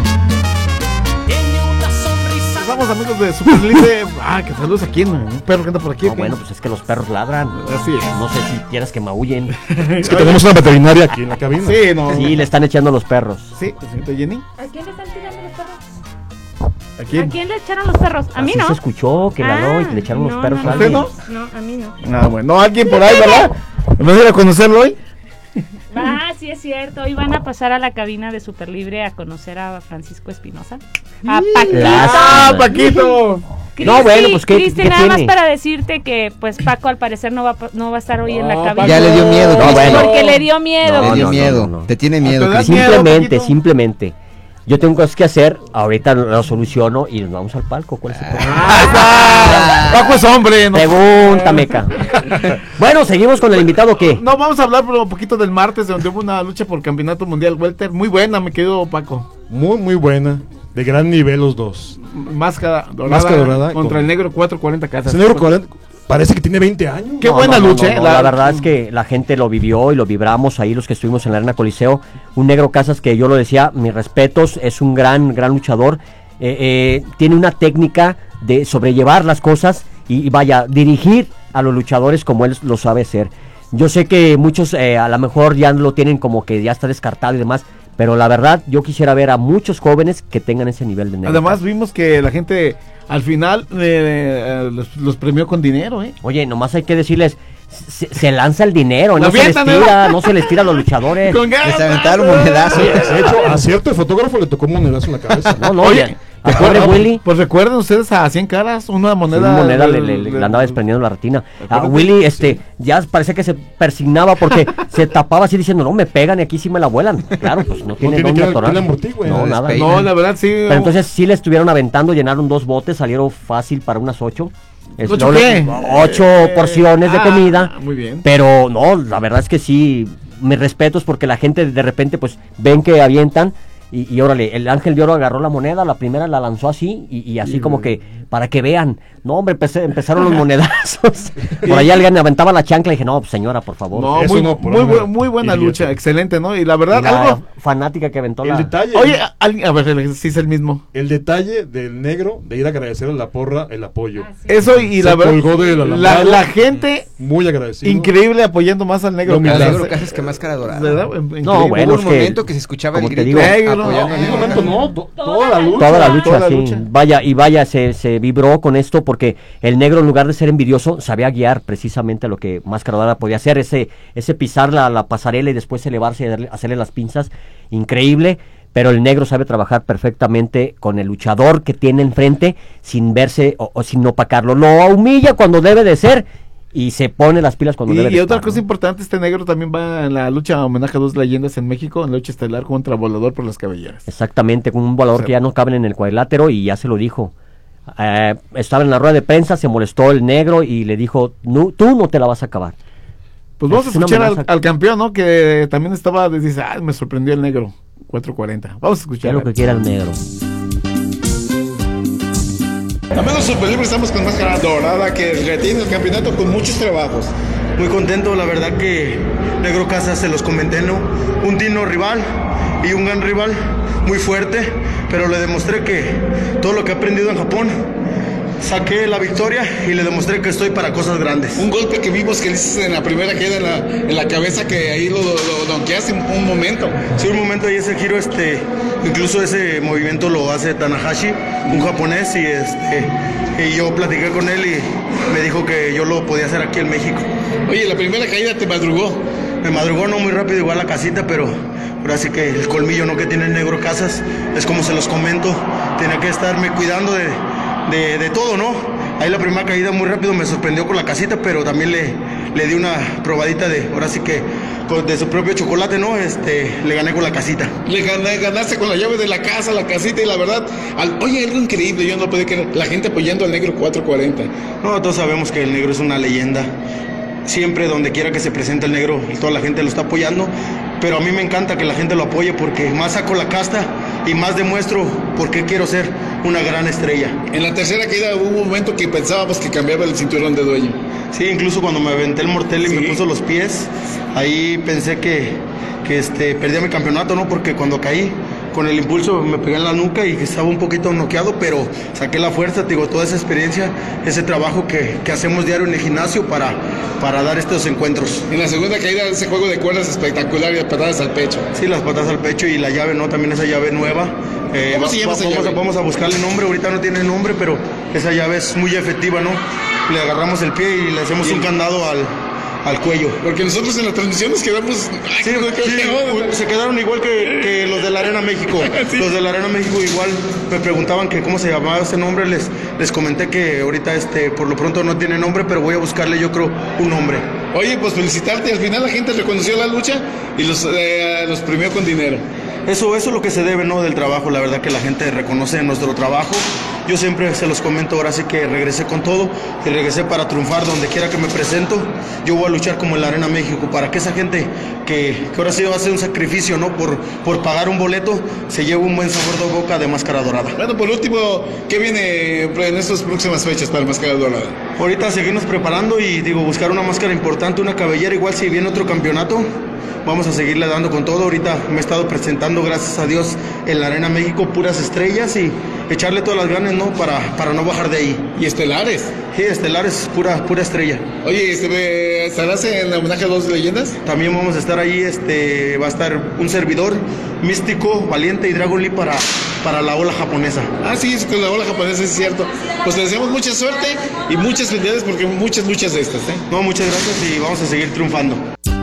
Tiene una sonrisa. Estamos amigos de Super Libre. Ah, que saludos aquí, ¿no? Un perro que anda por aquí. No, bueno, pues es que los perros ladran. Así es. No sé si quieras que maullen. Es que tenemos una veterinaria aquí en la cabina. Sí, no. Sí, le están echando los perros. Sí, señorita Jenny. ¿A quién le están tirando los perros? ¿A quién? ¿A quién le echaron los perros? A mí Así no. se escuchó que ladró y que le echaron no, los perros no, a ¿Usted alguien. no? No, a mí no. Ah, bueno, alguien por ahí, ¿verdad? ¿Me vas a ir a conocerlo hoy? Ah, sí es cierto. Hoy van a pasar a la cabina de Super Libre a conocer a Francisco Espinosa. A Paquito. ¡Ah, Paquito! Cristi, No, bueno, pues, ¿qué- Cristi, qué nada más tiene? para decirte que pues Paco al parecer no va, a pa- no va a estar hoy en la No, cabina. Ya le dio miedo, No, Cristi. bueno. Porque le dio miedo. Le No, dio no, miedo. no, no. Te tiene ¿A miedo, tu edad? Cristi. miedo, Simplemente, Paquito? simplemente. Yo tengo cosas que hacer, ahorita lo soluciono y nos vamos al palco. ¿Cuál es el problema? ¡Ah, está! Paco es hombre, ¿no? Pregúntame, ca. Bueno, seguimos con el invitado que. No, vamos a hablar por un poquito del martes, donde hubo una lucha por campeonato mundial welter. Muy buena, me quedó Paco. Muy, muy buena. De gran nivel los dos. Máscara dorada, Máscara dorada contra con- el negro cuatrocientos cuarenta casas. Señor cuarenta, parece que tiene veinte años. Qué No, buena no, no, lucha, no, eh. no, la... verdad es que la gente lo vivió y lo vibramos ahí los que estuvimos en la Arena Coliseo. Un negro Casas que yo lo decía, mis respetos, es un gran, gran luchador. Eh, eh, tiene una técnica de sobrellevar las cosas y, y vaya, dirigir a los luchadores como él lo sabe hacer. Yo sé que muchos eh, a lo mejor ya lo tienen como que ya está descartado y demás, pero la verdad yo quisiera ver a muchos jóvenes que tengan ese nivel de negro. Además vimos que la gente al final eh, eh, los, los premió con dinero, ¿eh? Oye, nomás hay que decirles, se, se lanza el dinero, Lo no se les avientan, tira, ¿no? no se les tira a los luchadores. Con ganas. Les aventaron monedazo. De hecho, a cierto fotógrafo le tocó un monedazo en la cabeza. No, no, Oye, ¿te acuerdas, Willy? Pues recuerden ustedes a cien caras, una moneda. Una moneda le, le- le- le- le andaba desprendiendo la retina. A Acuérdate, Willy, este, ya parecía que se persignaba porque se tapaba así diciendo, no, me pegan y aquí sí me la vuelan. Claro, pues no tiene tiene dónde que- atorar. que le amortigüe, No, la nada. despeinan. No, la verdad sí. Pero entonces sí le estuvieron aventando, llenaron dos botes, salieron fácil para unas ocho. Es- ¿Ocho no, qué? Ocho porciones de ah, comida. muy bien. Pero no, la verdad es que sí, mis respetos porque la gente de repente pues ven que avientan y, y órale, el Ángel de Oro agarró la moneda, la primera la lanzó así y, y así como que para que vean. No, hombre, empecé- empezaron los monedazos. Por allá alguien aventaba la chancla y dije, no, pues, señora, por favor. No, Eso muy, no, por muy, favor. bu- muy buena Idiota. lucha, excelente, ¿no? Y la verdad, Y la algo. fanática que aventó El la... detalle. Oye, a- alguien, a ver, si es el mismo. El detalle del negro de ir a agradecer a la porra el apoyo. Eso y Se la verdad. colgó del La, alambrado. la gente Muy agradecido. increíble apoyando más al negro. Lo que El a- negro Casas que máscara dorada. ¿Verdad? No, Increíble. bueno, Hubo es un que, momento que se escuchaba el como te grito digo, Negro, apoyando En al un negro. momento no, to- toda la lucha. Toda la lucha, toda la sí. lucha. Vaya, y vaya, se, se vibró con esto porque el negro, en lugar de ser envidioso, sabía guiar precisamente lo que Máscara Dorada podía hacer, ese, ese pisar la, la pasarela y después elevarse y darle- hacerle las pinzas, increíble, pero el negro sabe trabajar perfectamente con el luchador que tiene enfrente sin verse o, o sin opacarlo, lo humilla cuando debe de ser y se pone las pilas cuando Y, debe de y otra estar, cosa ¿no? importante, este negro también va en la lucha homenaje a dos leyendas en México, en la lucha estelar contra Volador por las Cabelleras. Exactamente, con un volador O sea, que ya no caben en el cuadrilátero y ya se lo dijo. Eh, estaba en la rueda de prensa, se molestó el negro y le dijo, "No, tú no te la vas a acabar." Pues vamos a Es una escuchar al, amenaza. al campeón, ¿no? Que también estaba, dice, ah, me sorprendió el negro, cuatro cuarenta. Vamos a ¿Qué escuchar. es lo que quiera el negro? Amigos Super Libre, estamos con Máscara Dorada que retiene el campeonato con muchos trabajos. Muy contento, la verdad que Negro Casas, se los comenté, ¿no? Un digno rival y un gran rival, muy fuerte, pero le demostré que todo lo que he aprendido en Japón, saqué la victoria y le demostré que estoy para cosas grandes. Un golpe que vimos que le hiciste en la primera queda en la, en la cabeza, que ahí lo, lo donkeaste un, un momento. Sí, un momento y ese giro, este, incluso ese movimiento lo hace Tanahashi, un japonés, y este, y yo platiqué con él y me dijo que yo lo podía hacer aquí en México. Oye, la primera caída te madrugó. Me madrugó, no muy rápido, igual la casita, pero ahora sí que el colmillo, ¿no?, que tiene el Negro Casas, es como se los comento, tenía que estarme cuidando de, de, de todo, ¿no? Ahí la primera caída muy rápido me sorprendió con la casita, pero también le, le di una probadita de, ahora sí que con- de su propio chocolate, ¿no? Este, le gané con la casita. Le gané- ganaste con la llave de la casa, la casita, y la verdad, al- oye, algo increíble, yo no podía creer, la gente apoyando al negro cuatro cuarenta. No, todos sabemos que el negro es una leyenda. Siempre, donde quiera que se presente el negro, toda la gente lo está apoyando. Pero a mí me encanta que la gente lo apoye porque más saco la casta y más demuestro por qué quiero ser una gran estrella. En la tercera caída hubo un momento que pensábamos que cambiaba el cinturón de dueño. Sí, incluso cuando me aventé el mortel y me puso los pies, ahí pensé que, que este, perdía mi campeonato, ¿no? Porque cuando caí, con el impulso me pegué en la nuca y estaba un poquito noqueado, pero saqué la fuerza, te digo, toda esa experiencia, ese trabajo que, que hacemos diario en el gimnasio para, para dar estos encuentros. En la segunda caída, ese juego de cuerdas espectacular y de patadas al pecho. Sí, las patas al pecho y la llave, ¿no? También esa llave nueva. Eh, ¿Cómo se llama va- esa vamos, llave? A, vamos a buscarle nombre, ahorita no tiene nombre, pero esa llave es muy efectiva, ¿no? Le agarramos el pie y le hacemos un candado al, al cuello. Porque nosotros en la transmisión nos quedamos... Sí, sí, se quedaron igual que, que los de la Arena México. Sí. Los de la Arena México igual me preguntaban que cómo se llamaba ese nombre. Les, les comenté que ahorita este, por lo pronto no tiene nombre, pero voy a buscarle yo creo un nombre. Oye, pues felicitarte, al final la gente reconoció la lucha y los, eh, los premió con dinero. Eso, eso es lo que se debe, ¿no?, del trabajo. La verdad que la gente reconoce nuestro trabajo. Yo siempre se los comento, ahora sí que regresé con todo y regresé para triunfar donde quiera que me presento. Yo voy a luchar como en la Arena México para que esa gente que, que ahora sí va a hacer un sacrificio, ¿no?, por, por pagar un boleto, se lleve un buen sabor de boca de Máscara Dorada. Bueno, por último, ¿qué viene en estas próximas fechas para Máscara Dorada? Ahorita seguirnos preparando y digo, buscar una máscara importante, una cabellera, igual si viene otro campeonato, vamos a seguirle dando con todo. Ahorita me he estado presentando, gracias a Dios, en la Arena México, puras estrellas y echarle todas las ganas, ¿no? Para, para no bajar de ahí. ¿Y estelares? Sí, estelares, pura, pura estrella. Oye, este, ¿estarás en homenaje a dos leyendas? También vamos a estar ahí, este, va a estar un servidor, Místico, Valiente y Dragon Lee para, para la ola japonesa. Ah, sí, con la ola japonesa, es cierto. Pues te deseamos mucha suerte y muchas felicidades porque muchas luchas de estas, ¿eh? No, muchas gracias y vamos a seguir triunfando.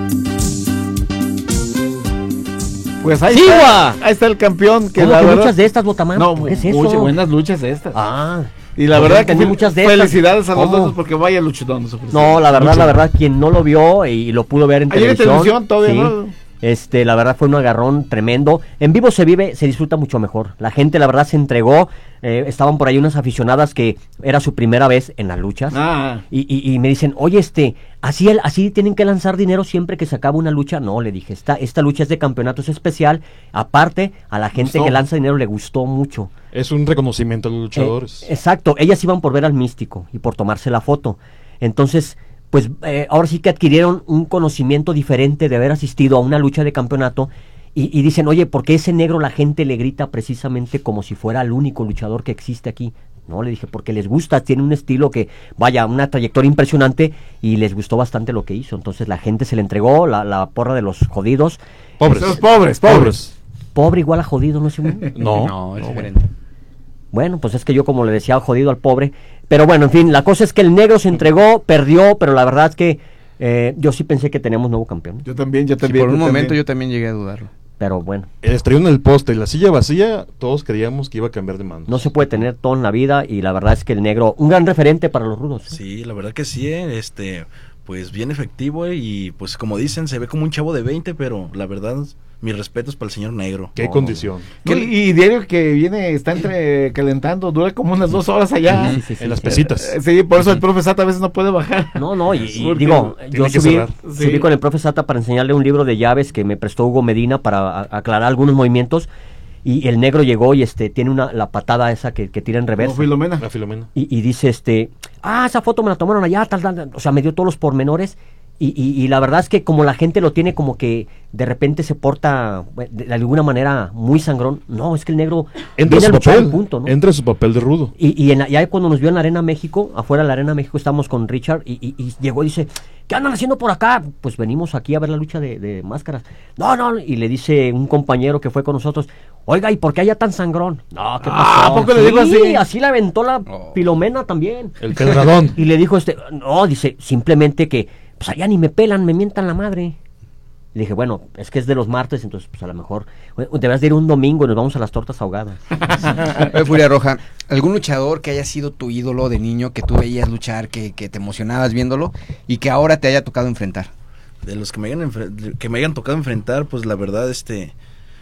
Pues ahí, ¡Sigua! está, ahí está el campeón. Que ¿Cómo la que verdad, muchas de estas, Botamán? No, ¿Qué es eso? muchas buenas luchas de estas. Ah. Y la Pues verdad yo que entendí fel- muchas de estas. felicidades a los ¿Cómo? dos porque vaya luchadón. No, la verdad, Mucho. la verdad, quien no lo vio y lo pudo ver en Ayer en televisión. televisión todavía, sí, ¿no? Este, la verdad fue un agarrón tremendo. En vivo se vive, se disfruta mucho mejor. La gente, la verdad, se entregó. Eh, estaban por ahí unas aficionadas que era su primera vez en las luchas. Ah. Y, y, y me dicen, oye, este, así, el, así tienen que lanzar dinero siempre que se acaba una lucha. No, le dije, esta, esta lucha es de campeonato, es especial. Aparte, a la gente Gustó. que lanza dinero le gustó mucho. Es un reconocimiento a los luchadores. Eh, exacto, ellas iban por ver al místico y por tomarse la foto. Entonces, pues eh, ahora sí que adquirieron un conocimiento diferente de haber asistido a una lucha de campeonato y, y dicen, oye, ¿por qué ese negro la gente le grita precisamente como si fuera el único luchador que existe aquí? No, le dije, porque les gusta, tiene un estilo que, vaya, una trayectoria impresionante y les gustó bastante lo que hizo. Entonces la gente se le entregó, la, la porra de los jodidos. Pobres. Los pobres, pobres. Pobre igual a jodido, ¿no es igual? No, No, es no, diferente. Bueno, pues es que yo como le decía jodido al pobre, pero bueno, en fin, la cosa es que el negro se entregó, perdió, pero la verdad es que eh, yo sí pensé que teníamos nuevo campeón. Yo también, yo Sí, también. por un yo momento también. yo también llegué a dudarlo. Pero bueno, El estrellón en el poste y la silla vacía, todos creíamos que iba a cambiar de mando. no se puede tener todo en la vida y la verdad es que el negro, un gran referente para los rudos. ¿eh? Sí, la verdad que sí, eh, este, pues bien efectivo eh, y pues como dicen, se ve como un chavo de veinte, pero la verdad, mis respetos para el señor negro. Qué No, condición. No, y, y diario que viene, está entre calentando, dura como unas dos horas allá. Sí, sí, sí, en las sí. pesitas. Eh, Sí, por eso el profe Sata a veces no puede bajar. No, no, y, y Porque digo, tiene yo que subí, cerrar. subí Sí. con el profe Sata para enseñarle un libro de llaves que me prestó Hugo Medina para a- aclarar algunos movimientos y el negro llegó y este tiene una la patada esa que, que tira en reversa. Como Filomena. La Filomena. Y, y dice este, ah, esa foto me la tomaron allá, tal, tal, tal. O sea, me dio todos los pormenores. Y, y, y la verdad es que como la gente lo tiene como que de repente se porta bueno, de, de alguna manera muy sangrón. No, es que el negro Entra viene su a luchar papel. en punto, ¿no? Entra su papel de rudo. Y, y en la- ya cuando nos vio en la Arena México, afuera de la Arena México, estábamos con Richard y, y- y llegó y dice, ¿qué andan haciendo por acá? Pues venimos aquí a ver la lucha de, de máscaras. No, no, y le dice un compañero que fue con nosotros, oiga, ¿y por qué allá tan sangrón? No, ¿qué pasó? Ah, ¿a poco le Sí, dijo así? así la aventó la Oh. Filomena también. El pedradón. Y le dijo este, no, dice, simplemente que, pues allá ni me pelan, me mientan la madre. Le dije, bueno, es que es de los martes, entonces pues a lo mejor bueno, deberás de ir un domingo y nos vamos a las tortas ahogadas. Oye, Furia Roja, ¿algún luchador que haya sido tu ídolo de niño, que tú veías luchar, que, que te emocionabas viéndolo y que ahora te haya tocado enfrentar? De los que me hayan enfre- que me hayan tocado enfrentar, pues la verdad, este,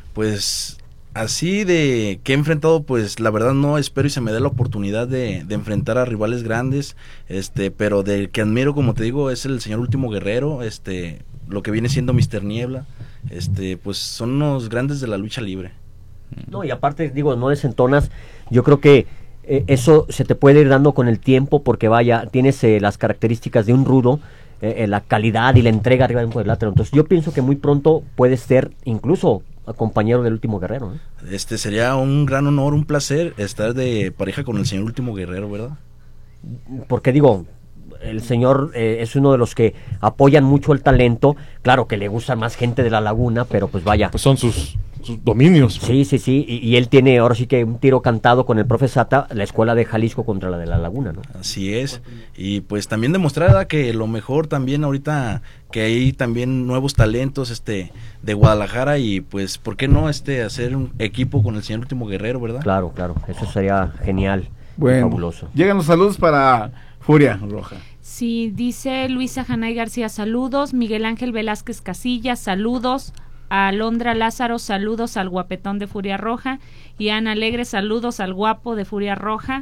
pues así de que he enfrentado, pues la verdad no espero y se me dé la oportunidad de, de enfrentar a rivales grandes, este, pero del que admiro, como te digo, es el señor Último Guerrero, este, lo que viene siendo míster Niebla, este, pues son unos grandes de la lucha libre. No, y aparte, digo, no desentonas, yo creo que eh, eso se te puede ir dando con el tiempo porque vaya, tienes eh, las características de un rudo, eh, eh, la calidad y la entrega arriba de un cuadrilátero. Entonces yo pienso que muy pronto puedes ser incluso compañero del Último Guerrero. ¿eh? Este sería un gran honor, un placer estar de pareja con el señor Último Guerrero, ¿verdad? Porque digo, el señor eh, es uno de los que apoyan mucho el talento, claro que le gusta más gente de la laguna, pero pues vaya. Pues son sus, sus dominios. Sí, sí, sí, y, y él tiene ahora sí que un tiro cantado con el profe Sata, la escuela de Jalisco contra la de la laguna, ¿no? Así es, y pues también demostrar ¿verdad? Que lo mejor también ahorita que hay también nuevos talentos este de Guadalajara y pues por qué no este hacer un equipo con el señor Último Guerrero, ¿verdad? Claro, claro, eso sería genial, Bueno, fabuloso. llegan los saludos para Furia Roja. Sí, dice Luisa Janay García, saludos. Miguel Ángel Velázquez Casillas, saludos. A Alondra Lázaro, saludos al guapetón de Furia Roja. Y Ana Alegre, saludos al guapo de Furia Roja.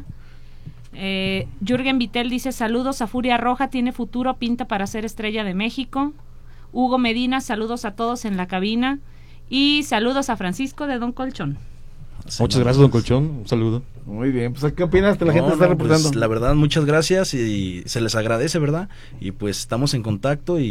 Eh, Jürgen Vitel dice, saludos a Furia Roja, tiene futuro, pinta para ser estrella de México. Hugo Medina, saludos a todos en la cabina. Y saludos a Francisco de Don Colchón. Muchas gracias, don Colchón. Un saludo. Muy bien, pues ¿qué opinas? La No, gente está no, reportando. pues, la verdad, muchas gracias y se les agradece, ¿verdad? Y pues estamos en contacto y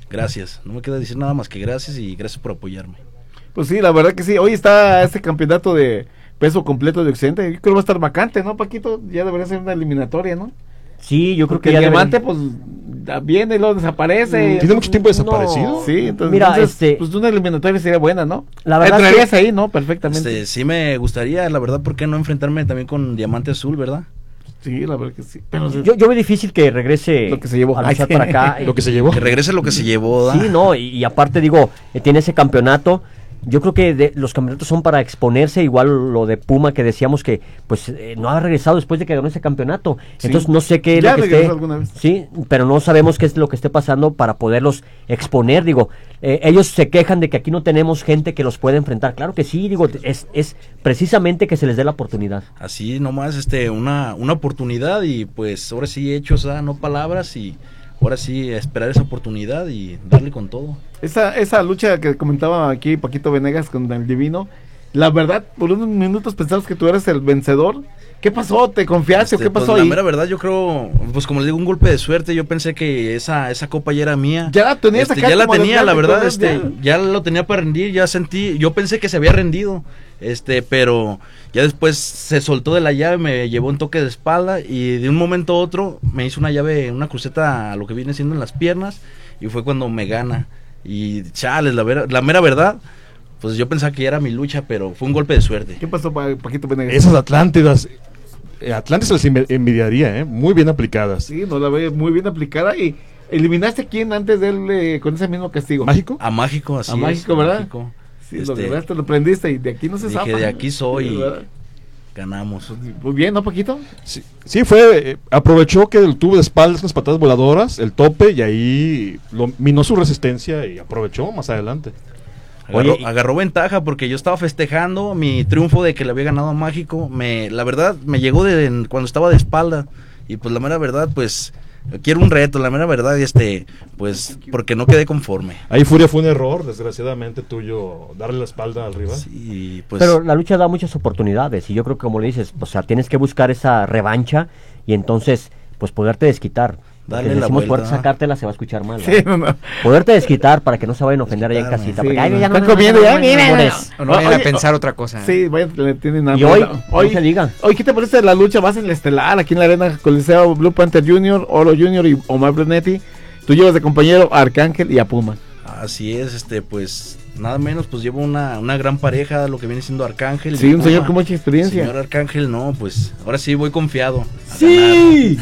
gracias. No me queda decir nada más que gracias y gracias por apoyarme. Pues sí, la verdad que sí. Hoy está este campeonato de peso completo de Occidente. Yo creo que va a estar vacante, ¿no, Paquito? Ya debería ser una eliminatoria, ¿no? Sí, yo creo Porque que ya el diamante, deben... pues, viene y luego desaparece. ¿Tiene mucho tiempo desaparecido? No. Sí, entonces, Mira, entonces, este... pues una eliminatoria sería buena, ¿no? La verdad entrarías que... ahí, ¿no? Perfectamente. Este, sí me gustaría, la verdad, ¿por qué no enfrentarme también con Diamante Azul, verdad? Sí, la verdad que sí. Pero yo, yo veo difícil que regrese lo que se llevó a luchar para acá. Lo que se llevó. Que regrese lo que se llevó. ¿da? Sí, no, y, y aparte digo, eh, tiene ese campeonato. Yo creo que de, los campeonatos son para exponerse, igual lo de Puma que decíamos que pues eh, no ha regresado después de que ganó ese campeonato. Sí. Entonces no sé qué es ya lo que regresó esté, alguna vez. sí, pero no sabemos qué es lo que esté pasando para poderlos exponer. Digo, eh, ellos se quejan de que aquí no tenemos gente que los pueda enfrentar. Claro que sí, digo, es, es precisamente que se les dé la oportunidad. Así nomás, este, una, una oportunidad y pues ahora sí hechos, ¿ah? No palabras y ahora sí esperar esa oportunidad y darle con todo. Esa, esa lucha que comentaba aquí Paquito Venegas con el Divino, la verdad, por unos minutos pensabas que tú eras el vencedor. ¿Qué pasó? ¿Te confiaste Este, o qué pasó pues, ahí? La mera verdad, yo creo, pues como les digo, un golpe de suerte. Yo pensé que esa esa copa ya era mía. Ya la tenías este, acá ya la como tenía, la desgaste, verdad, todo, este, ya. ya lo tenía para rendir, ya sentí, yo pensé que se había rendido, este, pero ya después se soltó de la llave, me llevó un toque de espalda y de un momento a otro me hizo una llave, una cruceta a lo que viene siendo en las piernas y fue cuando me gana. Y chales, la, vera, la mera verdad, pues yo pensaba que ya era mi lucha, pero fue un golpe de suerte. ¿Qué pasó, pa Paquito Venegas? Esas Atlántidas, eh, Atlantes se les envidiaría, ¿eh? Muy bien aplicadas. Sí, no la ve muy bien aplicada. ¿Y eliminaste a quién antes de él eh, con ese mismo castigo? ¿Mágico? A Mágico, así a es. Mágico, ¿verdad? Mágico. Sí, Este, lo lograste, lo prendiste y de aquí no se dije, zapa. de aquí soy Sí, y ¿verdad? ganamos. Muy bien, ¿no, Paquito? Sí, sí fue, eh, aprovechó que el tubo de espaldas, unas patadas voladoras, el tope, y ahí lo, minó su resistencia y aprovechó más adelante. Agarró, Oye, y- agarró ventaja porque yo estaba festejando mi triunfo de que le había ganado a Mágico. Me, la verdad, me llegó de cuando estaba de espalda. Y pues la mera verdad, pues, quiero un reto, la mera verdad, este, pues, porque no quedé conforme. Ahí Furia fue un error, desgraciadamente tuyo, darle la espalda al rival. Sí, pues. Pero la lucha da muchas oportunidades y yo creo que como le dices, o sea, tienes que buscar esa revancha y entonces, pues poderte desquitar. Darle Porque la decimos vuelta. poder sacártela se va a escuchar mal. Sí, ¿no? no, no. Poderte desquitar para que no se vayan a ofender allá en Desquitarme. casita. Sí, porque, ay, no, ya no, están no, comiendo, no, ya, no, no, miren. no, no. O no vayan a Oye, pensar otra cosa. Sí, vaya, le tienen Y hambre. hoy, No, hoy no se diga. Hoy, ¿qué te parece la lucha? Vas en el estelar, aquí en la arena Coliseo, Blue Panther junior, Oro junior y Omar Brunetti. Tú llevas de compañero a Arcángel y a Puma. Así es, este, pues, nada menos, pues llevo una, una gran pareja, lo que viene siendo Arcángel. Sí, y un señor Puma. con mucha experiencia. Señor Arcángel, no, pues, ahora sí voy confiado. a Sí.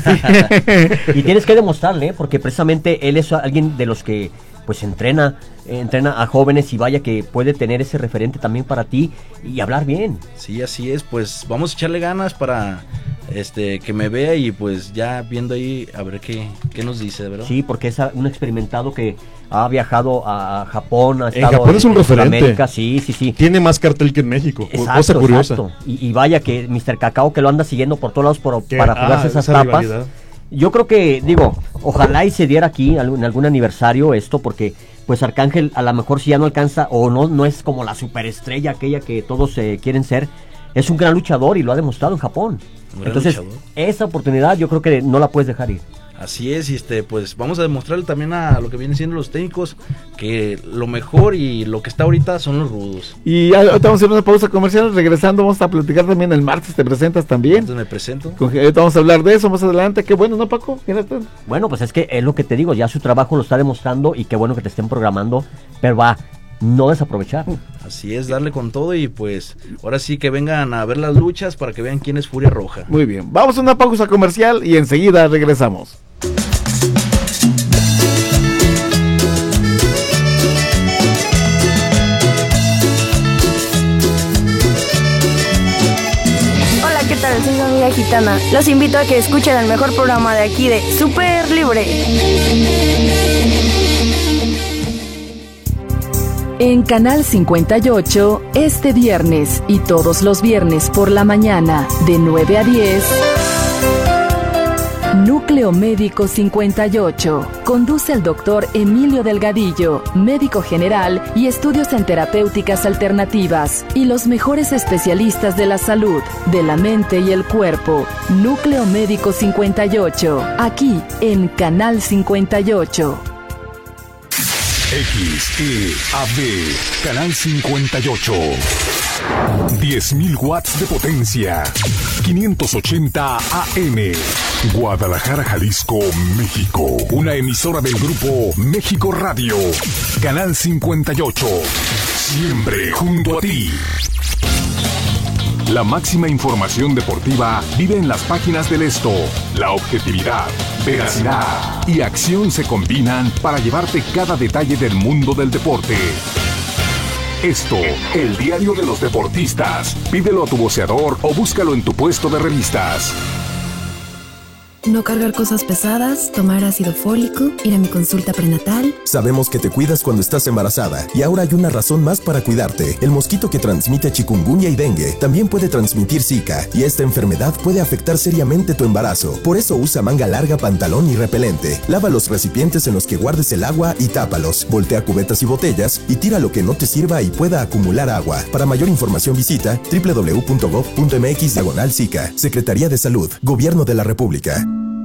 Y tienes que demostrarle, ¿eh? Porque precisamente él es alguien de los que pues entrena, eh, entrena a jóvenes y vaya que puede tener ese referente también para ti y hablar bien. Sí, así es, pues vamos a echarle ganas para este que me vea y pues ya viendo ahí a ver qué, qué nos dice, ¿verdad? Sí, porque es a- un experimentado que ha viajado a Japón, ha En estado Japón es un referente. Sudamérica, sí, sí, sí. Tiene más cartel que en México, cosa Exacto, curiosa. exacto. Y, y vaya que mister Cacao que lo anda siguiendo por todos lados por, Que- para ah, jugarse esas esa tapas. rivalidad. Yo creo que, digo, ojalá y se diera aquí algún- en algún aniversario esto, porque pues Arcángel a lo mejor si ya no alcanza o no, no es como la superestrella aquella que todos eh, quieren ser, es un gran luchador y lo ha demostrado en Japón. Un gran Entonces, luchador. esa oportunidad yo creo que no la puedes dejar ir. Así es, y este, pues vamos a demostrarle también a lo que vienen siendo los técnicos que lo mejor y lo que está ahorita son los rudos. Y ya, ahorita vamos a hacer una pausa comercial. Regresando, vamos a platicar también el martes. Te presentas también. Entonces me presento. Con- ahorita vamos a hablar de eso más adelante. Qué bueno, ¿no, Paco? Mira, tú. Bueno, pues es que es lo que te digo, ya su trabajo lo está demostrando y qué bueno que te estén programando, pero va, no desaprovechar. Así es, darle con todo y pues ahora sí que vengan a ver las luchas para que vean quién es Furia Roja. Muy bien. Vamos a una pausa comercial y enseguida regresamos. Hola, ¿qué tal? Soy su amiga Gitana. Los invito a que escuchen el mejor programa de aquí de Super Libre. En Canal cincuenta y ocho, este viernes y todos los viernes por la mañana, de nueve a diez, Núcleo Médico cincuenta y ocho. Conduce el doctor Emilio Delgadillo, médico general y estudios en terapéuticas alternativas, y los mejores especialistas de la salud, de la mente y el cuerpo. Núcleo Médico cincuenta y ocho, aquí en Canal cincuenta y ocho. X E A B, Canal cincuenta y ocho. diez mil watts de potencia. quinientos ochenta A M. Guadalajara, Jalisco, México. Una emisora del grupo México Radio. Canal cincuenta y ocho. Siempre junto a ti. La máxima información deportiva vive en las páginas del Esto. La objetividad, veracidad y acción se combinan para llevarte cada detalle del mundo del deporte. Esto, el diario de los deportistas. Pídelo a tu voceador o búscalo en tu puesto de revistas. No cargar cosas pesadas, tomar ácido fólico, ir a mi consulta prenatal. Sabemos que te cuidas cuando estás embarazada y ahora hay una razón más para cuidarte. El mosquito que transmite chikungunya y dengue también puede transmitir Zika y esta enfermedad puede afectar seriamente tu embarazo. Por eso usa manga larga, pantalón y repelente. Lava los recipientes en los que guardes el agua y tápalos. Voltea cubetas y botellas y tira lo que no te sirva y pueda acumular agua. Para mayor información visita doble u doble u doble u punto gob punto eme equis diagonal Zika. Secretaría de Salud, Gobierno de la República.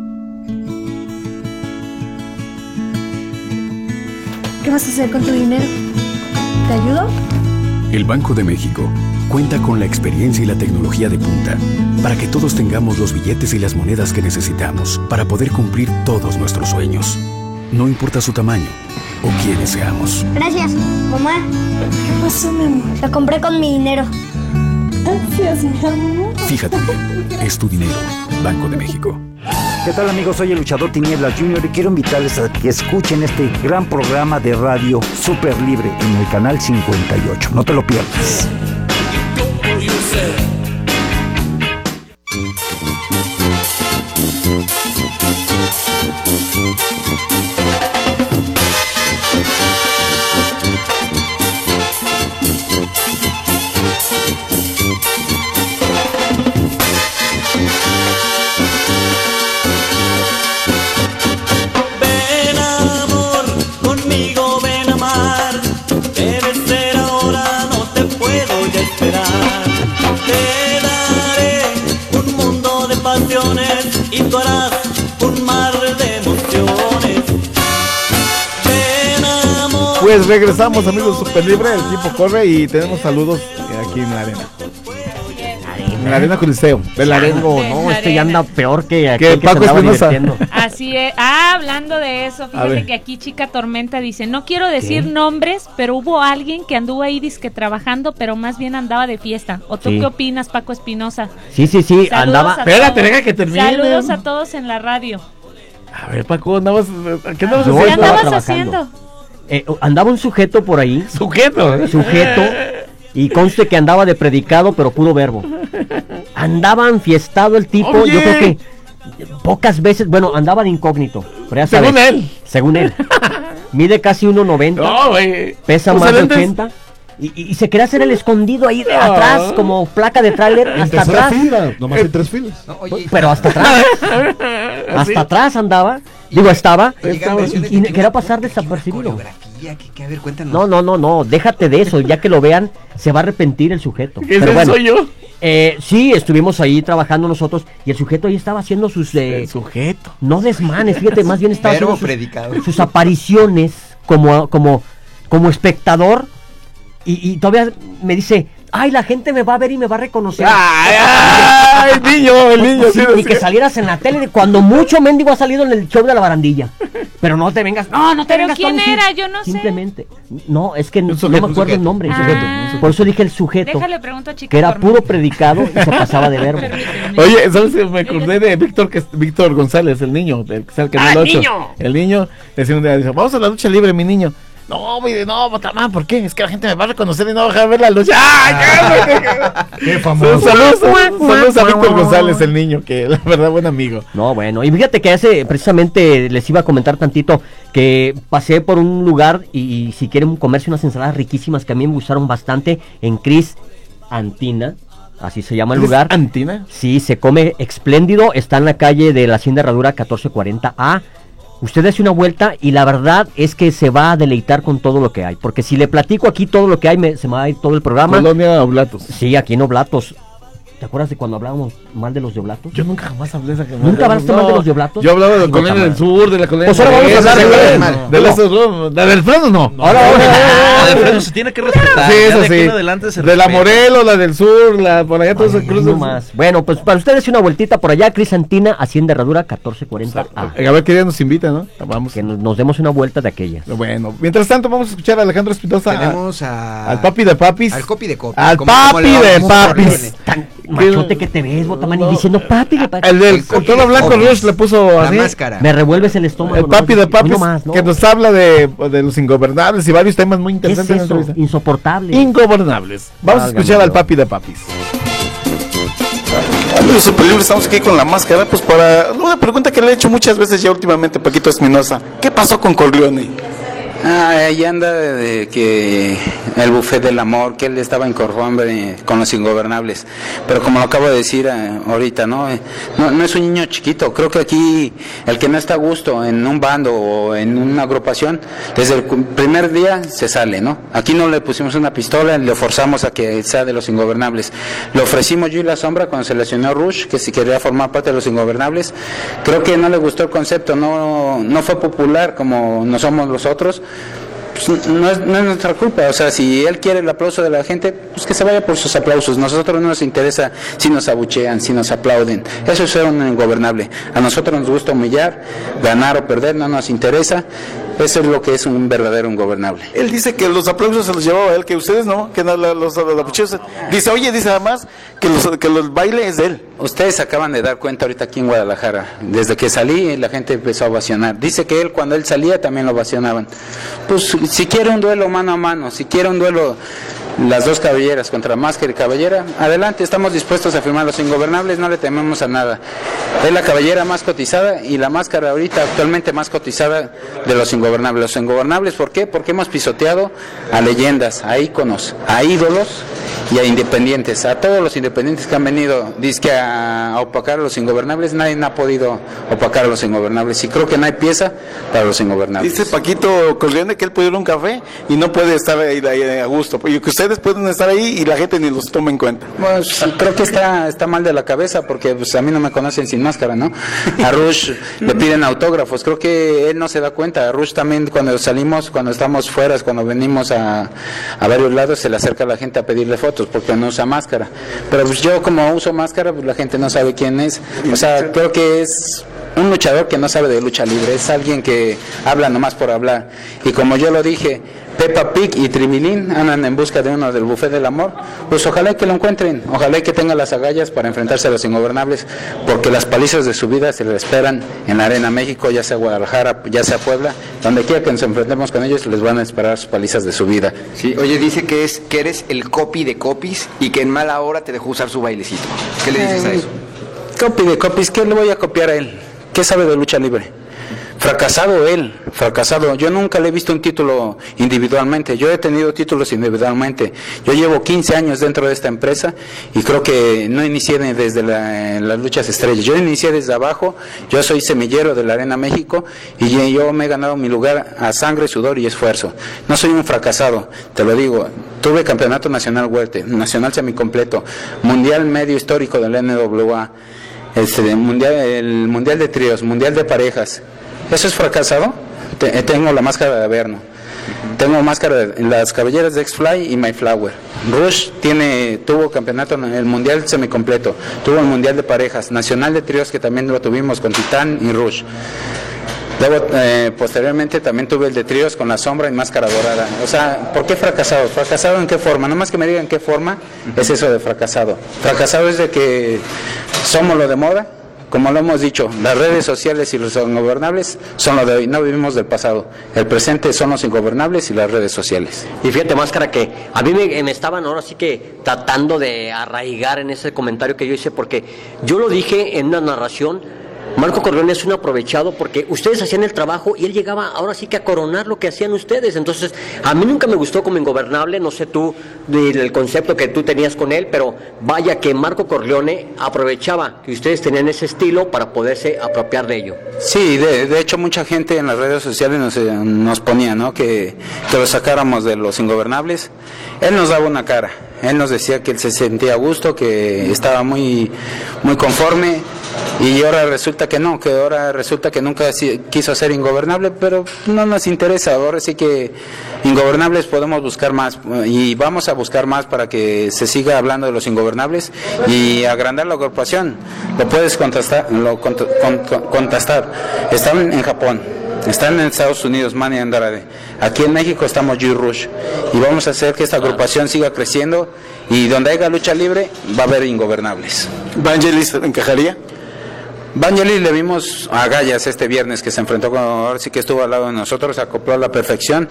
¿Qué vas a hacer con tu dinero? ¿Te ayudo? El Banco de México cuenta con la experiencia y la tecnología de punta para que todos tengamos los billetes y las monedas que necesitamos para poder cumplir todos nuestros sueños. No importa su tamaño o quiénes seamos. Gracias, mamá. ¿Qué pasó, mi amor? Lo compré con mi dinero. Gracias, mi amor. Fíjate bien, es tu dinero. Banco de México. ¿Qué tal, amigos? Soy el luchador Tinieblas Junior y quiero invitarles a que escuchen este gran programa de radio Super Libre en el canal cincuenta y ocho. No te lo pierdas. Y tú harás un mar de emociones. Ven, amor. Pues regresamos, amigos Super Libre. El tiempo corre y tenemos saludos aquí en la arena. En la arena Coliseo. De la arena. No, este ya anda peor que aquí que que Paco se andaba Espinosa. divirtiendo. Así es. Ah, hablando de eso, A fíjate ver. que aquí Chica Tormenta dice, no quiero decir ¿Qué? nombres, pero hubo alguien que anduvo ahí disque trabajando, pero más bien andaba de fiesta. ¿O tú Sí. qué opinas, Paco Espinosa? Sí, sí, sí, Saludos andaba. a Espérate, todos. deja que termine. Saludos a todos en la radio. A ver, Paco, andabas, ¿qué andabas Yo ¿Qué haciendo? estaba andabas trabajando. haciendo? Eh, andaba un sujeto por ahí. Sujeto. Sujeto. Y conste que andaba de predicado, pero puro verbo. Andaba enfiestado el tipo, Oye. yo creo que pocas veces, bueno, andaba de incógnito. Pero ya sabes, Según él. Según él. Mide casi uno noventa. No, güey. Pesa ¿Usa más de lentes? ochenta. Y, y- y se quería hacer el escondido ahí de Ah. atrás, como placa de tráiler, En hasta tercera atrás. fila, nomás hay tres filas. No, oye, Pero hasta atrás. Hasta atrás andaba. Digo, estaba. Llegan versiones Y, de y que quería una pasar coreografía, desapercibido. coreografía, que, que, a ver, cuéntanos. No, no, no, no, déjate de eso, ya que lo vean, se va a arrepentir el sujeto. ¿Qué Pero bueno, soy yo? eh, sí, estuvimos ahí trabajando nosotros y el sujeto ahí estaba haciendo sus... eh, El sujeto. no desmanes, fíjate, más bien estaba Verbo haciendo predicado. sus, sus apariciones como, como, como espectador y, y todavía me dice, ay, la gente me va a ver y me va a reconocer. Ay, ay, el niño, el niño. Sí, sí, ni sí. que salieras en la tele, cuando mucho mendigo ha salido en el show de la barandilla. Pero no te vengas, no, no te ¿Pero vengas. quién Tony, sí. era? Yo no sé. Simplemente, no, es que no, sujeto, no me un acuerdo el sujeto, nombre. un sujeto, un sujeto. Por eso dije el sujeto, Déjale pregunto a Chica que era Tormenta. puro predicado y se pasaba de verbo. Permíteme. Oye, ¿sabes? Me acordé de Víctor que Víctor González, el niño, del que sale el ¡Ah, Canal el ocho. niño! El niño decía un día, dice, vamos a la lucha libre, mi niño. No, güey, no, Botamán, ¿por qué? Es que la gente me va a reconocer y no va a dejar ver la lucha. ¡Ay, qué, Qué famoso. Saludos, saludos a Víctor González, el niño, que la verdad, buen amigo. No, bueno, y fíjate que hace, precisamente les iba a comentar tantito que pasé por un lugar y, y si quieren comerse unas ensaladas riquísimas que a mí me gustaron bastante en Cris Antina, así se llama el ¿Cris lugar. Antina? Sí, se come espléndido, está en la calle de la Hacienda Herradura catorce cuarenta A. Usted hace una vuelta y la verdad es que se va a deleitar con todo lo que hay, porque si le platico aquí todo lo que hay, me, se me va a ir todo el programa. Colonia Oblatos. Sí, aquí en Oblatos. ¿Te acuerdas de cuando hablábamos mal de los dioblatos? Yo nunca jamás hablé de esa ¿Nunca hablaste mal de los dioblatos? Yo hablaba de la colonia del sur, de la colonia Pues ahora vamos a hablar de de de las de del Freno no. Ahora vamos Ah, de freno se tiene que respetar. Sí, ya eso de aquí sí. en adelante se De la respeta. Morelos, la del sur, la por allá todo ese cruce. No más. Bueno, pues para ustedes una vueltita por allá, Crisantina, Hacienda Herradura, catorce cuarenta A. A ver qué día nos invita, ¿no? Vamos. Que nos, nos demos una vuelta de aquellas. Bueno, mientras tanto vamos a escuchar a Alejandro Espinosa. Tenemos a... al papi de papis. Al copi de copi. Al como- papi como le de vamos a papis. ponerle. Tan machote que te ves, Botamani, diciendo papi de papis. El del El copi tono de blanco copi. Rush le puso La así. máscara. Me revuelves el estómago. El papi de papis No más, ¿no? que nos habla de, de los ingobernables y varios temas muy ¿Qué es interesantes en la eso? entrevista. Insoportable. Ingobernables. Vamos a Válgame escuchar al Dios. papi de papis. Amigos Super Libre, estamos aquí con la máscara, pues para una pregunta que le he hecho muchas veces ya últimamente a Paquito Espinosa. ¿Qué pasó con Corleone? Ah, ahí anda de, de que el buffet del amor, que él estaba inconforme con los ingobernables. Pero como lo acabo de decir eh, ahorita, ¿no? Eh, ¿no? No es un niño chiquito. Creo que aquí el que no está a gusto en un bando o en una agrupación, desde el cu- primer día se sale, ¿no? Aquí no le pusimos una pistola, le forzamos a que sea de los ingobernables. Le ofrecimos yo y la sombra cuando se lesionó Rush, que si quería formar parte de los ingobernables. Creo que no le gustó el concepto, no, no fue popular como no somos los otros. Pues no es, no es nuestra culpa, o sea, si él quiere el aplauso de la gente, pues que se vaya por sus aplausos. Nosotros no nos interesa si nos abuchean, si nos aplauden. Eso es ser un ingobernable. A nosotros nos gusta humillar, ganar o perder, no nos interesa. Eso es lo que es un verdadero ingobernable. Él dice que los aplausos se los llevaba él, que ustedes no, que no, los, los, los abucheos. Dice, oye, dice además que los, que los baile es de él. Ustedes acaban de dar cuenta ahorita aquí en Guadalajara. Desde que salí, la gente empezó a ovacionar. Dice que él, cuando él salía, también lo ovacionaban. Pues si quiere un duelo mano a mano, si quiere un duelo las dos caballeras contra Máscara y Caballera, adelante, estamos dispuestos a firmar los ingobernables, no le tememos a nada. Es la caballera más cotizada y la Máscara ahorita actualmente más cotizada de los ingobernables. Los ingobernables, ¿por qué? Porque hemos pisoteado a leyendas, a íconos, a ídolos y a independientes. A todos los independientes que han venido, dizque a, a opacar a los ingobernables, nadie ha podido opacar a los ingobernables. Y creo que no hay pieza para los ingobernables. Dice Paquito Corleone que él puede ir a un café y no puede estar ahí, ahí a gusto. Y que ustedes pueden estar ahí y la gente ni los toma en cuenta. Pues creo que está, está mal de la cabeza porque pues, a mí no me conocen sin máscara, ¿no? A Rush le piden autógrafos, creo que él no se da cuenta. A Rush también cuando salimos, cuando estamos fuera, cuando venimos a, a varios lados, se le acerca a la gente a pedirle fotos porque no usa máscara. Pero pues yo como uso máscara, pues la gente no sabe quién es. O sea, creo que es un luchador que no sabe de lucha libre, es alguien que habla nomás por hablar. Y como yo lo dije, Peppa Pig y Tribilín andan en busca de uno del buffet del amor, pues ojalá que lo encuentren, ojalá que tenga las agallas para enfrentarse a los ingobernables, porque las palizas de su vida se le esperan en la Arena México, ya sea Guadalajara, ya sea Puebla, donde quiera que nos enfrentemos con ellos, les van a esperar sus palizas de su vida. Sí, oye, dice que es que eres el copy de copies y que en mala hora te dejó usar su bailecito. ¿Qué le dices a eso? Copy de copies, ¿qué le voy a copiar a él? ¿Qué sabe de lucha libre? Fracasado él, fracasado. Yo nunca le he visto un título individualmente. Yo he tenido títulos individualmente. Yo llevo quince años dentro de esta empresa y creo que no inicié desde la, las luchas estrellas. Yo inicié desde abajo. Yo soy semillero de la Arena México y yo me he ganado mi lugar a sangre, sudor y esfuerzo. No soy un fracasado, te lo digo. Tuve campeonato nacional welter, nacional semicompleto, mundial medio histórico del N W A, este, mundial, el mundial de tríos, mundial de parejas. ¿Eso es fracasado? Te, tengo la máscara de Averno. Tengo máscara de las cabelleras de X-Fly y My Flower. Rush tiene, tuvo campeonato en el mundial semicompleto. Tuvo el mundial de parejas. Nacional de tríos que también lo tuvimos con Titán y Rush. Luego, eh, posteriormente también tuve el de tríos con la sombra y máscara dorada. O sea, ¿por qué fracasado? ¿Fracasado en qué forma? No más que me digan qué forma es eso de fracasado. Fracasado es de que somos lo de moda. Como lo hemos dicho, las redes sociales y los ingobernables son lo de hoy, no vivimos del pasado. El presente son los ingobernables y las redes sociales. Y fíjate, Máscara, que a mí me, me estaban ahora sí que tratando de arraigar en ese comentario que yo hice, porque yo lo dije en una narración. Marco Corleone es un aprovechado porque ustedes hacían el trabajo y él llegaba ahora sí que a coronar lo que hacían ustedes. Entonces, a mí nunca me gustó como ingobernable, no sé tú, el concepto que tú tenías con él, pero vaya que Marco Corleone aprovechaba que ustedes tenían ese estilo para poderse apropiar de ello. Sí, de, de hecho mucha gente en las redes sociales nos, nos ponía, ¿no? Que, que lo sacáramos de los ingobernables. Él nos daba una cara, Él nos decía que él se sentía a gusto, que estaba muy, muy conforme, y ahora resulta que no, que ahora resulta que nunca si- quiso ser ingobernable, pero no nos interesa. Ahora sí que ingobernables podemos buscar más, y vamos a buscar más para que se siga hablando de los ingobernables y agrandar la agrupación. Lo puedes contestar, lo cont- con- con- contestar. Están en Japón, están en Estados Unidos, Manny Andrade. Aquí en México estamos G Rush, y vamos a hacer que esta agrupación siga creciendo, y donde haya lucha libre va a haber ingobernables. ¿Vangelis encajaría? Vangelis le vimos a Gallas este viernes, que se enfrentó con, ahora sí que estuvo al lado de nosotros, acopló a la perfección.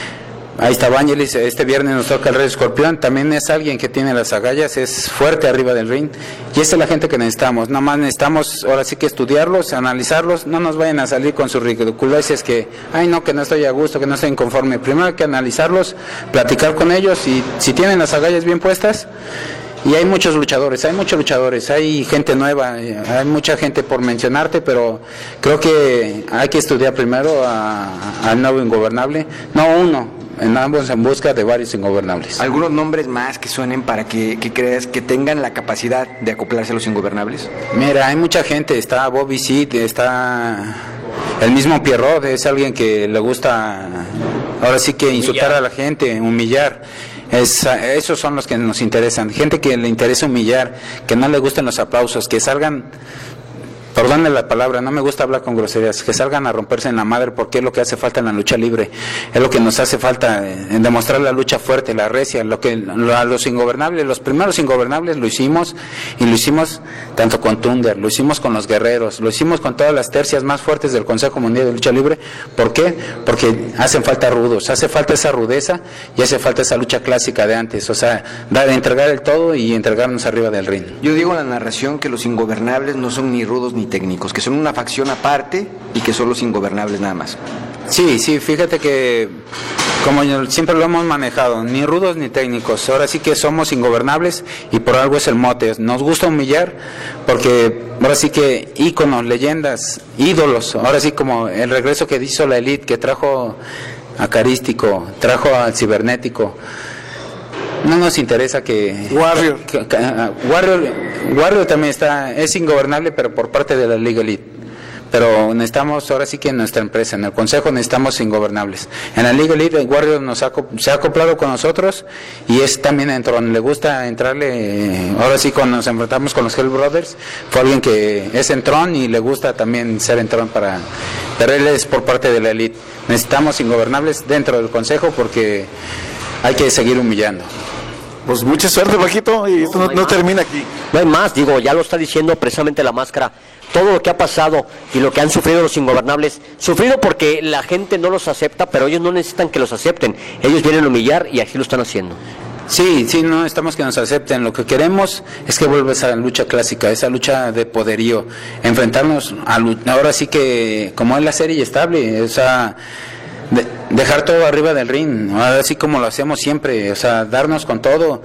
Ahí está Vangelis, este viernes nos toca el Rey Escorpión, también es alguien que tiene las agallas, es fuerte arriba del ring, y esa es la gente que necesitamos. Nada más necesitamos ahora sí que estudiarlos, analizarlos, no nos vayan a salir con sus ridiculeces que, ay no, que no estoy a gusto, que no estoy inconforme. Primero hay que analizarlos, platicar con ellos, y si tienen las agallas bien puestas. Y hay muchos luchadores, hay muchos luchadores, hay gente nueva, hay mucha gente por mencionarte, pero creo que hay que estudiar primero al nuevo ingobernable, no uno, andamos en busca de varios ingobernables. ¿Algunos nombres más que suenen para que, que creas que tengan la capacidad de acoplarse a los ingobernables? Mira, hay mucha gente, está Bobby Seed, está el mismo Pierrot, es alguien que le gusta, ahora sí que insultar a la gente, humillar. Es, esos son los que nos interesan, gente que le interesa humillar, que no le gusten los aplausos, que salgan, perdónenme la palabra, no me gusta hablar con groserías, que salgan a romperse en la madre, porque es lo que hace falta en la lucha libre, es lo que nos hace falta, en demostrar la lucha fuerte, la recia, lo que lo, a los ingobernables, los primeros ingobernables lo hicimos, y lo hicimos tanto con Thunder, lo hicimos con los guerreros, lo hicimos con todas las tercias más fuertes del Consejo Mundial de Lucha Libre. ¿Por qué? Porque hacen falta rudos, hace falta esa rudeza, y hace falta esa lucha clásica de antes, o sea, dar, entregar el todo y entregarnos arriba del ring. Yo digo en la narración que los ingobernables no son ni rudos ni técnicos, que son una facción aparte y que son los ingobernables nada más. Sí, sí, fíjate que como siempre lo hemos manejado, ni rudos ni técnicos, ahora sí que somos ingobernables, y por algo es el mote. Nos gusta humillar porque ahora sí que íconos, leyendas, ídolos, ahora sí como el regreso que hizo la Elite, que trajo a Carístico, trajo al Cibernético. No nos interesa que Warrior. que- que- uh, Warrior Warrior también está, es ingobernable, pero por parte de la Liga Elite. Pero necesitamos, ahora sí que en nuestra empresa, en el consejo necesitamos ingobernables. En la Liga Elite, Warrior nos ha, se ha acoplado con nosotros, y es también en Tron, le gusta entrarle, ahora sí cuando nos enfrentamos con los Hell Brothers, fue alguien que es en Tron y le gusta también ser en Tron para, pero él es por parte de la Elite. Necesitamos ingobernables dentro del consejo porque hay que seguir humillando. Pues mucha suerte, Paquito, y esto no, no termina aquí. No hay más, digo, ya lo está diciendo precisamente la máscara. Todo lo que ha pasado y lo que han sufrido los ingobernables, sufrido porque la gente no los acepta, pero ellos no necesitan que los acepten. Ellos vienen a humillar y así lo están haciendo. Sí, sí, no estamos que nos acepten. Lo que queremos es que vuelva esa lucha clásica, esa lucha de poderío, enfrentarnos a lu- ahora sí que como es la serie estable, o sea, de- dejar todo arriba del ring, ahora sí como lo hacemos siempre, o sea, darnos con todo.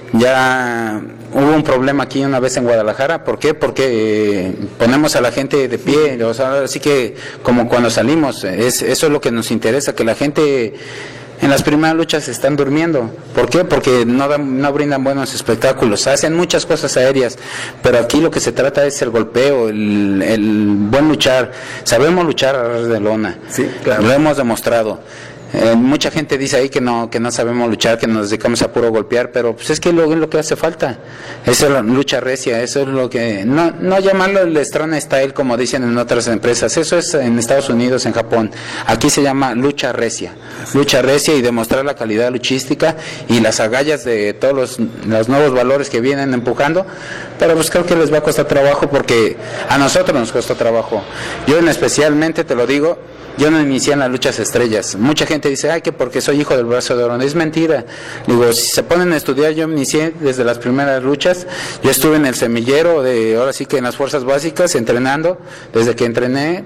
Ya hubo un problema aquí una vez en Guadalajara, ¿por qué? Porque eh, ponemos a la gente de pie, o sea, así que como cuando salimos, es, eso es lo que nos interesa, que la gente en las primeras luchas están durmiendo. ¿Por qué? Porque no, dan- no brindan buenos espectáculos, hacen muchas cosas aéreas, pero aquí lo que se trata es el golpeo, el, el buen luchar, sabemos luchar a ras de lona, Sí, claro. lo hemos demostrado. Eh, mucha gente dice ahí que no que no sabemos luchar, que nos dedicamos a puro golpear, pero pues es que lo, es lo que hace falta. Eso es la lucha recia, eso es lo que no no llamarlo el Strong Style como dicen en otras empresas. Eso es en Estados Unidos, en Japón. Aquí se llama lucha recia. Lucha recia y demostrar la calidad luchística y las agallas de todos los, los nuevos valores que vienen empujando, pero pues creo que les va a costar trabajo porque a nosotros nos costó trabajo. Yo en especialmente te lo digo, yo no inicié en las luchas estrellas. Mucha gente dice, ay, que porque soy hijo del brazo de oro. Es mentira. Digo, si se ponen a estudiar, yo inicié desde las primeras luchas. Yo estuve en el semillero, de ahora sí que en las fuerzas básicas, entrenando. Desde que entrené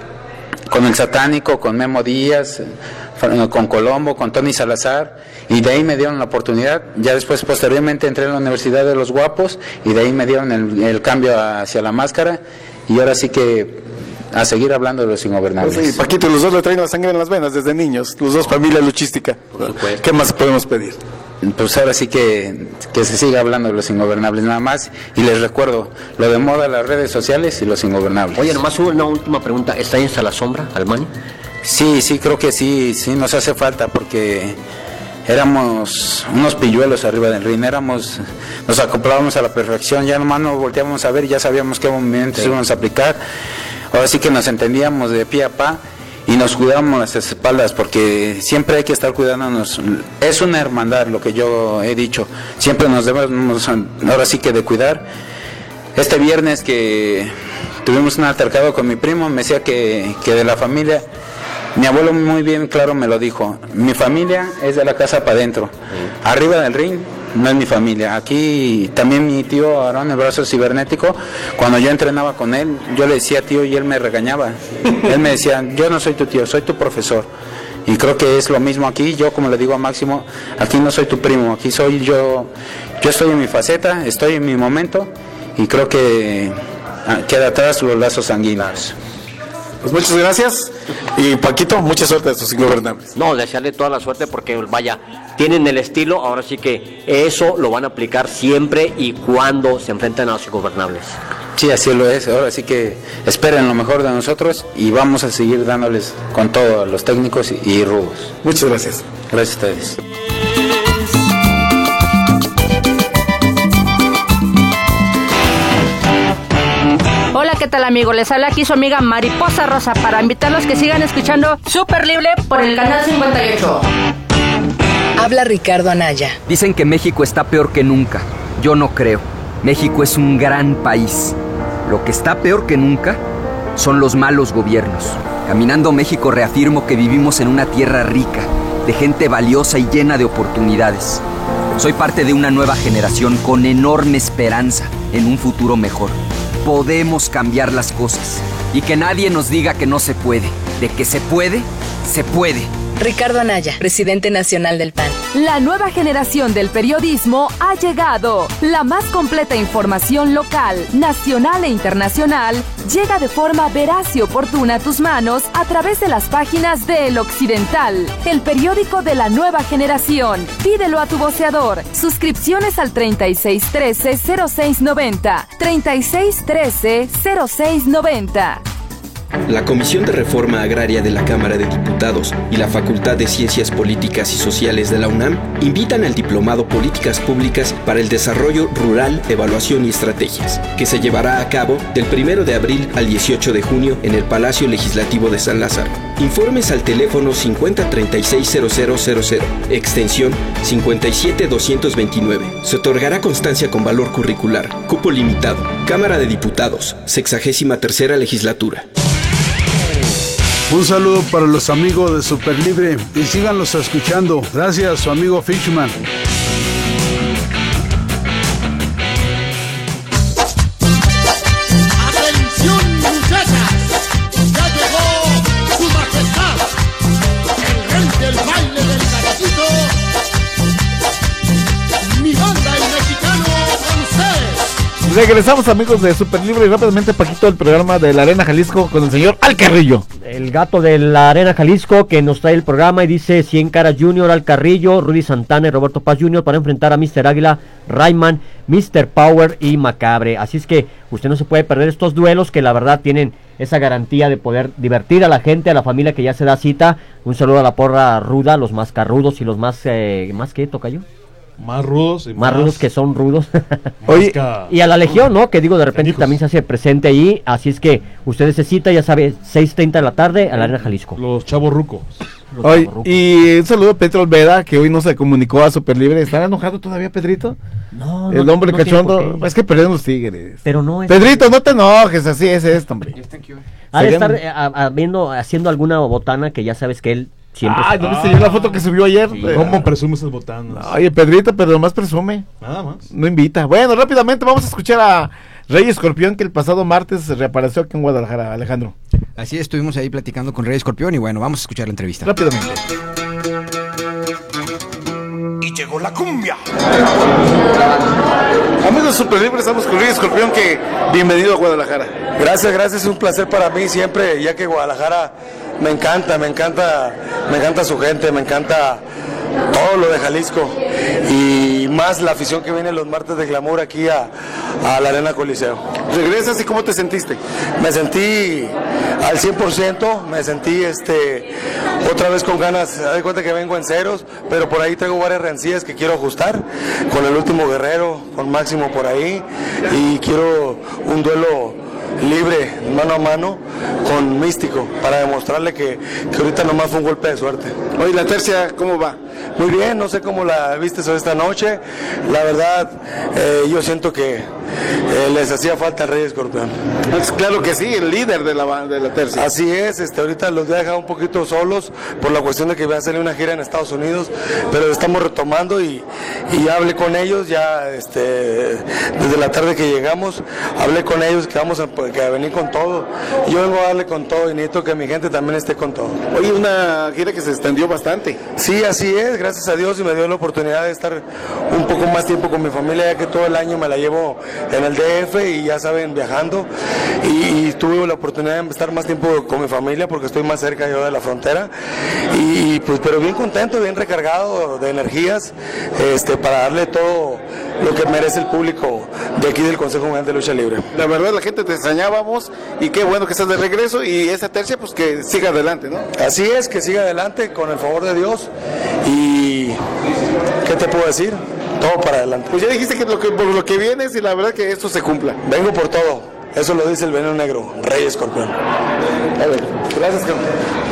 con el Satánico, con Memo Díaz, con Colombo, con Tony Salazar. Y de ahí me dieron la oportunidad. Ya después, posteriormente, entré en la Universidad de los Guapos. Y de ahí me dieron el, el cambio hacia la máscara. Y ahora sí que a seguir hablando de los ingobernables. Sí, Paquito, los dos le traen la sangre en las venas desde niños, los dos familia luchística. ¿Qué más podemos pedir? pues ahora sí que, que se siga hablando de los ingobernables nada más. Y les recuerdo, lo de moda, las redes sociales y los ingobernables. Oye, nomás una última pregunta. ¿Está ahí hasta la sombra, Almani? Sí, sí, creo que sí, sí nos hace falta porque éramos unos pilluelos arriba del ring, éramos, nos acoplábamos a la perfección, ya nomás nos volteábamos a ver y ya sabíamos qué movimientos sí. íbamos a aplicar. Ahora sí que nos entendíamos de pie a pa y nos cuidábamos las espaldas porque siempre hay que estar cuidándonos. Es una hermandad lo que yo he dicho, siempre nos debemos ahora sí que de cuidar. Este viernes que tuvimos un altercado con mi primo, me decía que, que de la familia, mi abuelo muy bien claro me lo dijo, mi familia es de la casa para adentro, sí. arriba del ring no es mi familia. Aquí también mi tío Aarón, el brazo cibernético, cuando yo entrenaba con él, yo le decía tío y él me regañaba. Él me decía, yo no soy tu tío, soy tu profesor. Y creo que es lo mismo aquí, yo como le digo a Máximo, aquí no soy tu primo, aquí soy yo, yo estoy en mi faceta, estoy en mi momento y creo que queda atrás los lazos sanguíneos. Pues muchas gracias y Paquito, mucha suerte a estos ingobernables. No, desearle toda la suerte porque vaya, tienen el estilo, ahora sí que eso lo van a aplicar siempre y cuando se enfrenten a los ingobernables. Sí, así lo es, ahora sí que esperen lo mejor de nosotros y vamos a seguir dándoles con todo a los técnicos y, y rudos. Muchas gracias. Gracias a ustedes. Hola, ¿qué tal, amigo? Les habla aquí su amiga Mariposa Rosa para invitarlos que sigan escuchando Súper Libre por el canal cincuenta y ocho. Habla Ricardo Anaya. Dicen que México está peor que nunca. Yo no creo. México es un gran país. Lo que está peor que nunca son los malos gobiernos. Caminando México reafirmo que vivimos en una tierra rica, de gente valiosa y llena de oportunidades. Soy parte de una nueva generación con enorme esperanza en un futuro mejor. Podemos cambiar las cosas y que nadie nos diga que no se puede. De que se puede, se puede. Ricardo Anaya, presidente nacional del P A N. La nueva generación del periodismo ha llegado. La más completa información local, nacional e internacional llega de forma veraz y oportuna a tus manos a través de las páginas de El Occidental, el periódico de la nueva generación. Pídelo a tu voceador. Suscripciones al treinta y seis trece cero seis noventa. treinta y seis trece cero seis noventa. La Comisión de Reforma Agraria de la Cámara de Diputados y la Facultad de Ciencias Políticas y Sociales de la UNAM invitan al Diplomado Políticas Públicas para el Desarrollo Rural, Evaluación y Estrategias, que se llevará a cabo del primero de abril al dieciocho de junio en el Palacio Legislativo de San Lázaro. Informes al teléfono cincuenta treinta y seis cero cero cero cero, extensión cincuenta y siete doscientos veintinueve. Se otorgará constancia con valor curricular. Cupo limitado. Cámara de Diputados, sexagésima tercera legislatura. Un saludo para los amigos de Super Libre y síganlos escuchando. Gracias, su amigo Fishman. ¡Atención, muchachas! ¡Ya llegó su majestad! El rey del baile del caballito. Mi banda, el mexicano francés. Regresamos, amigos de Super Libre, y rápidamente Paquito, el programa de la Arena Jalisco con el señor Al Carrillo. El gato de la Arena Jalisco que nos trae el programa y dice Cien Caras Junior, Al Carrillo, Rudy Santana y Roberto Paz junior para enfrentar a mister Águila, Rayman, mister Power y Macabre. Así es que usted no se puede perder estos duelos que la verdad tienen esa garantía de poder divertir a la gente, a la familia que ya se da cita. Un saludo a la porra ruda, los más carrudos y los más, eh, ¿más qué, tocayo? Más rudos y más, más rudos que son rudos. Oye, y a la Legión, ¿no? Que digo, de repente también se hace presente ahí. Así es que ustedes se cita, ya sabe, seis treinta de la tarde a la Arena Jalisco. Los chavos rucos. Los Oye, chavos rucos. Y un saludo a Pedro Olveda, que hoy no se comunicó a Super Libre. ¿Están enojado todavía, Pedrito? No, El no, hombre no cachondo. Es que perdieron los Tigres. Pero no es... Pedrito, no te enojes, así es esto, hombre. Ha de estar eh, a, a, viendo, haciendo alguna botana que ya sabes que él... Siempre Ay, ¿dónde se vio la foto que subió ayer? Sí. ¿Cómo presume esas botanas? Oye, Pedrito, pero nomás presume. Nada más. No invita. Bueno, rápidamente vamos a escuchar a Rey Escorpión, que el pasado martes reapareció aquí en Guadalajara, Alejandro. Así estuvimos ahí platicando con Rey Escorpión y bueno, vamos a escuchar la entrevista. Rápidamente. Y llegó la cumbia. Amigos de Super Libre, estamos con Rey Escorpión, que bienvenido a Guadalajara. Gracias, gracias, es un placer para mí siempre, ya que Guadalajara me encanta, me encanta, me encanta su gente, me encanta todo lo de Jalisco. y más la afición que viene los martes de glamour aquí a, a la Arena Coliseo. ¿Regresas y cómo te sentiste? Me sentí al cien por ciento, me sentí este otra vez con ganas, haz de cuenta que vengo en ceros, pero por ahí traigo varias rencillas que quiero ajustar, con el último guerrero, con Máximo por ahí, y quiero un duelo libre, mano a mano, con Místico, para demostrarle que, que ahorita nomás fue un golpe de suerte. Oye, la tercia, ¿cómo va? Muy bien, no sé cómo la viste esta noche, la verdad, eh, yo siento que eh, les hacía falta el Rey Escorpión. Pues claro que sí, el líder de la, de la tercia. Así es, este, ahorita los voy a dejar un poquito solos por la cuestión de que voy a hacer una gira en Estados Unidos, pero estamos retomando y, y ya hablé con ellos, ya este, desde la tarde que llegamos, hablé con ellos que vamos a, que a venir con todo. Yo vengo a darle con todo y necesito que mi gente también esté con todo. Oye, una gira que se extendió bastante. Sí, así es, gracias a Dios, y me dio la oportunidad de estar un poco más tiempo con mi familia, ya que todo el año me la llevo en el D F y ya saben, viajando, y, y tuve la oportunidad de estar más tiempo con mi familia porque estoy más cerca yo de la frontera, y pues pero bien contento, bien recargado de energías, este, para darle todo lo que merece el público de aquí del Consejo Mundial de Lucha Libre. La verdad, la gente te extrañábamos y qué bueno que estás de regreso, y esa tercia pues que siga adelante, ¿no? Así es, que siga adelante con el favor de Dios, y ¿qué te puedo decir? Todo para adelante. Pues ya dijiste que, lo que por lo que vienes, y la verdad que esto se cumpla. Vengo por todo, eso lo dice el veneno negro, Rey Escorpión. A ver, gracias, campeón.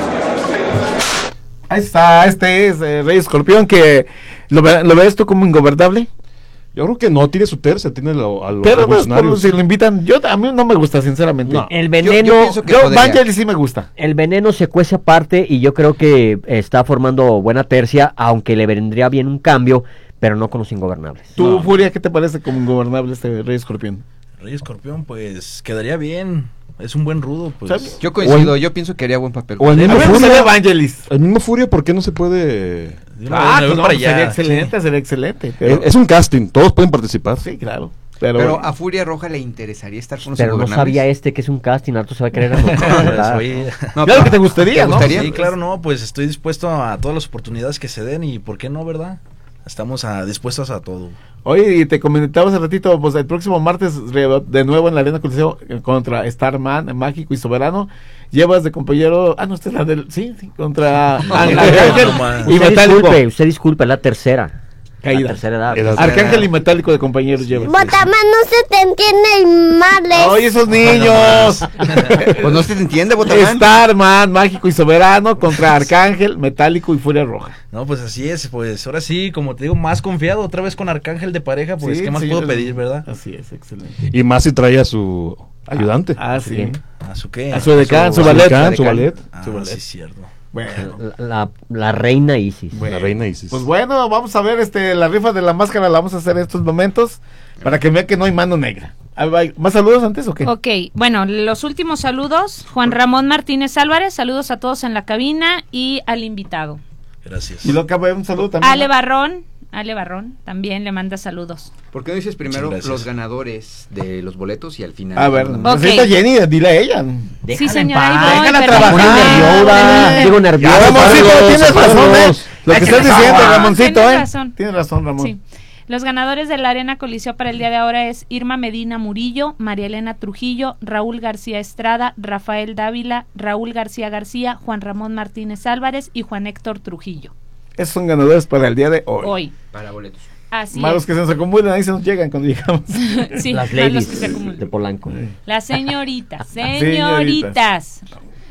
Ahí está, este es eh, Rey Escorpión, que ¿lo, ve- ¿lo ves tú como ingobernable? Yo creo que no, tiene su tercia, tiene lo, a los Pero pues, revolucionarios. como si lo invitan, yo a mí no me gusta, sinceramente. No. El veneno, Yo, Vangelis sí me gusta. el veneno se cuece aparte y yo creo que está formando buena tercia, aunque le vendría bien un cambio, pero no con los ingobernables. ¿Tú, Furia, qué te parece como ingobernable este Rey Escorpión? Rey Escorpión, pues quedaría bien. Es un buen rudo, pues. ¿Sabes? Yo coincido, yo pienso que haría buen papel. O el mismo A mí me gustaría Furia, Vangelis. el mismo Furia, ¿por qué no se puede? Ah, no, pues no, para pues allá, sería excelente, sí. sería excelente. Es, Pero, es un casting, todos pueden participar. sí, claro. Pero, Pero a Furia Roja le interesaría estar con los Pero no ingobernables. sabía este que es un casting, harto se va a querer anotar. Oye, No, claro pero- que te gustaría, ¿te ¿no? gustaría? sí, claro, no, pues estoy dispuesto a todas las oportunidades que se den y ¿por qué no, verdad? Estamos a, dispuestos a todo. Oye, y te comentaba hace ratito, pues el próximo martes re- de nuevo en la Arena Coliseo eh, contra Starman, Mágico y Soberano. Llevas de compañero, ah no, esta es la del, sí, sí, contra Ángel no, man. y Usted Metálico. disculpe, usted disculpe, la tercera. Caída. La tercera edad. Era- Arcángel y Metálico de compañeros llevas. Botamán, no se te entiende mal. Oye, esos niños. Pues no se te entiende, Botamán. Starman, Mágico y Soberano contra Arcángel, Metálico y Furia Roja. No, pues así es, pues ahora sí, como te digo, más confiado, otra vez con Arcángel de pareja, pues Sí, ¿qué más sí, puedo es- pedir, verdad? Así es, excelente. Y más si trae a su ayudante. Ah, sí. Bien. ¿A su qué? A su edecán, su su ballet. edecán, su ballet. Ah, su ballet. sí, cierto. Bueno. La, la, la reina Isis. La reina Isis. Pues bueno, vamos a ver este la rifa de la máscara, la vamos a hacer en estos momentos para que vean que no hay mano negra. Ah, bye. ¿Más saludos antes o qué? Ok, bueno, los últimos saludos. Juan Ramón Martínez Álvarez, saludos a todos en la cabina y al invitado. Gracias. Y lo acaba un saludo también. Ale Barrón, Ale Barrón también le manda saludos. ¿Por qué no dices primero Muchas gracias. los ganadores de los boletos y al final? A ver, mandamos? Ok. necesita Jenny, dile a ella. Sí, señora, ahí voy, Déjala pero- trabajar. Digo nervioso. Ya, Ramoncito, Saludos, tienes razón, eh. saludos. Lo que Hay que estás diciendo, trabajar. Ramoncito, Tienes eh. razón. Tienes razón, Ramón. Sí. Los ganadores de la Arena Coliseo para el día de ahora es Irma Medina Murillo, María Elena Trujillo, Raúl García Estrada, Rafael Dávila, Raúl García García, Juan Ramón Martínez Álvarez y Juan Héctor Trujillo. Esos son ganadores para el día de hoy. Hoy. Para boletos. Así Malos es. que se nos acumulan, ahí se nos llegan cuando llegamos. Sí, Las malos ladies que se acumulan. de Polanco. Las señoritas, Señoritas. señoritas.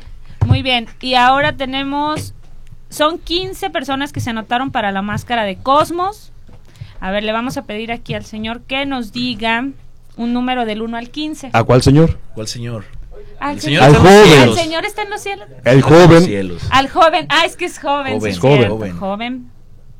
Muy bien, y ahora tenemos, son quince personas que se anotaron para la máscara de Cosmos. A ver, le vamos a pedir aquí al señor que nos diga un número del uno al quince. ¿A cuál señor? ¿Cuál señor? Al El señor, señor está en los al cielos. señor está en los cielos. El joven. Cielos. Al joven, ah, es que es joven, Joven, sí, joven. cierto, Joven. joven.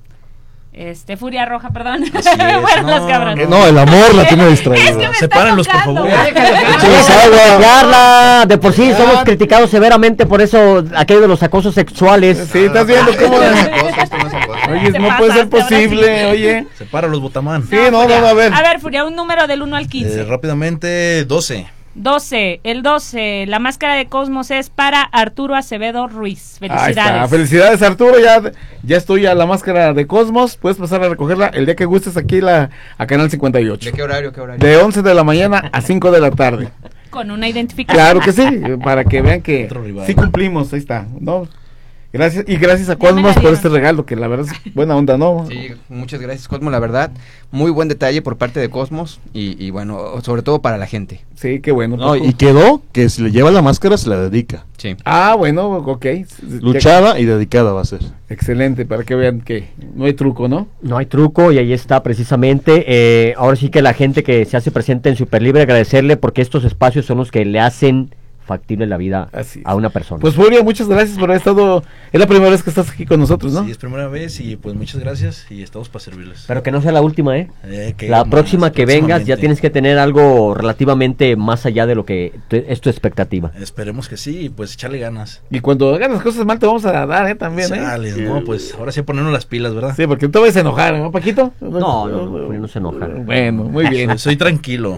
Este, Furia Roja, perdón. Así es, Bueno, no, las cabras. Eh, No, el amor la tiene distraída. Es que me está Sepárenlos, por tocando. favor. Echas agua. Carla, de por sí somos criticados severamente por eso, aquello de los acosos sexuales. Sí, estás viendo cómo. Esto no es acoso, esto no es acoso. Oye, Te no puede ser pasaste, ahora posible, oye. Separa los Botamán. Sí, no, no, no, a ver. A ver, Furia, un número del uno al quince. Eh, rápidamente, doce. doce, el doce, la máscara de Cosmos es para Arturo Acevedo Ruiz. Ahí Felicidades. está. Felicidades, Arturo. Ya, ya estoy a la máscara de Cosmos. Puedes pasar a recogerla el día que gustes aquí la, a Canal cincuenta y ocho. ¿De qué horario? ¿Qué horario? De once de la mañana a cinco de la tarde. Con una identificación. Claro que sí, para que vean que sí cumplimos. Ahí está, ¿no? Gracias, y gracias a Cosmos por este regalo, que la verdad es buena onda, ¿no? Sí, muchas gracias, Cosmos, la verdad, muy buen detalle por parte de Cosmos y, y bueno, sobre todo para la gente. Sí, qué bueno. No, y quedó que si le lleva la máscara se la dedica. Sí. Ah, bueno, ok. Luchada y dedicada va a ser. Excelente, para que vean que no hay truco, ¿no? No hay truco y ahí está precisamente. Eh, ahora sí que la gente que se hace presente en Superlibre, agradecerle porque estos espacios son los que le hacen factible la vida a una persona. Pues Furia, muchas gracias por haber estado. Es la primera vez que estás aquí con nosotros, ¿no? Sí, es primera vez y pues muchas gracias y estamos para servirles. Pero que no sea la última, ¿eh? Eh, que la más, próxima que vengas ya próximamente. tienes que tener algo relativamente más allá de lo que te- es tu expectativa. Esperemos que sí y pues echarle ganas. Y cuando hagan las cosas mal te vamos a dar, ¿eh? También, Chales, ¿eh? no, pues ahora sí ponernos las pilas, ¿verdad? Sí, porque tú vas a enojar, ¿no, Paquito? No, no, no, Furia no se enoja. Bueno, muy bien. Soy, soy tranquilo.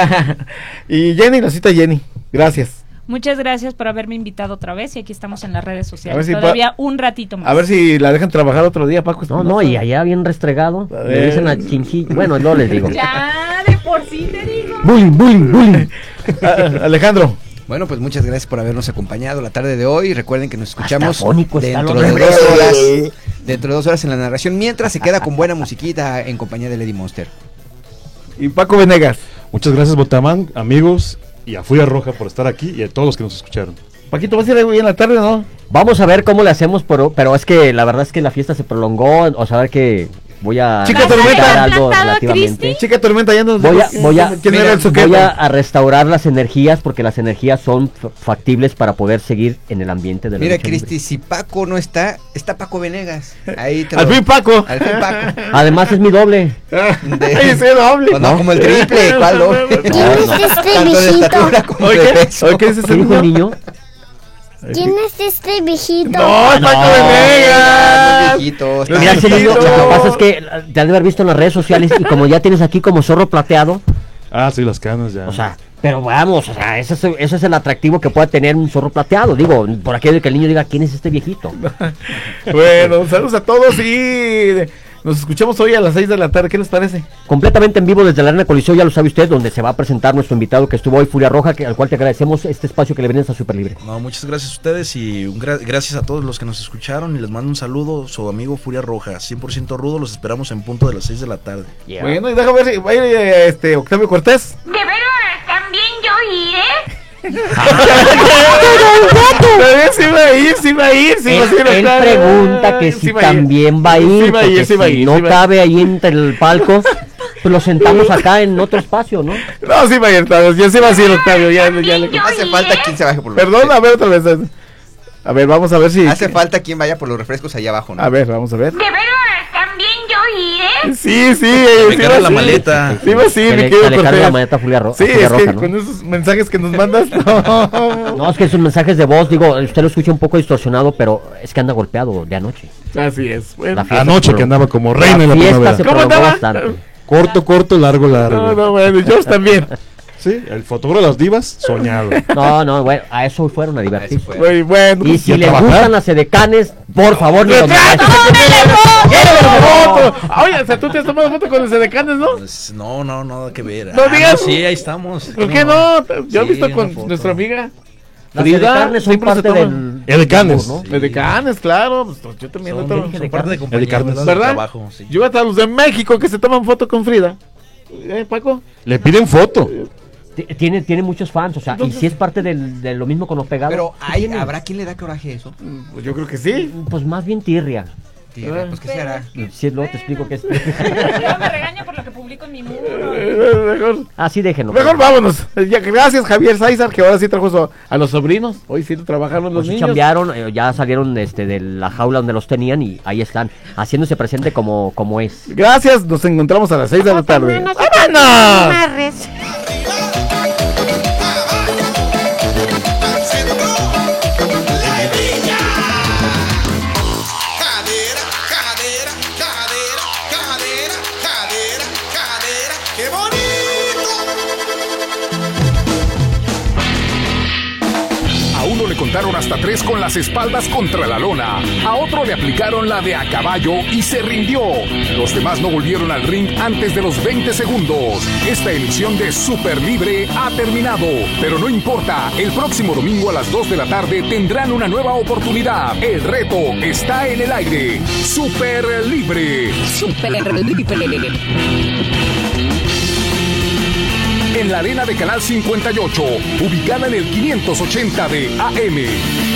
Y Jenny, la cita Jenny. Gracias. Muchas gracias por haberme invitado otra vez y aquí estamos en las redes A sociales. ver si Todavía pa- un ratito más. A ver si la dejan trabajar otro día, Paco. No, no, y allá bien restregado. A Le ver. dicen a Chinchi. Bueno, no les digo. Ya, de por sí te digo. Bullying, bullying, bullying. Alejandro. Bueno, pues muchas gracias por habernos acompañado la tarde de hoy. Recuerden que nos escuchamos Hasta fónico está dentro el de hombre. dos horas. Dentro de dos horas en la narración, mientras se queda con buena musiquita en compañía de Lady Monster. Y Paco Venegas. Muchas gracias, Botamán, amigos, y a Furia Roja por estar aquí y a todos los que nos escucharon. Paquito, ¿vas a ir hoy en la tarde o no? Vamos a ver cómo le hacemos, pero, pero es que la verdad es que la fiesta se prolongó. O sea, a ver que voy a Chica necesitar Tormenta. algo ¿Plantado a relativamente. Chica Tormenta, ya nos Voy a, voy a, ¿Quién mira, era el voy sujeto? a, a restaurar las energías porque las energías son f- factibles para poder seguir en el ambiente de la Mira, lucha libre. Cristi, si Paco no está, está Paco Venegas. Ahí te Al lo- fin, Paco. Al fin, Paco. Además es mi doble. De- Ay, sí, doble. No, no, como el triple, ¿cuál doble? ¿Quién es este Tanto de viejito? estatura como Oye, de ¿qué? peso. Oye, ¿qué es ese ¿Qué dijo el niño? niño? ¿Quién es este viejito? No, es Paco Venegas. No, viejito, está Mira, ese niño, viejito. lo que pasa es que te han de haber visto en las redes sociales y como ya tienes aquí como zorro plateado, Ah, sí, las canas ya. o sea, pero vamos, o sea, ese es, ese es el atractivo que puede tener un zorro plateado. Digo, por aquello de que el niño diga, ¿quién es este viejito? Bueno, saludos a todos y nos escuchamos hoy a las seis de la tarde. ¿Qué les parece? Completamente en vivo desde la Arena Coliseo, ya lo sabe usted, donde se va a presentar nuestro invitado que estuvo hoy, Furia Roja, que, al cual te agradecemos este espacio que le brindas a Superlibre. No, muchas gracias a ustedes y un gra- gracias a todos los que nos escucharon y les mando un saludo, su amigo Furia Roja, cien por ciento rudo, los esperamos en punto de las seis de la tarde. Yeah. Bueno, y déjame ver si va a ir eh, este, Octavio Cortés. ¿De veras también yo iré? También sí va a ir, sí va a ir, sí va a Él, ir. él Octavio. pregunta que Sí si va a ir. también va a ir, Sí va a ir, porque sí va a si ir, no sí va a ir. cabe ahí entre el palco, pues lo sentamos acá en otro espacio, ¿no? No, sí va a ir, Octavio. Ya sí va a ir, Octavio. Ya, ya le... Hace falta quien se baje por los Perdón, a ver otra vez. A ver, vamos a ver si. Hace falta quien vaya por los refrescos allá abajo, ¿no? A ver, vamos a ver. ¿De veras también yo iré? Sí, sí, eh, Me sí carga va a la ir. maleta. Sí, va a ir, Que mi le, querido que le cargue Cortés. la maleta a Furia, Ro- a Sí, Furia es Roja, que ¿no? con esos mensajes que nos mandas, no. No, es que sus mensajes de voz, digo, usted lo escucha un poco distorsionado, pero es que anda golpeado de anoche. Así es. Bueno. La fiesta Anoche se que prolongó. andaba como reina en la fiesta primavera. se ¿Cómo prolongó andaba? bastante. Corto, corto, largo, largo. No, no, bueno, y George también. Sí, el fotógrafo de las divas, soñado. No, no, bueno, a eso fueron a divertirse. Muy bueno. Y si ¿Y a les trabajar? gustan las edecanes, por favor, ni los ¡Retrato! mensajes. ¡Tómale foto! Oye, o sea, tú te has tomado foto con los edecanes, ¿no? Pues, no, no, nada que ver. No Ah, digas. sí, ahí estamos. ¿Por qué no? Yo he Sí, visto una con foto. nuestra amiga Las Frida. edecanes son siempre se parte toman. del... Edecanes. ¿no? Edecanes, claro. Pues, yo también Son no tomo- dije Son parte de compañía, Edecarnes. ¿verdad? ¿Verdad? De trabajo, sí. Yo hasta los de México que se toman foto con Frida. ¿Eh, Paco? Le piden foto. T- Tiene, tiene muchos fans, o sea, y si es parte del- de lo mismo con los pegados. Pero ¿qué hay, tiene? ¿habrá quien le da coraje eso? Pues yo creo que sí. Pues más bien tirria. Tierra, pues ¿qué se hará? Si luego te explico qué es. Luego me regaña por lo que publico en mi muro. Eh, Mejor, Así déjenlo. mejor vámonos. Ya, gracias, Javier Sáizar, que ahora sí trajo su- a los sobrinos. Hoy sí trabajaron los Pues sí niños. chambearon, eh, ya salieron este, de la jaula donde los tenían y ahí están, haciéndose presente como, como es. Gracias, nos encontramos a las seis de la tarde. Hermana, ¡Vámonos! amarres. Cadera, cadera, cadera, cadera, cadera, cadera, qué bonito. segundo le contaron hasta tres con las espaldas contra la lona. A otro le aplicaron la de a caballo y se rindió. Los demás no volvieron al ring antes de los veinte segundos. Esta emisión de Super Libre ha terminado, pero no importa. El próximo domingo a las dos de la tarde tendrán una nueva oportunidad. El reto está en el aire. Super Libre. Super Libre. En la arena de Canal cincuenta y ocho, ubicada en el quinientos ochenta de A M.